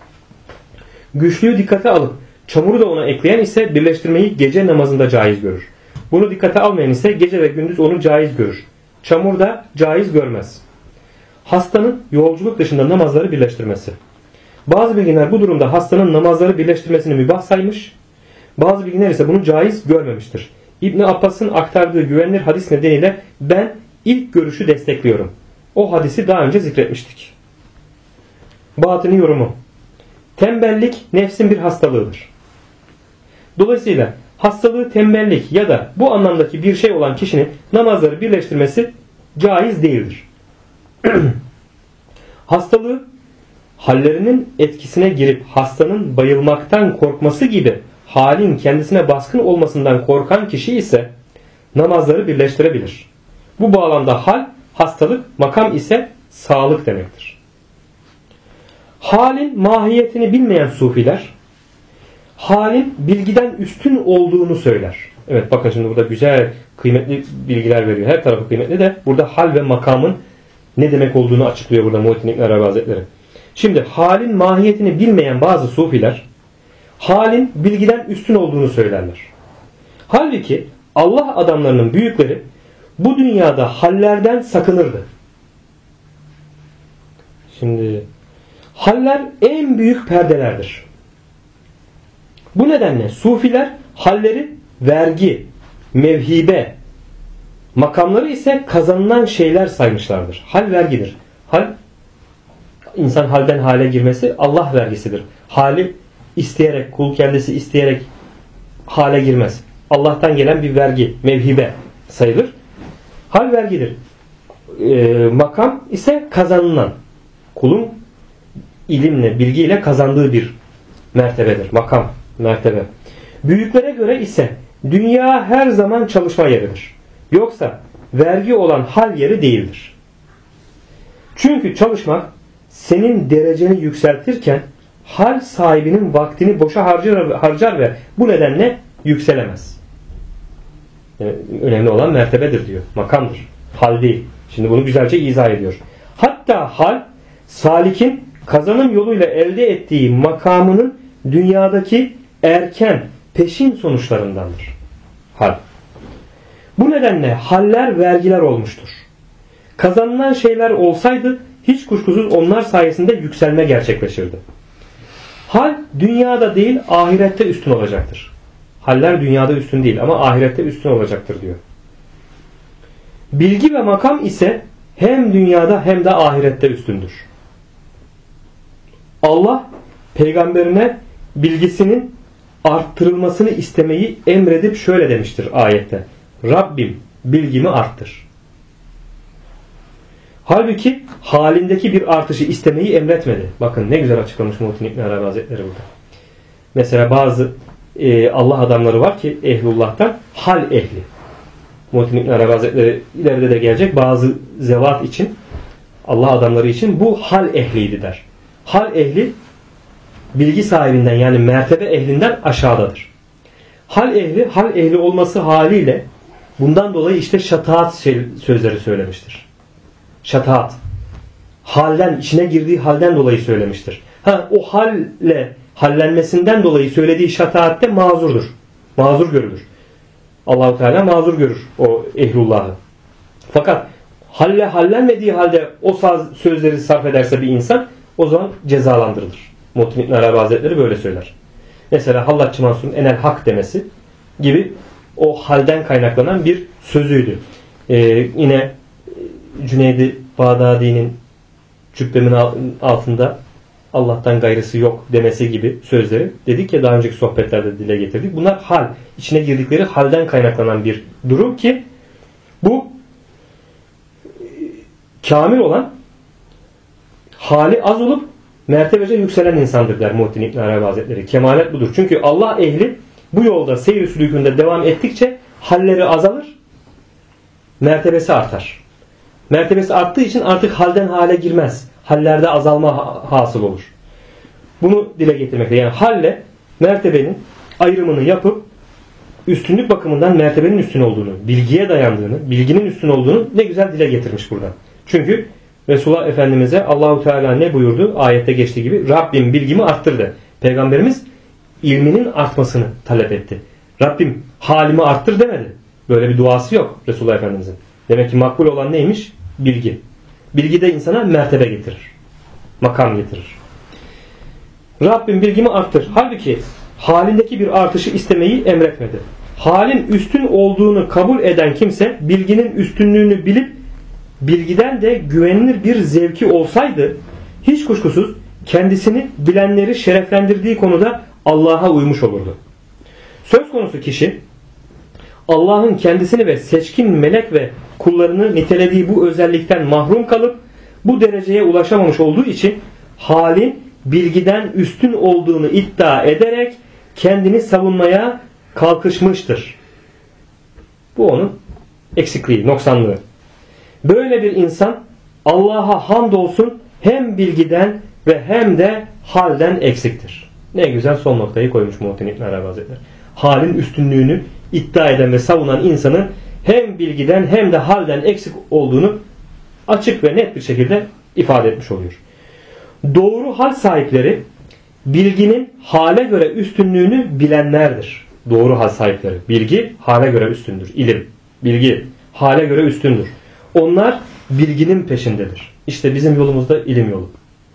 Güçlüyü dikkate alıp çamuru da ona ekleyen ise birleştirmeyi gece namazında caiz görür. Bunu dikkate almayan ise gece ve gündüz onu caiz görür. Çamur da caiz görmez. Hastanın yolculuk dışında namazları birleştirmesi. Bazı bilginler bu durumda hastanın namazları birleştirmesini mübah saymış. Bazı bilginler ise bunu caiz görmemiştir. İbn Abbas'ın aktardığı güvenilir hadis nedeniyle ben ilk görüşü destekliyorum. O hadisi daha önce zikretmiştik. Batini yorumu. Tembellik nefsin bir hastalığıdır. Dolayısıyla hastalığı tembellik ya da bu anlamdaki bir şey olan kişinin namazları birleştirmesi caiz değildir. Hastalığı hallerinin etkisine girip hastanın bayılmaktan korkması gibi halin kendisine baskın olmasından korkan kişi ise namazları birleştirebilir. Bu bağlamda hal hastalık, makam ise sağlık demektir. Halin mahiyetini bilmeyen sufiler halin bilgiden üstün olduğunu söyler. Evet bakın şimdi burada güzel kıymetli bilgiler veriyor. Her tarafı kıymetli de burada hal ve makamın ne demek olduğunu açıklıyor burada Muhittin İbn Arabi Hazretleri. Şimdi halin mahiyetini bilmeyen bazı sufiler halin bilgiden üstün olduğunu söylerler. Halbuki Allah adamlarının büyükleri bu dünyada hallerden sakınırdı. Şimdi haller en büyük perdelerdir. Bu nedenle sufiler halleri vergi, mevhibe, makamları ise kazanılan şeyler saymışlardır. Hal vergidir. Hal, insan halden hale girmesi Allah vergisidir. Hali isteyerek, kul kendisi isteyerek hale girmez. Allah'tan gelen bir vergi, mevhibe sayılır. Hal vergidir. Makam ise kazanılan. Kulun ilimle, bilgiyle kazandığı bir mertebedir. Makam, mertebe. Büyüklere göre ise dünya her zaman çalışma yeridir. Yoksa vergi olan hal yeri değildir. Çünkü çalışmak senin dereceni yükseltirken hal sahibinin vaktini boşa harcar ve bu nedenle yükselemez. Yani önemli olan mertebedir diyor. Makamdır. Hal değil. Şimdi bunu güzelce izah ediyor. Hatta hal salikin kazanım yoluyla elde ettiği makamının dünyadaki erken, peşin sonuçlarındandır. Hal. Bu nedenle haller vergiler olmuştur. Kazanılan şeyler olsaydı hiç kuşkusuz onlar sayesinde yükselme gerçekleşirdi. Hal dünyada değil ahirette üstün olacaktır. Haller dünyada üstün değil ama ahirette üstün olacaktır diyor. Bilgi ve makam ise hem dünyada hem de ahirette üstündür. Allah peygamberine bilgisinin arttırılmasını istemeyi emredip şöyle demiştir ayette. Rabbim bilgimi arttır. Halbuki halindeki bir artışı istemeyi emretmedi. Bakın ne güzel açıklamış Muhittin İbn Arabi Hazretleri burada. Mesela bazı Allah adamları var ki ehlullah'tan hal ehli. Muhittin İbn Arabi Hazretleri ileride de gelecek bazı zevat için Allah adamları için bu hal ehliydi der. Hal ehli bilgi sahibinden yani mertebe ehlinden aşağıdadır. Hal ehli olması haliyle Bundan dolayı işte şataat sözleri söylemiştir. Şataat. Halden, içine girdiği halden dolayı söylemiştir. O halle hallenmesinden dolayı söylediği şataatte mazurdur. Mazur görülür. Allah-u Teala mazur görür o ehlullahı. Fakat hallenmediği halde o sözleri sarf ederse bir insan, o zaman cezalandırılır. Muhittin İbn Arabi Hazretleri böyle söyler. Mesela Hallatçı Mansur'un enel hak demesi gibi o halden kaynaklanan bir sözüydü. Yine Cüneyd-i Bağdadi'nin cübbemin altında Allah'tan gayrısı yok demesi gibi sözleri dedik ya, daha önceki sohbetlerde dile getirdik. Bunlar hal, içine girdikleri halden kaynaklanan bir durum ki bu kamil olan, hali az olup mertebece yükselen insandır der Muhittin İbn Arabi Hazretleri. Kemalet budur. Çünkü Allah ehli bu yolda seyir sülükünde devam ettikçe halleri azalır, mertebesi artar. Mertebesi arttığı için artık halden hale girmez. Hallerde azalma hasıl olur. Bunu dile getirmekte. Yani halle mertebenin ayrımını yapıp üstünlük bakımından mertebenin üstün olduğunu, bilgiye dayandığını, bilginin üstün olduğunu ne güzel dile getirmiş buradan. Çünkü Resulullah Efendimiz'e Allahu Teala ne buyurdu? Ayette geçtiği gibi Rabbim bilgimi arttırdı. Peygamberimiz ilminin artmasını talep etti. Rabbim halimi arttır demedi. Böyle bir duası yok Resulullah Efendimiz'in. Demek ki makbul olan neymiş? Bilgi. Bilgi de insana mertebe getirir. Makam getirir. Rabbim bilgimi arttır. Halbuki halindeki bir artışı istemeyi emretmedi. Halin üstün olduğunu kabul eden kimse bilginin üstünlüğünü bilip bilgiden de güvenilir bir zevki olsaydı hiç kuşkusuz kendisini bilenleri şereflendirdiği konuda Allah'a uymuş olurdu. Söz konusu kişi Allah'ın kendisini ve seçkin melek ve kullarını nitelediği bu özellikten mahrum kalıp bu dereceye ulaşamamış olduğu için halin bilgiden üstün olduğunu iddia ederek kendini savunmaya kalkışmıştır. Bu onun eksikliği, noksanlığı. Böyle bir insan Allah'a hamdolsun hem bilgiden ve hem de halden eksiktir. Ne güzel son noktayı koymuş Muhittin İbn Arabi Hazretleri. Halin üstünlüğünü iddia eden ve savunan insanın hem bilgiden hem de halden eksik olduğunu açık ve net bir şekilde ifade etmiş oluyor. Doğru hal sahipleri bilginin hale göre üstünlüğünü bilenlerdir. Doğru hal sahipleri. Bilgi hale göre üstündür. İlim, bilgi hale göre üstündür. Onlar bilginin peşindedir. İşte bizim yolumuzda ilim yolu.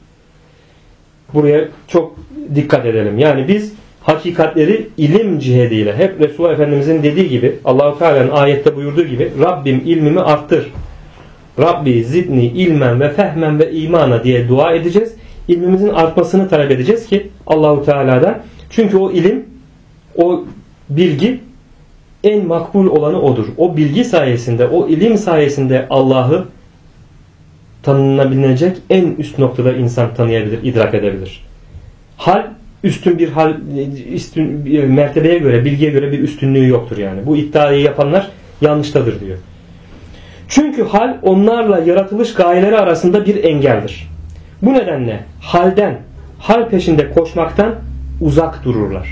Buraya çok dikkat edelim. Yani biz hakikatleri ilim cihetiyle hep Resulullah Efendimizin dediği gibi, Allah-u Teala'nın ayette buyurduğu gibi Rabbim ilmimi arttır. Rabbi zidni ilmen ve fehmen ve imana diye dua edeceğiz. İlmimizin artmasını talep edeceğiz ki Allah-u Teala'dan. Çünkü o ilim, o bilgi en makbul olanı odur. O bilgi sayesinde, o ilim sayesinde Allah'ı tanınabilecek en üst noktada insan tanıyabilir, idrak edebilir. Hal üstün bir hal, üstün bir mertebeye göre, bilgiye göre bir üstünlüğü yoktur yani. Bu iddiayı yapanlar yanlıştadır diyor. Çünkü hal onlarla yaratılış gayeleri arasında bir engeldir. Bu nedenle hal peşinde koşmaktan uzak dururlar.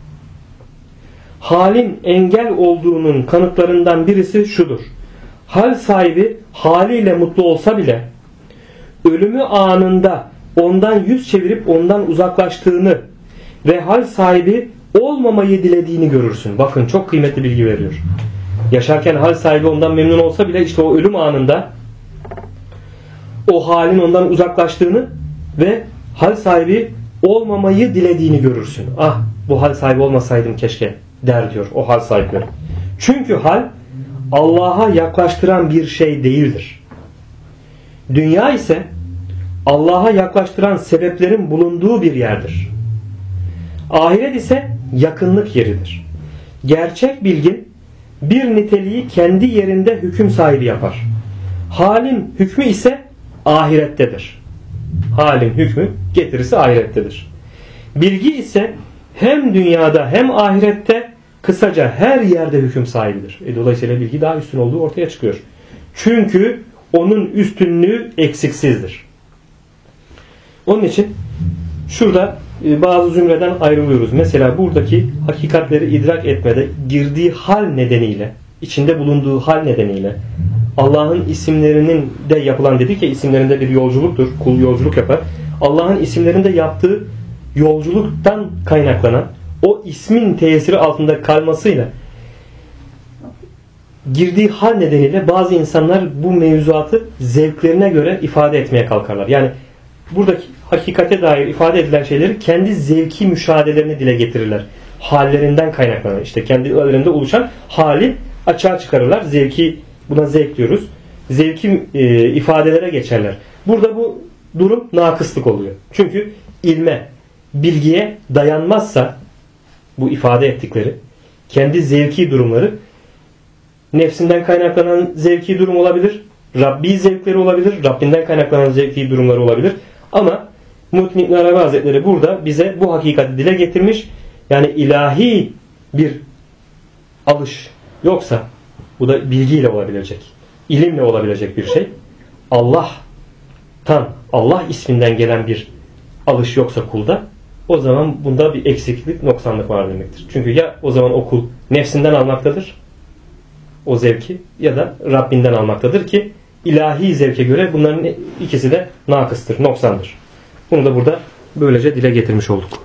Halin engel olduğunun kanıtlarından birisi şudur. Hal sahibi haliyle mutlu olsa bile ölümü anında ondan yüz çevirip ondan uzaklaştığını ve hal sahibi olmamayı dilediğini görürsün. Bakın çok kıymetli bilgi veriyor. Yaşarken hal sahibi ondan memnun olsa bile işte o ölüm anında o halin ondan uzaklaştığını ve hal sahibi olmamayı dilediğini görürsün. Ah, bu hal sahibi olmasaydım keşke der diyor o hal sahipleri. Çünkü hal Allah'a yaklaştıran bir şey değildir. Dünya ise Allah'a yaklaştıran sebeplerin bulunduğu bir yerdir. Ahiret ise yakınlık yeridir. Gerçek bilgin bir niteliği kendi yerinde hüküm sahibi yapar. Halin hükmü ise ahirettedir. Halin hükmü, getirisi ahirettedir. Bilgi ise hem dünyada hem ahirette, kısaca her yerde hüküm sahibidir. Dolayısıyla bilgi daha üstün olduğu ortaya çıkıyor. Çünkü onun üstünlüğü eksiksizdir. Onun için şurada bazı zümreden ayrılıyoruz. Mesela buradaki hakikatleri idrak etmede girdiği hal nedeniyle içinde bulunduğu hal nedeniyle Allah'ın isimlerinin de yapılan, dedik ya, isimlerinde bir yolculuktur. Kul yolculuk yapar. Allah'ın isimlerinde yaptığı yolculuktan kaynaklanan o ismin tesiri altında kalmasıyla girdiği hal nedeniyle bazı insanlar bu mevzuatı zevklerine göre ifade etmeye kalkarlar. Yani buradaki hakikate dair ifade edilen şeyleri kendi zevki müşahedelerini dile getirirler. Hallerinden kaynaklanan, işte kendilerinde oluşan hali açığa çıkarırlar. Zevki, buna zevk diyoruz. Zevki ifadelere geçerler. Burada bu durum nakıslık oluyor. Çünkü ilme, bilgiye dayanmazsa bu ifade ettikleri kendi zevki durumları, nefsinden kaynaklanan zevki durum olabilir. Rabbi zevkleri olabilir. Rabbinden kaynaklanan zevki durumları olabilir. Ama Muhittin İbn Arabi Hazretleri burada bize bu hakikati dile getirmiş. Yani ilahi bir alış yoksa, bu da bilgiyle olabilecek, ilimle olabilecek bir şey. Allah'tan, Allah isminden gelen bir alış yoksa kulda, o zaman bunda bir eksiklik, noksanlık var demektir. Çünkü ya o zaman o kul nefsinden almaktadır o zevki, ya da Rabbinden almaktadır ki ilahi zevke göre bunların ikisi de nakıstır, noksandır. Bunu da burada böylece dile getirmiş olduk.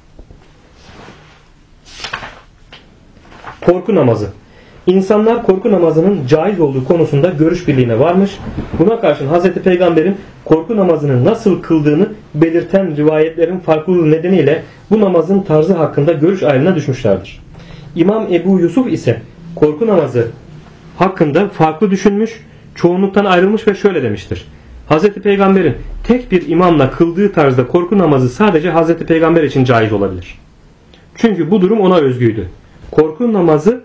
Korku namazı. İnsanlar korku namazının caiz olduğu konusunda görüş birliğine varmış. Buna karşın Hz. Peygamber'in korku namazını nasıl kıldığını belirten rivayetlerin farklılığı nedeniyle bu namazın tarzı hakkında görüş ayrılığına düşmüşlerdir. İmam Ebu Yusuf ise korku namazı hakkında farklı düşünmüş, çoğunluktan ayrılmış ve şöyle demiştir. Hz. Peygamber'in tek bir imamla kıldığı tarzda korku namazı sadece Hz. Peygamber için caiz olabilir. Çünkü bu durum ona özgüydü. Korku namazı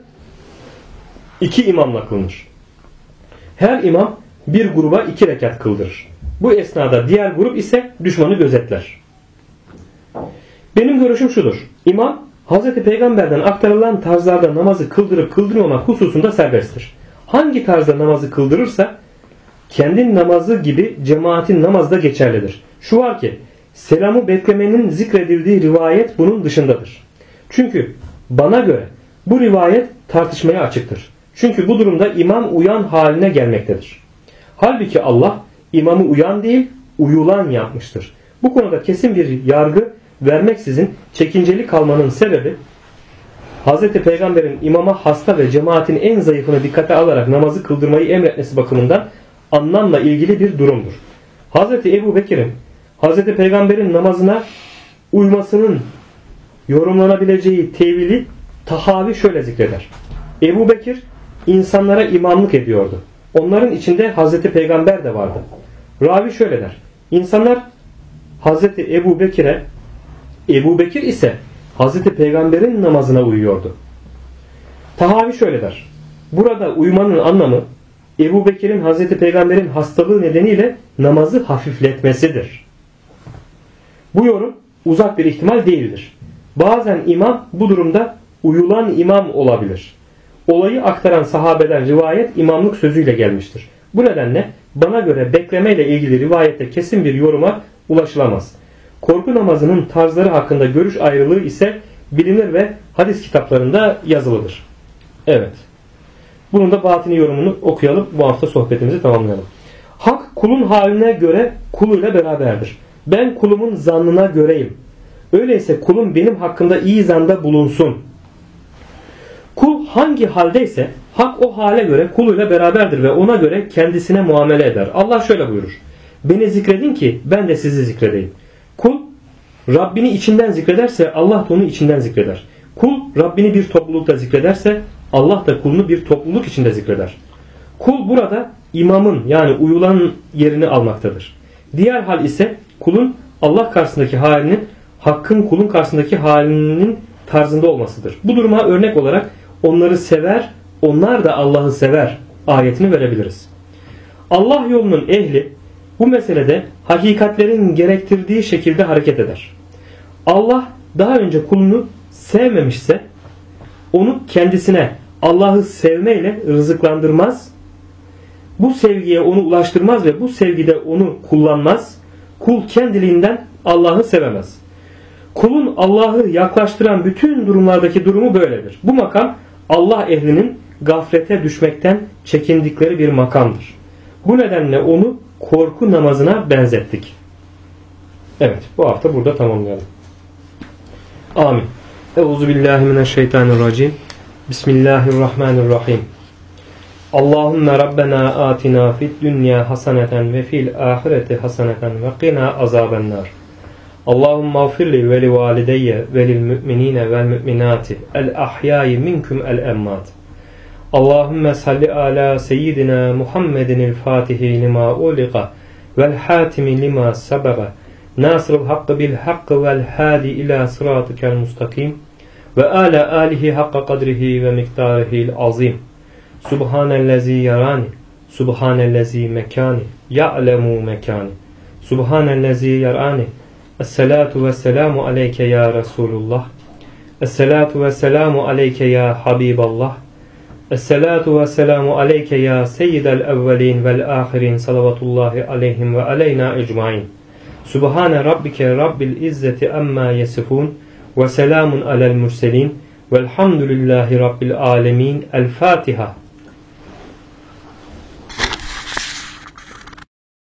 2 imamla kılınır. Her imam bir gruba 2 rekat kıldırır. Bu esnada diğer grup ise düşmanı gözetler. Benim görüşüm şudur. İmam Hz. Peygamber'den aktarılan tarzlarda namazı kıldırıp kıldırmamak hususunda serbesttir. Hangi tarzda namazı kıldırırsa kendi namazı gibi cemaatin namazı da geçerlidir. Şu var ki selamı beklemenin zikredildiği rivayet bunun dışındadır. Çünkü bana göre bu rivayet tartışmaya açıktır. Çünkü bu durumda imam uyan haline gelmektedir. Halbuki Allah imamı uyan değil, uyulan yapmıştır. Bu konuda kesin bir yargı vermeksizin çekinceli kalmanın sebebi Hz. Peygamber'in imama hasta ve cemaatin en zayıfını dikkate alarak namazı kıldırmayı emretmesi bakımından anlamla ilgili bir durumdur. Hz. Ebu Bekir'in Hz. Peygamber'in namazına uymasının yorumlanabileceği tevili Tahavi şöyle zikreder. Ebu Bekir insanlara imamlık ediyordu. Onların içinde Hazreti Peygamber de vardı. Ravi şöyle der. İnsanlar Hazreti Ebu Bekir'e, Ebu Bekir ise Hazreti Peygamber'in namazına uyuyordu. Tahavi şöyle der. Burada uyumanın anlamı Ebu Bekir'in Hazreti Peygamber'in hastalığı nedeniyle namazı hafifletmesidir. Bu yorum uzak bir ihtimal değildir. Bazen imam bu durumda uyulan imam olabilir. Olayı aktaran sahabeden rivayet imamlık sözüyle gelmiştir. Bu nedenle bana göre beklemeyle ilgili rivayette kesin bir yoruma ulaşılamaz. Korku namazının tarzları hakkında görüş ayrılığı ise bilinir ve hadis kitaplarında yazılıdır. Evet. Bunun da batini yorumunu okuyalım. Bu hafta sohbetimizi tamamlayalım. Hak kulun haline göre kuluyla beraberdir. Ben kulumun zannına göreyim. Öyleyse kulum benim hakkında iyi zanda bulunsun. Kul hangi haldeyse hak o hale göre kuluyla beraberdir ve ona göre kendisine muamele eder. Allah şöyle buyurur. Beni zikredin ki ben de sizi zikredeyim. Kul Rabbini içinden zikrederse Allah da onu içinden zikreder. Kul Rabbini bir toplulukta zikrederse Allah da kulunu bir topluluk içinde zikreder. Kul burada imamın yani uyulan yerini almaktadır. Diğer hal ise kulun Allah karşısındaki halinin hakkın kulun karşısındaki halinin tarzında olmasıdır. Bu duruma örnek olarak onları sever, onlar da Allah'ı sever ayetini verebiliriz. Allah yolunun ehli bu meselede hakikatlerin gerektirdiği şekilde hareket eder. Allah daha önce kulunu sevmemişse onu kendisine Allah'ı sevmeyle rızıklandırmaz. Bu sevgiye onu ulaştırmaz ve bu sevgide onu kullanmaz. Kul kendiliğinden Allah'ı sevemez. Kulun Allah'ı yaklaştıran bütün durumlardaki durumu böyledir. Bu makam Allah ehlinin gaflete düşmekten çekindikleri bir makamdır. Bu nedenle onu korku namazına benzettik. Evet, bu hafta burada tamamlayalım. Amin. Euzubillahimineşşeytanirracim. Bismillahirrahmanirrahim. Allahümme Rabbena atina fid dünya haseneten ve fil ahireti haseneten ve qina azabennar. Allahümme afirli ve li valideyye ve lil müminine vel müminati el ahyai minkum el emmat. Allahümme salli ala seyyidina Muhammedinil fatihi lima uliqa vel hatimi lima sabaga nasrul hakkı bil hakkı vel hadi ila sıratikel mustakim ve ala alihi hakka kadrihi ve miktarihil azim. Subhanellezi yarani, subhanellezi mekani, ya'lemu mekani, subhanellezi yarani. Esselatu vesselamu aleyke ya Resulullah. Esselatu vesselamu aleyke ya Habiballah. Esselatu vesselamu aleyke ya seyyidel evvelin vel ahirin salavatullahi aleyhim ve aleyna ecmain. Subhane rabbike rabbil izzeti amma yesifun ve selamun alel murselin velhamdülillahi rabbil alemin. El Fatiha.